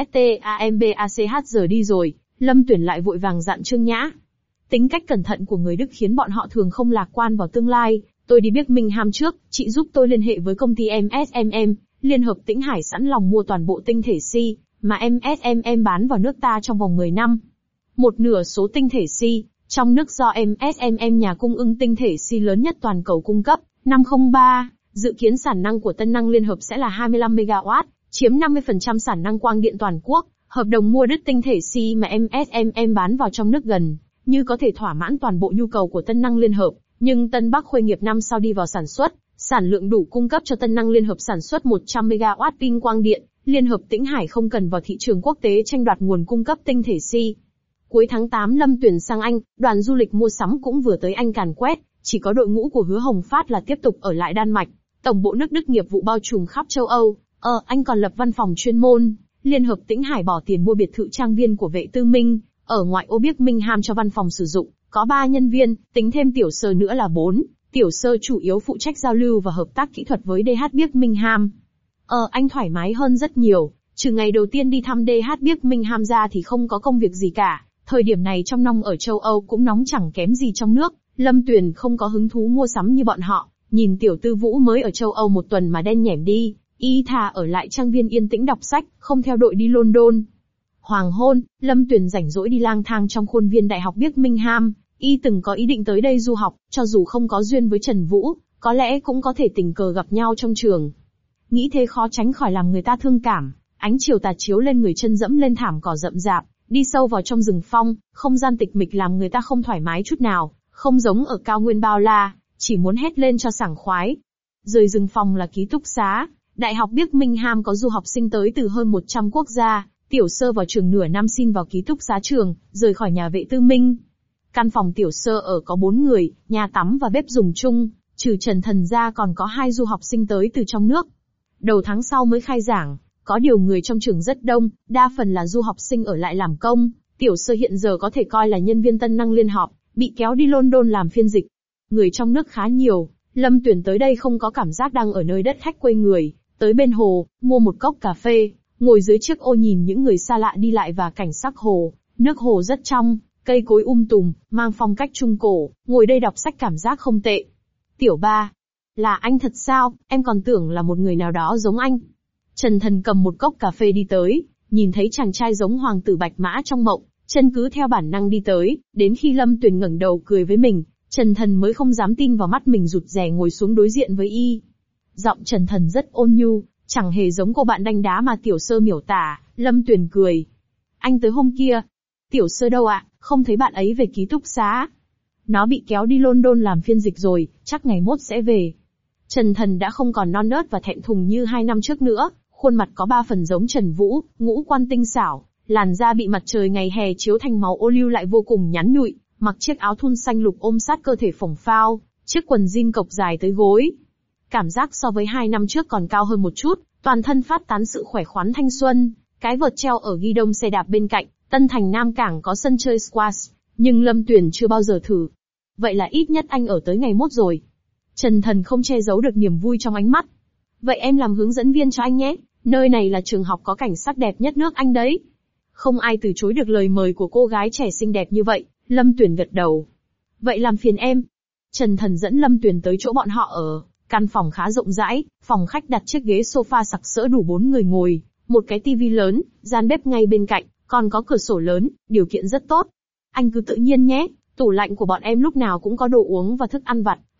STAMBACHR đi rồi, Lâm Tuyền lại vội vàng dặn Trương Nhã. Tính cách cẩn thận của người Đức khiến bọn họ thường không lạc quan vào tương lai. Tôi đi Birmingham trước, chị giúp tôi liên hệ với công ty em ét em em, Liên hợp Tĩnh Hải sẵn lòng mua toàn bộ tinh thể Si, mà em ét em em bán vào nước ta trong vòng mười năm. Một nửa số tinh thể Si, trong nước do em ét em em nhà cung ứng tinh thể Si lớn nhất toàn cầu cung cấp, năm không ba, dự kiến sản năng của Tân năng Liên hợp sẽ là hai mươi lăm mê-ga-oát, chiếm năm mươi phần trăm sản năng quang điện toàn quốc. Hợp đồng mua đứt tinh thể Si mà em ét em em bán vào trong nước gần như có thể thỏa mãn toàn bộ nhu cầu của Tân năng Liên hợp, nhưng Tân Bắc Khuê nghiệp năm sau đi vào sản xuất, sản lượng đủ cung cấp cho Tân năng Liên hợp sản xuất một trăm mê-ga-oát pin quang điện, Liên hợp Tĩnh Hải không cần vào thị trường quốc tế tranh đoạt nguồn cung cấp tinh thể Si. Cuối tháng tám Lâm Tuyền sang Anh, đoàn du lịch mua sắm cũng vừa tới Anh càn quét, chỉ có đội ngũ của Hứa Hồng Phát là tiếp tục ở lại Đan Mạch. Tổng bộ nước Đức nghiệp vụ bao trùm khắp châu Âu, ờ anh còn lập văn phòng chuyên môn. Liên hợp Tĩnh Hải bỏ tiền mua biệt thự trang viên của Vệ Tư Minh, ở ngoại ô Birmingham cho văn phòng sử dụng, có ba nhân viên, tính thêm tiểu sơ nữa là bốn. Tiểu sơ chủ yếu phụ trách giao lưu và hợp tác kỹ thuật với đê hát Birmingham. Ờ anh thoải mái hơn rất nhiều, trừ ngày đầu tiên đi thăm đê hát Birmingham ra thì không có công việc gì cả. Thời điểm này trong năm ở châu Âu cũng nóng chẳng kém gì trong nước, Lâm Tuyền không có hứng thú mua sắm như bọn họ, nhìn tiểu tư Vũ mới ở châu Âu một tuần mà đen nhẻm đi, y thà ở lại trang viên yên tĩnh đọc sách, không theo đội đi London. Hoàng hôn, Lâm Tuyền rảnh rỗi đi lang thang trong khuôn viên đại học Birmingham, y từng có ý định tới đây du học, cho dù không có duyên với Trần Vũ, có lẽ cũng có thể tình cờ gặp nhau trong trường. Nghĩ thế khó tránh khỏi làm người ta thương cảm, ánh chiều tà chiếu lên người chân dẫm lên thảm cỏ rậm rạp. Đi sâu vào trong rừng phong, không gian tịch mịch làm người ta không thoải mái chút nào, không giống ở cao nguyên bao la, chỉ muốn hét lên cho sảng khoái. Rời rừng phong là ký túc xá, Đại học Birmingham có du học sinh tới từ hơn một trăm quốc gia, tiểu sơ vào trường nửa năm xin vào ký túc xá trường, rời khỏi nhà Vệ Tư Minh. Căn phòng tiểu sơ ở có bốn người, nhà tắm và bếp dùng chung, trừ Trần Thần ra còn có hai du học sinh tới từ trong nước. Đầu tháng sau mới khai giảng. Có điều người trong trường rất đông, đa phần là du học sinh ở lại làm công, tiểu sơ hiện giờ có thể coi là nhân viên Tân năng Liên hợp, bị kéo đi London làm phiên dịch. Người trong nước khá nhiều, Lâm Tuyền tới đây không có cảm giác đang ở nơi đất khách quê người, tới bên hồ, mua một cốc cà phê, ngồi dưới chiếc ô nhìn những người xa lạ đi lại và cảnh sắc hồ, nước hồ rất trong, cây cối um tùm, mang phong cách trung cổ, ngồi đây đọc sách cảm giác không tệ. Tiểu ba, là anh thật sao, em còn tưởng là một người nào đó giống anh. Trần Thần cầm một cốc cà phê đi tới, nhìn thấy chàng trai giống hoàng tử bạch mã trong mộng, chân cứ theo bản năng đi tới, đến khi Lâm Tuyền ngẩng đầu cười với mình, Trần Thần mới không dám tin vào mắt mình rụt rè ngồi xuống đối diện với y. Giọng Trần Thần rất ôn nhu, chẳng hề giống cô bạn đánh đá mà tiểu sơ miểu tả. Lâm Tuyền cười. Anh tới hôm kia. Tiểu sơ đâu ạ, không thấy bạn ấy về ký túc xá. Nó bị kéo đi London làm phiên dịch rồi, chắc ngày mốt sẽ về. Trần Thần đã không còn non nớt và thẹn thùng như hai năm trước nữa. Khuôn mặt có ba phần giống Trần Vũ, ngũ quan tinh xảo, làn da bị mặt trời ngày hè chiếu thành màu ô liu lại vô cùng nhắn nhụi, mặc chiếc áo thun xanh lục ôm sát cơ thể phồng phao, chiếc quần jean cộc dài tới gối. Cảm giác so với hai năm trước còn cao hơn một chút, toàn thân phát tán sự khỏe khoắn thanh xuân, cái vợt treo ở ghi đông xe đạp bên cạnh, Tân Thành Nam Cảng có sân chơi squash, nhưng Lâm Tuyền chưa bao giờ thử. Vậy là ít nhất anh ở tới ngày mốt rồi. Trần Thần không che giấu được niềm vui trong ánh mắt. Vậy em làm hướng dẫn viên cho anh nhé. Nơi này là trường học có cảnh sắc đẹp nhất nước Anh đấy. Không ai từ chối được lời mời của cô gái trẻ xinh đẹp như vậy, Lâm Tuyền gật đầu. Vậy làm phiền em. Trần Thần dẫn Lâm Tuyền tới chỗ bọn họ ở, căn phòng khá rộng rãi, phòng khách đặt chiếc ghế sofa sặc sỡ đủ bốn người ngồi, một cái tivi lớn, gian bếp ngay bên cạnh, còn có cửa sổ lớn, điều kiện rất tốt. Anh cứ tự nhiên nhé, tủ lạnh của bọn em lúc nào cũng có đồ uống và thức ăn vặt,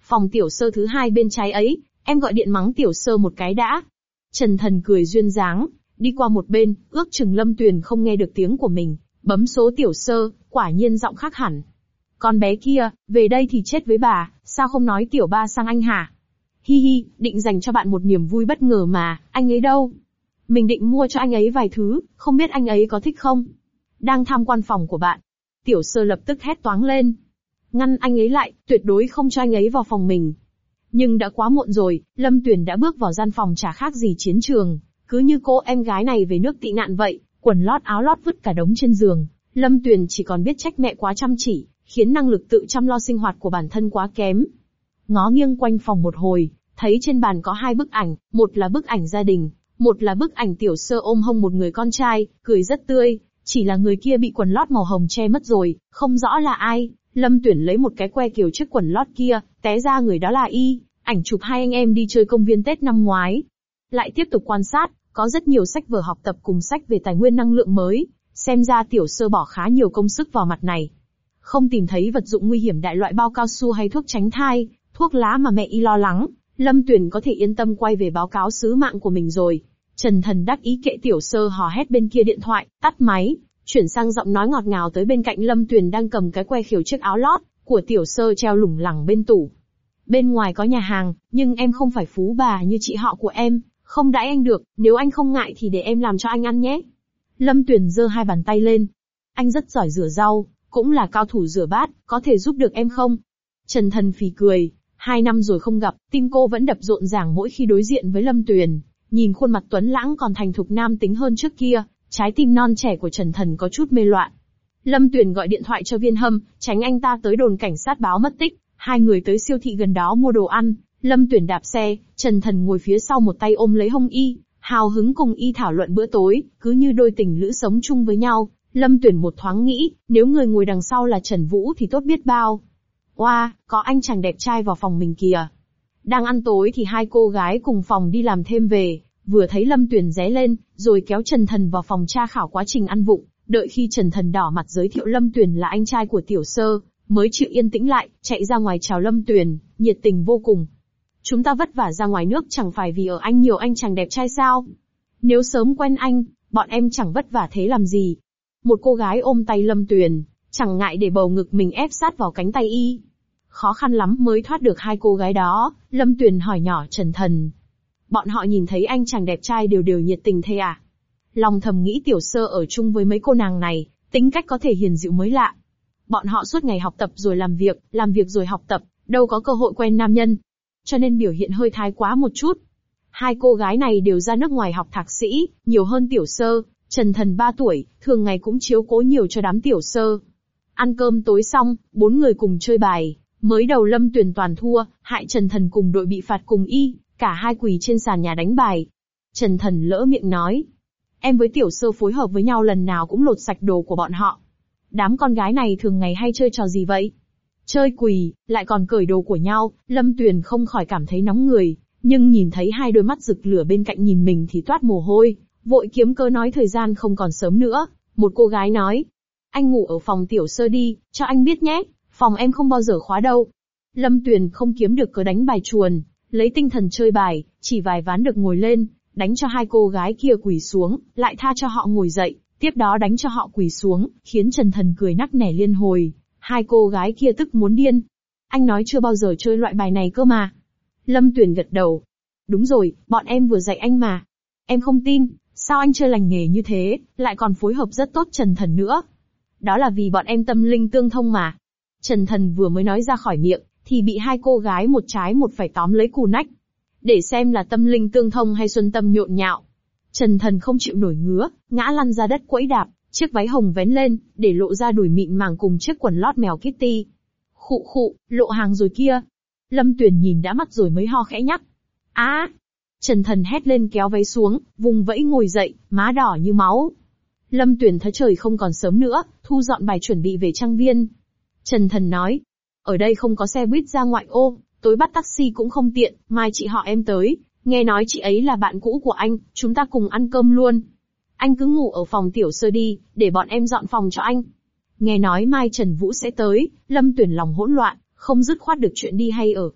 Phòng tiểu sơ thứ hai bên trái ấy, em gọi điện mắng tiểu sơ một cái đã. Trần Thần cười duyên dáng, đi qua một bên, ước chừng Lâm Tuyền không nghe được tiếng của mình, bấm số tiểu sơ, quả nhiên giọng khác hẳn. Con bé kia, về đây thì chết với bà, sao không nói tiểu ba sang anh hả? Hi hi, định dành cho bạn một niềm vui bất ngờ mà, anh ấy đâu? Mình định mua cho anh ấy vài thứ, không biết anh ấy có thích không? Đang tham quan phòng của bạn. Tiểu sơ lập tức hét toáng lên. Ngăn anh ấy lại, tuyệt đối không cho anh ấy vào phòng mình. Nhưng đã quá muộn rồi, Lâm Tuyền đã bước vào gian phòng chả khác gì chiến trường. Cứ như cô em gái này về nước tị nạn vậy, quần lót áo lót vứt cả đống trên giường. Lâm Tuyền chỉ còn biết trách mẹ quá chăm chỉ, khiến năng lực tự chăm lo sinh hoạt của bản thân quá kém. Ngó nghiêng quanh phòng một hồi, thấy trên bàn có hai bức ảnh, một là bức ảnh gia đình, một là bức ảnh tiểu sơ ôm hông một người con trai, cười rất tươi, chỉ là người kia bị quần lót màu hồng che mất rồi, không rõ là ai. Lâm Tuyển lấy một cái que kiều chiếc quần lót kia, té ra người đó là y, ảnh chụp hai anh em đi chơi công viên Tết năm ngoái. Lại tiếp tục quan sát, có rất nhiều sách vở học tập cùng sách về tài nguyên năng lượng mới, xem ra tiểu sơ bỏ khá nhiều công sức vào mặt này. Không tìm thấy vật dụng nguy hiểm đại loại bao cao su hay thuốc tránh thai, thuốc lá mà mẹ y lo lắng, Lâm Tuyển có thể yên tâm quay về báo cáo sứ mạng của mình rồi. Trần Thần đắc ý kệ tiểu sơ hò hét bên kia điện thoại, tắt máy, chuyển sang giọng nói ngọt ngào tới bên cạnh Lâm Tuyền đang cầm cái que khiều chiếc áo lót của tiểu sơ treo lủng lẳng bên tủ. Bên ngoài có nhà hàng, nhưng em không phải phú bà như chị họ của em, không đãi anh được, nếu anh không ngại thì để em làm cho anh ăn nhé. Lâm Tuyền giơ hai bàn tay lên. Anh rất giỏi rửa rau, cũng là cao thủ rửa bát, có thể giúp được em không? Trần Thần phì cười, hai năm rồi không gặp, tim cô vẫn đập rộn ràng mỗi khi đối diện với Lâm Tuyền. Nhìn khuôn mặt tuấn lãng còn thành thục nam tính hơn trước kia, trái tim non trẻ của Trần Thần có chút mê loạn. Lâm Tuyền gọi điện thoại cho Viên Hâm, tránh anh ta tới đồn cảnh sát báo mất tích. Hai người tới siêu thị gần đó mua đồ ăn. Lâm Tuyền đạp xe, Trần Thần ngồi phía sau một tay ôm lấy hông y, hào hứng cùng y thảo luận bữa tối, cứ như đôi tình lữ sống chung với nhau. Lâm Tuyền một thoáng nghĩ, nếu người ngồi đằng sau là Trần Vũ thì tốt biết bao. Oa, wow, có anh chàng đẹp trai vào phòng mình kìa. Đang ăn tối thì hai cô gái cùng phòng đi làm thêm về, vừa thấy Lâm Tuyền ré lên, rồi kéo Trần Thần vào phòng tra khảo quá trình ăn vụng. Đợi khi Trần Thần đỏ mặt giới thiệu Lâm Tuyền là anh trai của tiểu sơ, mới chịu yên tĩnh lại, chạy ra ngoài chào Lâm Tuyền, nhiệt tình vô cùng. Chúng ta vất vả ra ngoài nước chẳng phải vì ở anh nhiều anh chàng đẹp trai sao? Nếu sớm quen anh, bọn em chẳng vất vả thế làm gì. Một cô gái ôm tay Lâm Tuyền, chẳng ngại để bầu ngực mình ép sát vào cánh tay y. Khó khăn lắm mới thoát được hai cô gái đó, Lâm Tuyền hỏi nhỏ Trần Thần. Bọn họ nhìn thấy anh chàng đẹp trai đều đều nhiệt tình thế à? Lòng thầm nghĩ tiểu sơ ở chung với mấy cô nàng này, tính cách có thể hiền dịu mới lạ. Bọn họ suốt ngày học tập rồi làm việc, làm việc rồi học tập, đâu có cơ hội quen nam nhân. Cho nên biểu hiện hơi thái quá một chút. Hai cô gái này đều ra nước ngoài học thạc sĩ, nhiều hơn tiểu sơ. Trần Thần ba tuổi, thường ngày cũng chiếu cố nhiều cho đám tiểu sơ. Ăn cơm tối xong, bốn người cùng chơi bài. Mới đầu Lâm Tuyền toàn thua, hại Trần Thần cùng đội bị phạt cùng y, cả hai quỳ trên sàn nhà đánh bài. Trần Thần lỡ miệng nói. Em với tiểu sơ phối hợp với nhau lần nào cũng lột sạch đồ của bọn họ. Đám con gái này thường ngày hay chơi trò gì vậy? Chơi quỳ, lại còn cởi đồ của nhau, Lâm Tuyền không khỏi cảm thấy nóng người, nhưng nhìn thấy hai đôi mắt rực lửa bên cạnh nhìn mình thì toát mồ hôi, vội kiếm cớ nói thời gian không còn sớm nữa. Một cô gái nói. Anh ngủ ở phòng tiểu sơ đi, cho anh biết nhé, phòng em không bao giờ khóa đâu. Lâm Tuyền không kiếm được cớ đánh bài chuồn, lấy tinh thần chơi bài, chỉ vài ván được ngồi lên, đánh cho hai cô gái kia quỳ xuống, lại tha cho họ ngồi dậy, tiếp đó đánh cho họ quỳ xuống, khiến Trần Thần cười nắc nẻ liên hồi. Hai cô gái kia tức muốn điên. Anh nói chưa bao giờ chơi loại bài này cơ mà. Lâm Tuyền gật đầu. Đúng rồi, bọn em vừa dạy anh mà. Em không tin, sao anh chơi lành nghề như thế, lại còn phối hợp rất tốt Trần Thần nữa. Đó là vì bọn em tâm linh tương thông mà. Trần Thần vừa mới nói ra khỏi miệng, thì bị hai cô gái một trái một phải tóm lấy cù nách. Để xem là tâm linh tương thông hay xuân tâm nhộn nhạo. Trần Thần không chịu nổi ngứa, ngã lăn ra đất quẫy đạp, chiếc váy hồng vén lên, để lộ ra đùi mịn màng cùng chiếc quần lót mèo Kitty. Khụ khụ, lộ hàng rồi kia. Lâm Tuyền nhìn đã mắt rồi mới ho khẽ nhắc. Á! À! Trần Thần hét lên kéo váy xuống, vùng vẫy ngồi dậy, má đỏ như máu. Lâm Tuyền thấy trời không còn sớm nữa, thu dọn bài chuẩn bị về trang viên. Trần Thần nói. Ở đây không có xe buýt ra ngoại ô, tối bắt taxi cũng không tiện, mai chị họ em tới, nghe nói chị ấy là bạn cũ của anh, chúng ta cùng ăn cơm luôn. Anh cứ ngủ ở phòng tiểu sơ đi, để bọn em dọn phòng cho anh. Nghe nói mai Trần Vũ sẽ tới, Lâm Tuyền lòng hỗn loạn, không dứt khoát được chuyện đi hay ở.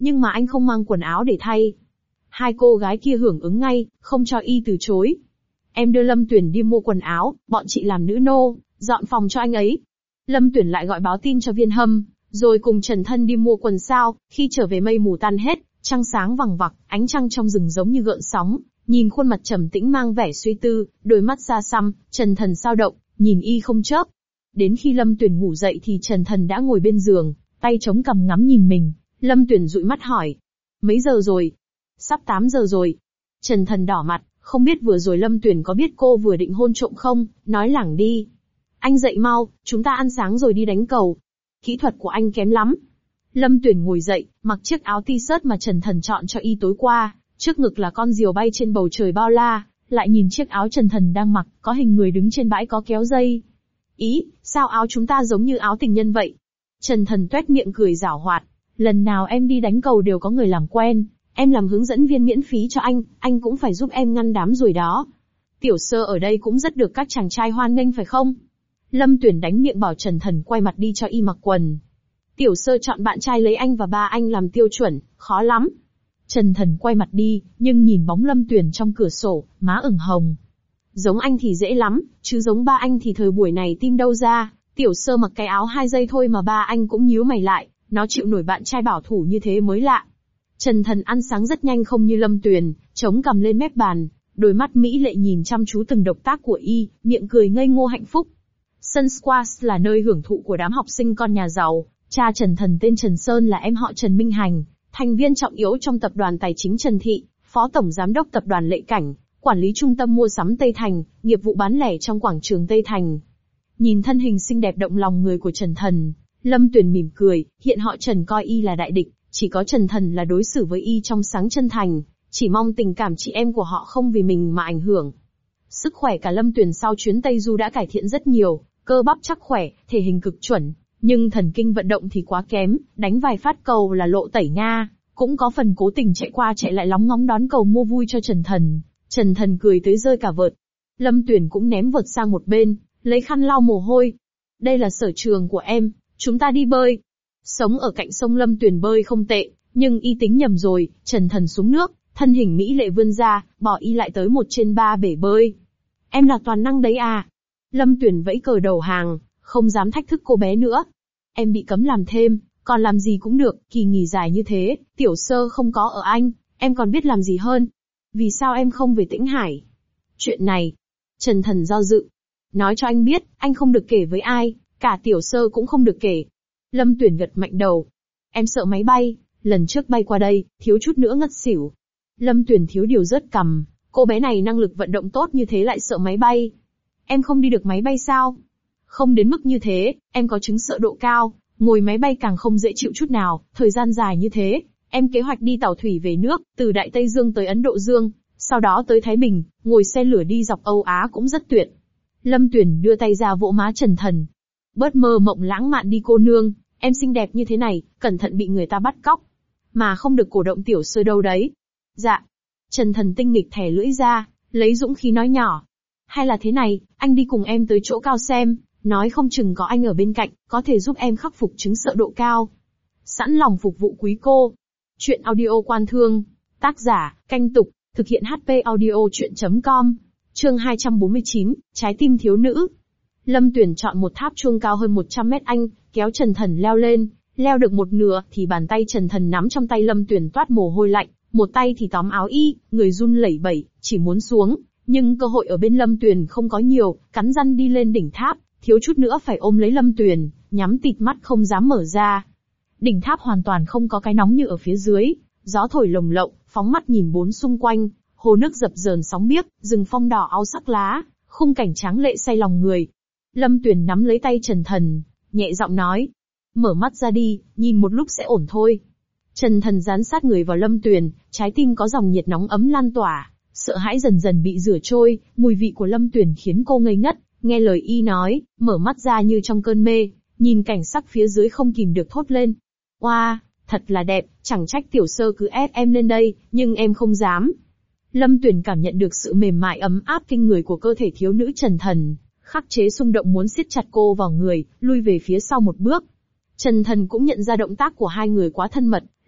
Nhưng mà anh không mang quần áo để thay. Hai cô gái kia hưởng ứng ngay, không cho y từ chối. Em đưa Lâm Tuyển đi mua quần áo, bọn chị làm nữ nô, dọn phòng cho anh ấy. Lâm Tuyển lại gọi báo tin cho Viên Hâm, rồi cùng Trần Thân đi mua quần sao. Khi trở về mây mù tan hết, trăng sáng vằng vặc, ánh trăng trong rừng giống như gợn sóng. Nhìn khuôn mặt trầm tĩnh mang vẻ suy tư, đôi mắt xa xăm, Trần Thần sao động, nhìn y không chớp. Đến khi Lâm Tuyển ngủ dậy thì Trần Thần đã ngồi bên giường, tay chống cằm ngắm nhìn mình. Lâm Tuyển dụi mắt hỏi. Mấy giờ rồi? Sắp tám giờ rồi. Trần Thần đỏ mặt, không biết vừa rồi Lâm Tuyển có biết cô vừa định hôn trộm không, nói lẳng đi. Anh dậy mau, chúng ta ăn sáng rồi đi đánh cầu. Kỹ thuật của anh kém lắm. Lâm Tuyển ngồi dậy, mặc chiếc áo t-shirt mà Trần Thần chọn cho y tối qua, trước ngực là con diều bay trên bầu trời bao la, lại nhìn chiếc áo Trần Thần đang mặc, có hình người đứng trên bãi có kéo dây. Ý, sao áo chúng ta giống như áo tình nhân vậy? Trần Thần tuét miệng cười giảo hoạt. Lần nào em đi đánh cầu đều có người làm quen, em làm hướng dẫn viên miễn phí cho anh, anh cũng phải giúp em ngăn đám ruồi đó. Tiểu Sơ ở đây cũng rất được các chàng trai hoan nghênh phải không? Lâm Tuyển đánh miệng bảo Trần Thần quay mặt đi cho y mặc quần. Tiểu Sơ chọn bạn trai lấy anh và ba anh làm tiêu chuẩn, khó lắm. Trần Thần quay mặt đi, nhưng nhìn bóng Lâm Tuyển trong cửa sổ, má ửng hồng. Giống anh thì dễ lắm, chứ giống ba anh thì thời buổi này tim đâu ra. Tiểu Sơ mặc cái áo hai giây thôi mà ba anh cũng nhíu mày lại, nó chịu nổi bạn trai bảo thủ như thế mới lạ. Trần Thần ăn sáng rất nhanh không như Lâm Tuyển, chống cằm lên mép bàn, đôi mắt mỹ lệ nhìn chăm chú từng động tác của y, miệng cười ngây ngô hạnh phúc. Sân squash là nơi hưởng thụ của đám học sinh con nhà giàu. Cha Trần Thần tên Trần Sơn là em họ Trần Minh Hành, thành viên trọng yếu trong tập đoàn tài chính Trần Thị, phó tổng giám đốc tập đoàn Lệ Cảnh, quản lý trung tâm mua sắm Tây Thành, nghiệp vụ bán lẻ trong quảng trường Tây Thành. Nhìn thân hình xinh đẹp động lòng người của Trần Thần, Lâm Tuyển mỉm cười, hiện họ Trần coi y là đại địch, chỉ có Trần Thần là đối xử với y trong sáng chân thành, chỉ mong tình cảm chị em của họ không vì mình mà ảnh hưởng. Sức khỏe cả Lâm Tuyển sau chuyến Tây Du đã cải thiện rất nhiều, cơ bắp chắc khỏe, thể hình cực chuẩn, nhưng thần kinh vận động thì quá kém, đánh vài phát cầu là lộ tẩy Nga, cũng có phần cố tình chạy qua chạy lại lóng ngóng đón cầu mua vui cho Trần Thần. Trần Thần cười tới rơi cả vợt. Lâm Tuyển cũng ném vợt sang một bên, lấy khăn lau mồ hôi. Đây là sở trường của em, chúng ta đi bơi. Sống ở cạnh sông Lâm Tuyển bơi không tệ, nhưng y tính nhầm rồi, Trần Thần xuống nước, thân hình mỹ lệ vươn ra, bỏ y lại tới một trên ba bể bơi. Em là toàn năng đấy à? Lâm Tuyển vẫy cờ đầu hàng, không dám thách thức cô bé nữa. Em bị cấm làm thêm, còn làm gì cũng được, kỳ nghỉ dài như thế, Tiểu Sơ không có ở anh, em còn biết làm gì hơn. Vì sao em không về Tĩnh Hải? Chuyện này, Trần Thần do dự. Nói cho anh biết, anh không được kể với ai, cả Tiểu Sơ cũng không được kể. Lâm Tuyển gật mạnh đầu. Em sợ máy bay, lần trước bay qua đây, thiếu chút nữa ngất xỉu. Lâm Tuyển thiếu điều rớt cằm, cô bé này năng lực vận động tốt như thế lại sợ máy bay. Em không đi được máy bay sao? Không đến mức như thế, em có chứng sợ độ cao, ngồi máy bay càng không dễ chịu chút nào, thời gian dài như thế. Em kế hoạch đi tàu thủy về nước, từ Đại Tây Dương tới Ấn Độ Dương, sau đó tới Thái Bình, ngồi xe lửa đi dọc Âu Á cũng rất tuyệt. Lâm Tuyển đưa tay ra vỗ má Trần Thần. Bớt mơ mộng lãng mạn đi cô nương, em xinh đẹp như thế này, cẩn thận bị người ta bắt cóc. Mà không được cổ động Tiểu Sơ đâu đấy. Dạ. Trần Thần tinh nghịch thẻ lưỡi ra, lấy dũng khí nói nhỏ. Hay là thế này, anh đi cùng em tới chỗ cao xem, nói không chừng có anh ở bên cạnh, có thể giúp em khắc phục chứng sợ độ cao. Sẵn lòng phục vụ quý cô. Chuyện audio Quan Thương. Tác giả, Canh Tục, thực hiện hát pê audio chuyện chấm com. Chương hai trăm bốn mươi chín, Trái tim thiếu nữ. Lâm Tuyển chọn một tháp chuông cao hơn một trăm mét anh, kéo Trần Thần leo lên, leo được một nửa thì bàn tay Trần Thần nắm trong tay Lâm Tuyển toát mồ hôi lạnh, một tay thì tóm áo y, người run lẩy bẩy, chỉ muốn xuống, nhưng cơ hội ở bên Lâm Tuyển không có nhiều, cắn răng đi lên đỉnh tháp, thiếu chút nữa phải ôm lấy Lâm Tuyển, nhắm tịt mắt không dám mở ra. Đỉnh tháp hoàn toàn không có cái nóng như ở phía dưới, gió thổi lồng lộng, phóng mắt nhìn bốn xung quanh, hồ nước dập dờn sóng biếc, rừng phong đỏ áo sắc lá, khung cảnh tráng lệ say lòng người. Lâm Tuyển nắm lấy tay Trần Thần, nhẹ giọng nói, mở mắt ra đi, nhìn một lúc sẽ ổn thôi. Trần Thần dán sát người vào Lâm Tuyển, trái tim có dòng nhiệt nóng ấm lan tỏa, sợ hãi dần dần bị rửa trôi, mùi vị của Lâm Tuyển khiến cô ngây ngất, nghe lời y nói, mở mắt ra như trong cơn mê, nhìn cảnh sắc phía dưới không kìm được thốt lên. Oa, wow, thật là đẹp, chẳng trách Tiểu Sơ cứ ép em lên đây, nhưng em không dám. Lâm Tuyển cảm nhận được sự mềm mại ấm áp kinh người của cơ thể thiếu nữ Trần Thần, khắc chế xung động muốn siết chặt cô vào người, lui về phía sau một bước. Trần Thần cũng nhận ra động tác của hai người quá thân mật,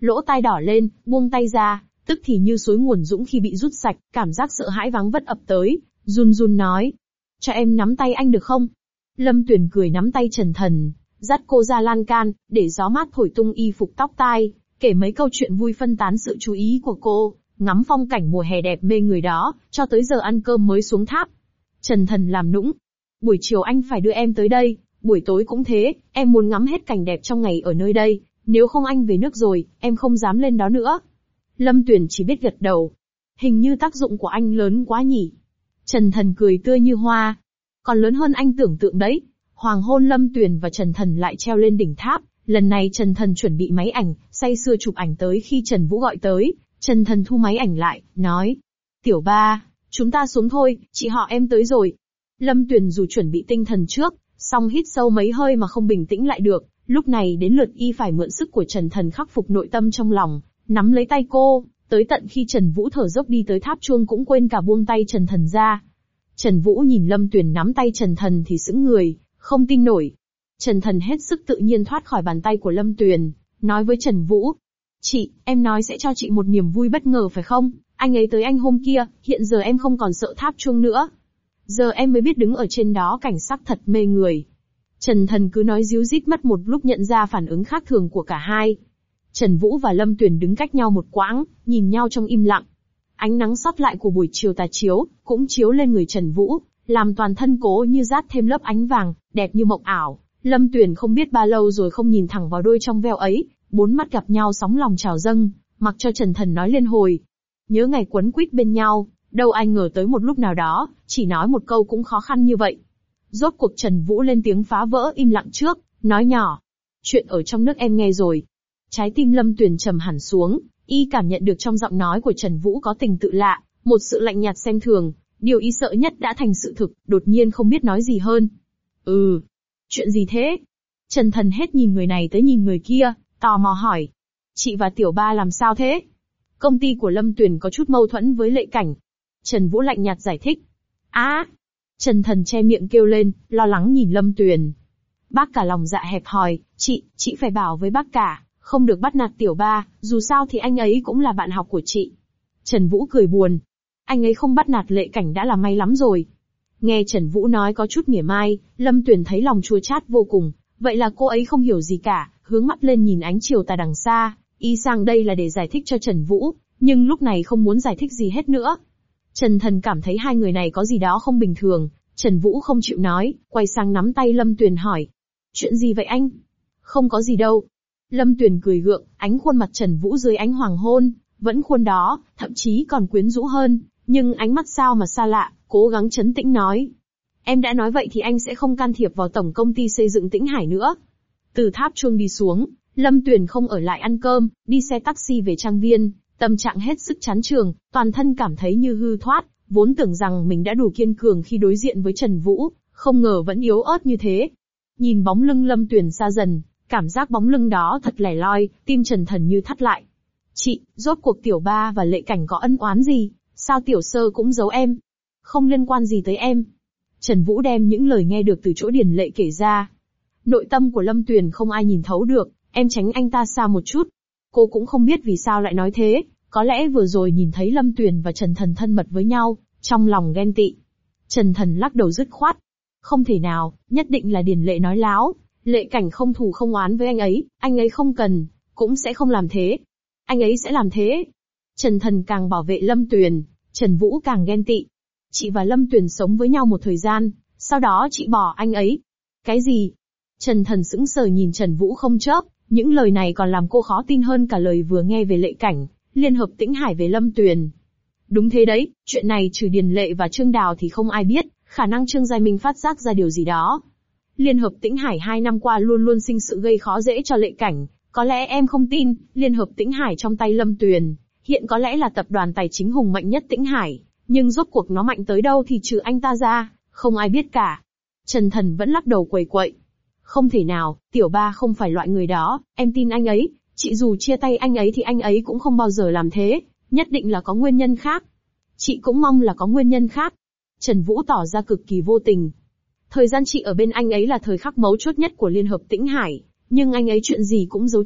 lỗ tai đỏ lên, buông tay ra, tức thì như suối nguồn dũng khi bị rút sạch, cảm giác sợ hãi váng vất ập tới, run run nói. Cho em nắm tay anh được không? Lâm Tuyền cười nắm tay Trần Thần, dắt cô ra lan can, để gió mát thổi tung y phục tóc tai, kể mấy câu chuyện vui phân tán sự chú ý của cô, ngắm phong cảnh mùa hè đẹp mê người đó, cho tới giờ ăn cơm mới xuống tháp. Trần Thần làm nũng. Buổi chiều anh phải đưa em tới đây, buổi tối cũng thế, em muốn ngắm hết cảnh đẹp trong ngày ở nơi đây, nếu không anh về nước rồi, em không dám lên đó nữa. Lâm Tuyền chỉ biết gật đầu. Hình như tác dụng của anh lớn quá nhỉ. Trần Thần cười tươi như hoa. Còn lớn hơn anh tưởng tượng đấy. Hoàng hôn Lâm Tuyền và Trần Thần lại treo lên đỉnh tháp, lần này Trần Thần chuẩn bị máy ảnh, say sưa chụp ảnh tới khi Trần Vũ gọi tới. Trần Thần thu máy ảnh lại, nói. Tiểu ba, chúng ta xuống thôi, chị họ em tới rồi. Lâm Tuyền dù chuẩn bị tinh thần trước, song hít sâu mấy hơi mà không bình tĩnh lại được, lúc này đến lượt y phải mượn sức của Trần Thần khắc phục nội tâm trong lòng, nắm lấy tay cô, tới tận khi Trần Vũ thở dốc đi tới tháp chuông cũng quên cả buông tay Trần Thần ra. Trần Vũ nhìn Lâm Tuyền nắm tay Trần Thần thì sững người, không tin nổi. Trần Thần hết sức tự nhiên thoát khỏi bàn tay của Lâm Tuyền, nói với Trần Vũ. Chị, em nói sẽ cho chị một niềm vui bất ngờ phải không? Anh ấy tới anh hôm kia, hiện giờ em không còn sợ tháp chuông nữa. Giờ em mới biết đứng ở trên đó cảnh sắc thật mê người. Trần Thần cứ nói díu dít mất một lúc nhận ra phản ứng khác thường của cả hai. Trần Vũ và Lâm Tuyền đứng cách nhau một quãng, nhìn nhau trong im lặng. Ánh nắng sót lại của buổi chiều tà chiếu, cũng chiếu lên người Trần Vũ, làm toàn thân cố như dát thêm lớp ánh vàng, đẹp như mộng ảo. Lâm Tuyền không biết bao lâu rồi không nhìn thẳng vào đôi trong veo ấy, bốn mắt gặp nhau sóng lòng trào dâng, mặc cho Trần Thần nói liên hồi. Nhớ ngày quấn quýt bên nhau, đâu ai ngờ tới một lúc nào đó, chỉ nói một câu cũng khó khăn như vậy. Rốt cuộc Trần Vũ lên tiếng phá vỡ im lặng trước, nói nhỏ. Chuyện ở trong nước em nghe rồi. Trái tim Lâm Tuyền trầm hẳn xuống, y cảm nhận được trong giọng nói của Trần Vũ có tình tự lạ, một sự lạnh nhạt xem thường, điều y sợ nhất đã thành sự thực, đột nhiên không biết nói gì hơn. Ừ, chuyện gì thế? Trần Thần hết nhìn người này tới nhìn người kia, tò mò hỏi. Chị và Tiểu Ba làm sao thế? Công ty của Lâm Tuyền có chút mâu thuẫn với Lệ Cảnh. Trần Vũ lạnh nhạt giải thích. Á! À, Trần Thần che miệng kêu lên, lo lắng nhìn Lâm Tuyền. Bác cả lòng dạ hẹp hòi, chị, chị phải bảo với bác cả, không được bắt nạt Tiểu Ba, dù sao thì anh ấy cũng là bạn học của chị. Trần Vũ cười buồn. Anh ấy không bắt nạt Lệ Cảnh đã là may lắm rồi. Nghe Trần Vũ nói có chút mỉa mai, Lâm Tuyền thấy lòng chua chát vô cùng, vậy là cô ấy không hiểu gì cả, hướng mắt lên nhìn ánh chiều tà đằng xa, y sang đây là để giải thích cho Trần Vũ, nhưng lúc này không muốn giải thích gì hết nữa. Trần Thần cảm thấy hai người này có gì đó không bình thường, Trần Vũ không chịu nói, quay sang nắm tay Lâm Tuyền hỏi. Chuyện gì vậy anh? Không có gì đâu. Lâm Tuyền cười gượng, ánh khuôn mặt Trần Vũ dưới ánh hoàng hôn, vẫn khuôn đó, thậm chí còn quyến rũ hơn, nhưng ánh mắt sao mà xa lạ, cố gắng trấn tĩnh nói. Em đã nói vậy thì anh sẽ không can thiệp vào tổng công ty xây dựng Tĩnh Hải nữa. Từ tháp chuông đi xuống, Lâm Tuyền không ở lại ăn cơm, đi xe taxi về trang viên, tâm trạng hết sức chán trường, toàn thân cảm thấy như hư thoát, vốn tưởng rằng mình đã đủ kiên cường khi đối diện với Trần Vũ, không ngờ vẫn yếu ớt như thế. Nhìn bóng lưng Lâm Tuyền xa dần, cảm giác bóng lưng đó thật lẻ loi, tim Trần Thần như thắt lại. Chị, rốt cuộc Tiểu Ba và Lệ Cảnh có ân oán gì? Sao Tiểu Sơ cũng giấu em? Không liên quan gì tới em. Trần Vũ đem những lời nghe được từ chỗ Điền Lệ kể ra. Nội tâm của Lâm Tuyền không ai nhìn thấu được, em tránh anh ta xa một chút. Cô cũng không biết vì sao lại nói thế, có lẽ vừa rồi nhìn thấy Lâm Tuyền và Trần Thần thân mật với nhau, trong lòng ghen tị. Trần Thần lắc đầu dứt khoát. Không thể nào, nhất định là Điền Lệ nói láo. Lệ Cảnh không thù không oán với anh ấy, anh ấy không cần, cũng sẽ không làm thế. Anh ấy sẽ làm thế. Trần Thần càng bảo vệ Lâm Tuyền, Trần Vũ càng ghen tị. Chị và Lâm Tuyền sống với nhau một thời gian, sau đó chị bỏ anh ấy. Cái gì? Trần Thần sững sờ nhìn Trần Vũ không chớp, những lời này còn làm cô khó tin hơn cả lời vừa nghe về Lệ Cảnh, liên hợp Tĩnh Hải về Lâm Tuyền. Đúng thế đấy, chuyện này trừ Điền Lệ và Trương Đào thì không ai biết, khả năng Trương Giai Minh phát giác ra điều gì đó. Liên hợp Tĩnh Hải hai năm qua luôn luôn sinh sự gây khó dễ cho Lệ Cảnh, có lẽ em không tin, Liên hợp Tĩnh Hải trong tay Lâm Tuyền, hiện có lẽ là tập đoàn tài chính hùng mạnh nhất Tĩnh Hải, nhưng rốt cuộc nó mạnh tới đâu thì trừ anh ta ra, không ai biết cả. Trần Thần vẫn lắc đầu quầy quậy. Không thể nào, Tiểu Ba không phải loại người đó, em tin anh ấy, chị dù chia tay anh ấy thì anh ấy cũng không bao giờ làm thế, nhất định là có nguyên nhân khác. Chị cũng mong là có nguyên nhân khác. Trần Vũ tỏ ra cực kỳ vô tình. Thời gian chị ở bên anh ấy là thời khắc mấu chốt nhất của Liên hợp Tĩnh Hải, nhưng anh ấy chuyện gì cũng giấu chị,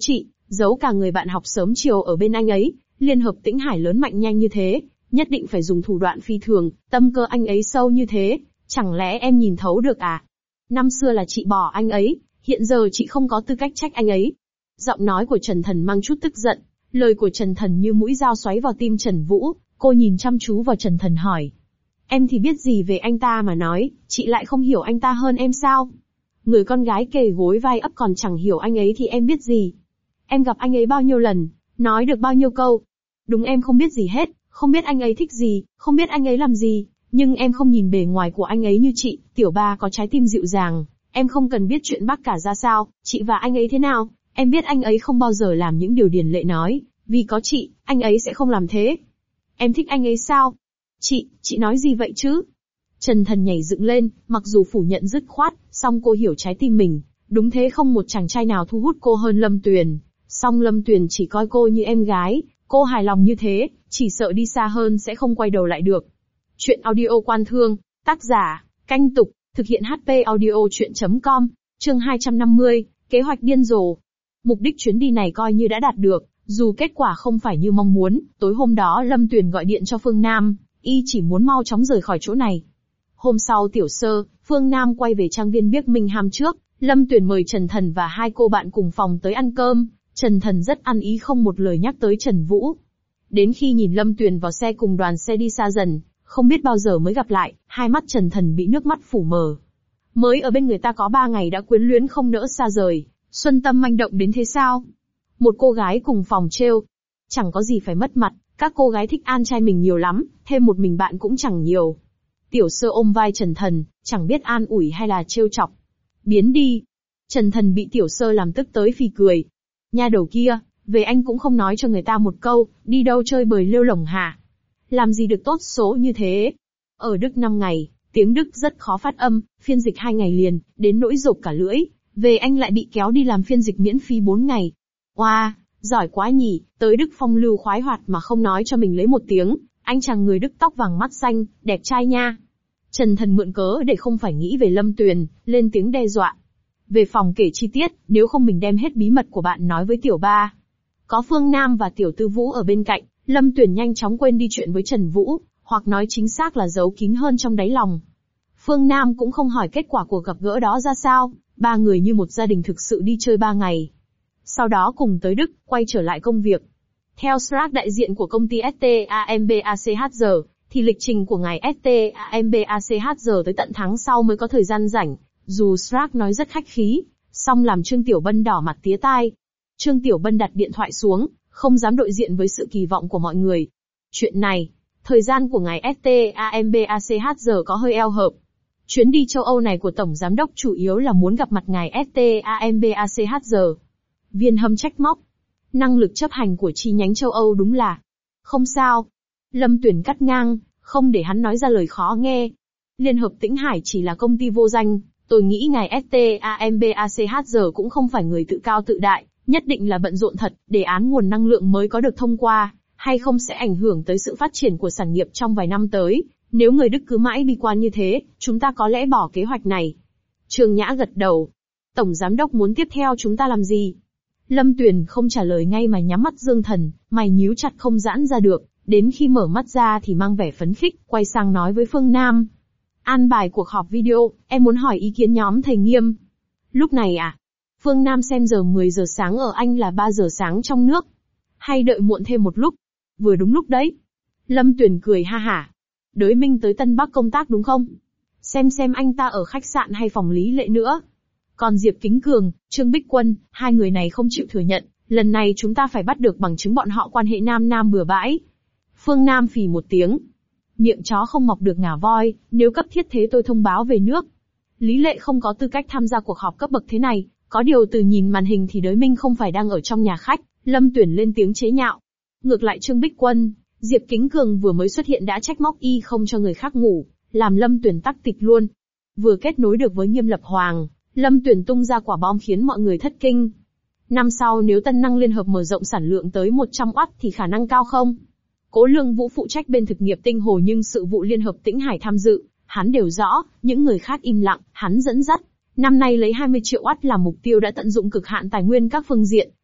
Giấu cả người bạn học sớm chiều ở bên anh ấy, Liên Hợp Tĩnh Hải lớn mạnh nhanh như thế, nhất định phải dùng thủ đoạn phi thường, tâm cơ anh ấy sâu như thế, chẳng lẽ em nhìn thấu được à? Năm xưa là chị bỏ anh ấy, hiện giờ chị không có tư cách trách anh ấy. Giọng nói của Trần Thần mang chút tức giận, lời của Trần Thần như mũi dao xoáy vào tim Trần Vũ, cô nhìn chăm chú vào Trần Thần hỏi. Em thì biết gì về anh ta mà nói, chị lại không hiểu anh ta hơn em sao? Người con gái kề gối vai ấp còn chẳng hiểu anh ấy thì em biết gì? Em gặp anh ấy bao nhiêu lần, nói được bao nhiêu câu? Đúng em không biết gì hết, không biết anh ấy thích gì, không biết anh ấy làm gì, nhưng em không nhìn bề ngoài của anh ấy như chị, tiểu ba có trái tim dịu dàng, em không cần biết chuyện bác cả ra sao, chị và anh ấy thế nào, em biết anh ấy không bao giờ làm những điều Điền Lệ nói, vì có chị, anh ấy sẽ không làm thế. Em thích anh ấy sao? Chị, chị nói gì vậy chứ? Trần Thần nhảy dựng lên, mặc dù phủ nhận dứt khoát, song cô hiểu trái tim mình, đúng thế không một chàng trai nào thu hút cô hơn Lâm Tuyền, song Lâm Tuyền chỉ coi cô như em gái, cô hài lòng như thế, chỉ sợ đi xa hơn sẽ không quay đầu lại được. Chuyện audio Quan Thương, tác giả, Canh Tục, thực hiện hát pê audio chuyện chấm com, chương hai trăm năm mươi, kế hoạch điên rồ. Mục đích chuyến đi này coi như đã đạt được, dù kết quả không phải như mong muốn, tối hôm đó Lâm Tuyền gọi điện cho Phương Nam, y chỉ muốn mau chóng rời khỏi chỗ này. Hôm sau Tiểu Sơ, Phương Nam quay về trang viên Biếc Minh Ham trước, Lâm Tuyền mời Trần Thần và hai cô bạn cùng phòng tới ăn cơm, Trần Thần rất ăn ý không một lời nhắc tới Trần Vũ. Đến khi nhìn Lâm Tuyền vào xe cùng đoàn xe đi xa dần, không biết bao giờ mới gặp lại, hai mắt Trần Thần bị nước mắt phủ mờ. Mới ở bên người ta có ba ngày đã quyến luyến không nỡ xa rời, xuân tâm manh động đến thế sao? Một cô gái cùng phòng trêu. Chẳng có gì phải mất mặt, các cô gái thích an trai mình nhiều lắm, thêm một mình bạn cũng chẳng nhiều. Tiểu Sơ ôm vai Trần Thần, chẳng biết an ủi hay là trêu chọc. Biến đi. Trần Thần bị Tiểu Sơ làm tức tới phì cười. Nha đầu kia, về anh cũng không nói cho người ta một câu, đi đâu chơi bời lêu lổng hả? Làm gì được tốt số như thế? Ở Đức năm ngày, tiếng Đức rất khó phát âm, phiên dịch hai ngày liền, đến nỗi rộp cả lưỡi. Về anh lại bị kéo đi làm phiên dịch miễn phí bốn ngày. Oa, wow, giỏi quá nhỉ, tới Đức phong lưu khoái hoạt mà không nói cho mình lấy một tiếng, anh chàng người Đức tóc vàng mắt xanh, đẹp trai nha. Trần Thần mượn cớ để không phải nghĩ về Lâm Tuyền, lên tiếng đe dọa. Về phòng kể chi tiết, nếu không mình đem hết bí mật của bạn nói với Tiểu Ba. Có Phương Nam và Tiểu Tư Vũ ở bên cạnh, Lâm Tuyền nhanh chóng quên đi chuyện với Trần Vũ, hoặc nói chính xác là giấu kín hơn trong đáy lòng. Phương Nam cũng không hỏi kết quả cuộc gặp gỡ đó ra sao, ba người như một gia đình thực sự đi chơi ba ngày. Sau đó cùng tới Đức, quay trở lại công việc. Theo Strack đại diện của công ty ét tê a em bê a xê hát giê, thì lịch trình của ngài ét tê a em bê a xê hát giê tới tận tháng sau mới có thời gian rảnh. Dù Strack nói rất khách khí, song làm Trương Tiểu Bân đỏ mặt tía tai. Trương Tiểu Bân đặt điện thoại xuống, không dám đối diện với sự kỳ vọng của mọi người. Chuyện này, thời gian của ngài ét tê a em bê a xê hát giê có hơi eo hẹp. Chuyến đi châu Âu này của Tổng Giám đốc chủ yếu là muốn gặp mặt ngài ét tê a em bê a xê hát giê. Viên Hâm trách móc. Năng lực chấp hành của chi nhánh châu Âu đúng là không sao. Lâm Tuyền cắt ngang, không để hắn nói ra lời khó nghe. Liên Hợp Tĩnh Hải chỉ là công ty vô danh, tôi nghĩ ngài ét tê a em bê a xê hát giê cũng không phải người tự cao tự đại, nhất định là bận rộn thật, đề án nguồn năng lượng mới có được thông qua, hay không sẽ ảnh hưởng tới sự phát triển của sản nghiệp trong vài năm tới. Nếu người Đức cứ mãi bi quan như thế, chúng ta có lẽ bỏ kế hoạch này. Trương Nhã gật đầu. Tổng Giám đốc muốn tiếp theo chúng ta làm gì? Lâm Tuyền không trả lời ngay mà nhắm mắt dương thần, mày nhíu chặt không giãn ra được, đến khi mở mắt ra thì mang vẻ phấn khích, quay sang nói với Phương Nam. An bài cuộc họp video, em muốn hỏi ý kiến nhóm thầy Nghiêm. Lúc này à? Phương Nam xem giờ mười giờ sáng ở Anh là ba giờ sáng trong nước. Hay đợi muộn thêm một lúc? Vừa đúng lúc đấy. Lâm Tuyền cười ha hả. Đới Minh tới Tân Bắc công tác đúng không? Xem xem anh ta ở khách sạn hay phòng Lý Lệ nữa. Còn Diệp Kính Cường, Trương Bích Quân, hai người này không chịu thừa nhận, lần này chúng ta phải bắt được bằng chứng bọn họ quan hệ nam nam bừa bãi. Phương Nam phì một tiếng. Miệng chó không mọc được ngà voi, nếu cấp thiết thế tôi thông báo về nước. Lý Lệ không có tư cách tham gia cuộc họp cấp bậc thế này, có điều từ nhìn màn hình thì Đới Minh không phải đang ở trong nhà khách, Lâm Tuyển lên tiếng chế nhạo. Ngược lại Trương Bích Quân, Diệp Kính Cường vừa mới xuất hiện đã trách móc y không cho người khác ngủ, làm Lâm Tuyển tắc tịch luôn. Vừa kết nối được với Nghiêm Lập Hoàng, Lâm Tuyển tung ra quả bom khiến mọi người thất kinh. Năm sau nếu Tân Năng Liên Hợp mở rộng sản lượng tới một trăm oát thì khả năng cao không? Cố Lương Vũ phụ trách bên thực nghiệp Tinh Hồ nhưng sự vụ Liên Hợp Tĩnh Hải tham dự, hắn đều rõ, những người khác im lặng, hắn dẫn dắt. Năm nay lấy hai mươi triệu oát làm mục tiêu đã tận dụng cực hạn tài nguyên các phương diện,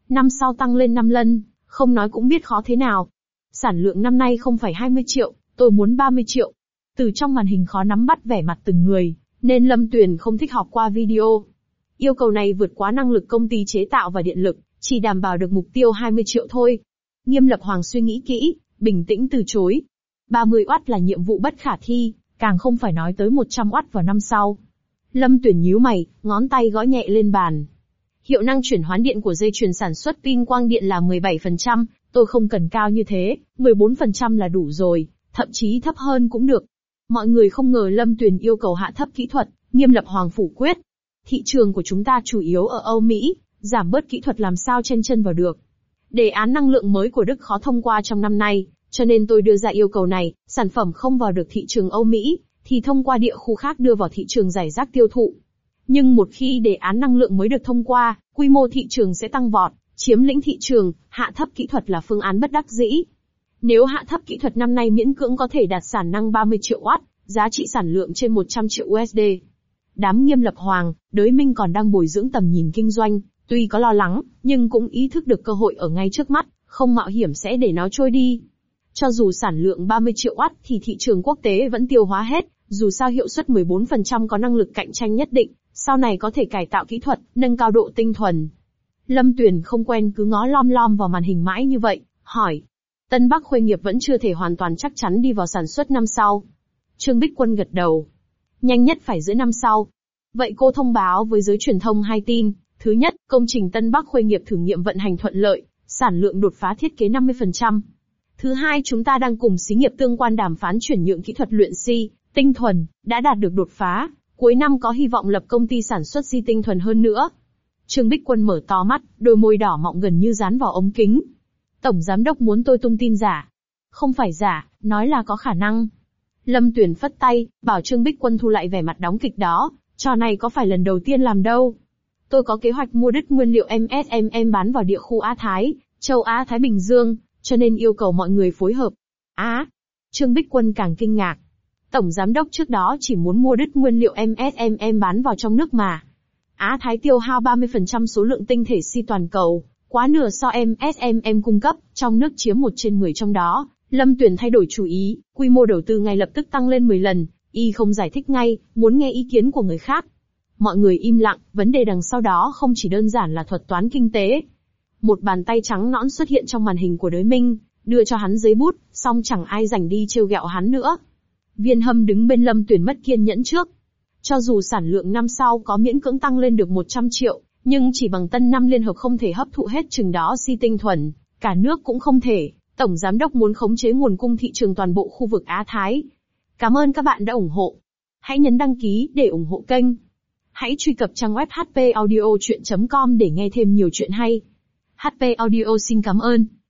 Năm sau tăng lên năm lần, không nói cũng biết khó thế nào. Sản lượng năm nay không phải hai mươi triệu, tôi muốn ba mươi triệu. Từ trong màn hình khó nắm bắt vẻ mặt từng người, nên Lâm Tuyền không thích họp qua video. Yêu cầu này vượt quá năng lực công ty chế tạo và điện lực, chỉ đảm bảo được mục tiêu hai mươi triệu thôi. Nghiêm Lập Hoàng suy nghĩ kỹ, bình tĩnh từ chối. ba mươi oát là nhiệm vụ bất khả thi, càng không phải nói tới một trăm oát vào năm sau. Lâm Tuyền nhíu mày, ngón tay gõ nhẹ lên bàn. Hiệu năng chuyển hoán điện của dây chuyền sản xuất pin quang điện là mười bảy phần trăm, tôi không cần cao như thế, mười bốn phần trăm là đủ rồi, thậm chí thấp hơn cũng được. Mọi người không ngờ Lâm Tuyền yêu cầu hạ thấp kỹ thuật, Nghiêm Lập Hoàng phủ quyết. Thị trường của chúng ta chủ yếu ở Âu Mỹ, giảm bớt kỹ thuật làm sao chen chân vào được. Đề án năng lượng mới của Đức khó thông qua trong năm nay, cho nên tôi đưa ra yêu cầu này, sản phẩm không vào được thị trường Âu Mỹ, thì thông qua địa khu khác đưa vào thị trường rải rác tiêu thụ. Nhưng một khi đề án năng lượng mới được thông qua, quy mô thị trường sẽ tăng vọt, chiếm lĩnh thị trường, hạ thấp kỹ thuật là phương án bất đắc dĩ. Nếu hạ thấp kỹ thuật năm nay miễn cưỡng có thể đạt sản năng ba mươi triệu oát, giá trị sản lượng trên một trăm triệu u ét đê. Đám Nghiêm Lập Hoàng, Đới Minh còn đang bồi dưỡng tầm nhìn kinh doanh, tuy có lo lắng, nhưng cũng ý thức được cơ hội ở ngay trước mắt, không mạo hiểm sẽ để nó trôi đi. Cho dù sản lượng ba mươi triệu oát thì thị trường quốc tế vẫn tiêu hóa hết, dù sao hiệu suất mười bốn phần trăm có năng lực cạnh tranh nhất định, sau này có thể cải tạo kỹ thuật, nâng cao độ tinh thuần. Lâm Tuyền không quen cứ ngó lom lom vào màn hình mãi như vậy, hỏi. Tân Bắc Khuê Nghiệp vẫn chưa thể hoàn toàn chắc chắn đi vào sản xuất năm sau. Trương Bích Quân gật đầu. Nhanh nhất phải giữa năm sau. Vậy cô thông báo với giới truyền thông hai tin. Thứ nhất, công trình Tân Bắc Khuê Nghiệp thử nghiệm vận hành thuận lợi, sản lượng đột phá thiết kế năm mươi phần trăm. Thứ hai, chúng ta đang cùng xí nghiệp tương quan đàm phán chuyển nhượng kỹ thuật luyện xi, tinh thuần, đã đạt được đột phá. Cuối năm có hy vọng lập công ty sản xuất xi tinh thuần hơn nữa. Trương Bích Quân mở to mắt, đôi môi đỏ mọng gần như dán vào ống kính. Tổng giám đốc muốn tôi tung tin giả. Không phải giả, nói là có khả năng. Lâm Tuyền phất tay, bảo Trương Bích Quân thu lại vẻ mặt đóng kịch đó, trò này có phải lần đầu tiên làm đâu. Tôi có kế hoạch mua đứt nguyên liệu em ét em em bán vào địa khu Á Thái, châu Á Thái Bình Dương, cho nên yêu cầu mọi người phối hợp. Á! Trương Bích Quân càng kinh ngạc. Tổng giám đốc trước đó chỉ muốn mua đứt nguyên liệu em ét em em bán vào trong nước mà. Á Thái tiêu hao ba mươi phần trăm số lượng tinh thể xi toàn cầu, quá nửa so em ét em em cung cấp, trong nước chiếm một trên mười trong đó. Lâm Tuyền thay đổi chủ ý, quy mô đầu tư ngay lập tức tăng lên mười lần, y không giải thích ngay, muốn nghe ý kiến của người khác. Mọi người im lặng, vấn đề đằng sau đó không chỉ đơn giản là thuật toán kinh tế. Một bàn tay trắng nõn xuất hiện trong màn hình của Đới Minh, đưa cho hắn giấy bút, xong chẳng ai rảnh đi trêu ghẹo hắn nữa. Viên Hâm đứng bên Lâm Tuyền mất kiên nhẫn trước. Cho dù sản lượng năm sau có miễn cưỡng tăng lên được một trăm triệu, nhưng chỉ bằng Tân Năm Liên Hợp không thể hấp thụ hết chừng đó xi tinh thuần, cả nước cũng không thể. Tổng giám đốc muốn khống chế nguồn cung thị trường toàn bộ khu vực Á Thái. Cảm ơn các bạn đã ủng hộ. Hãy nhấn đăng ký để ủng hộ kênh. Hãy truy cập trang web h p audio chuyện chấm com để nghe thêm nhiều chuyện hay. hát pê Audio xin cảm ơn.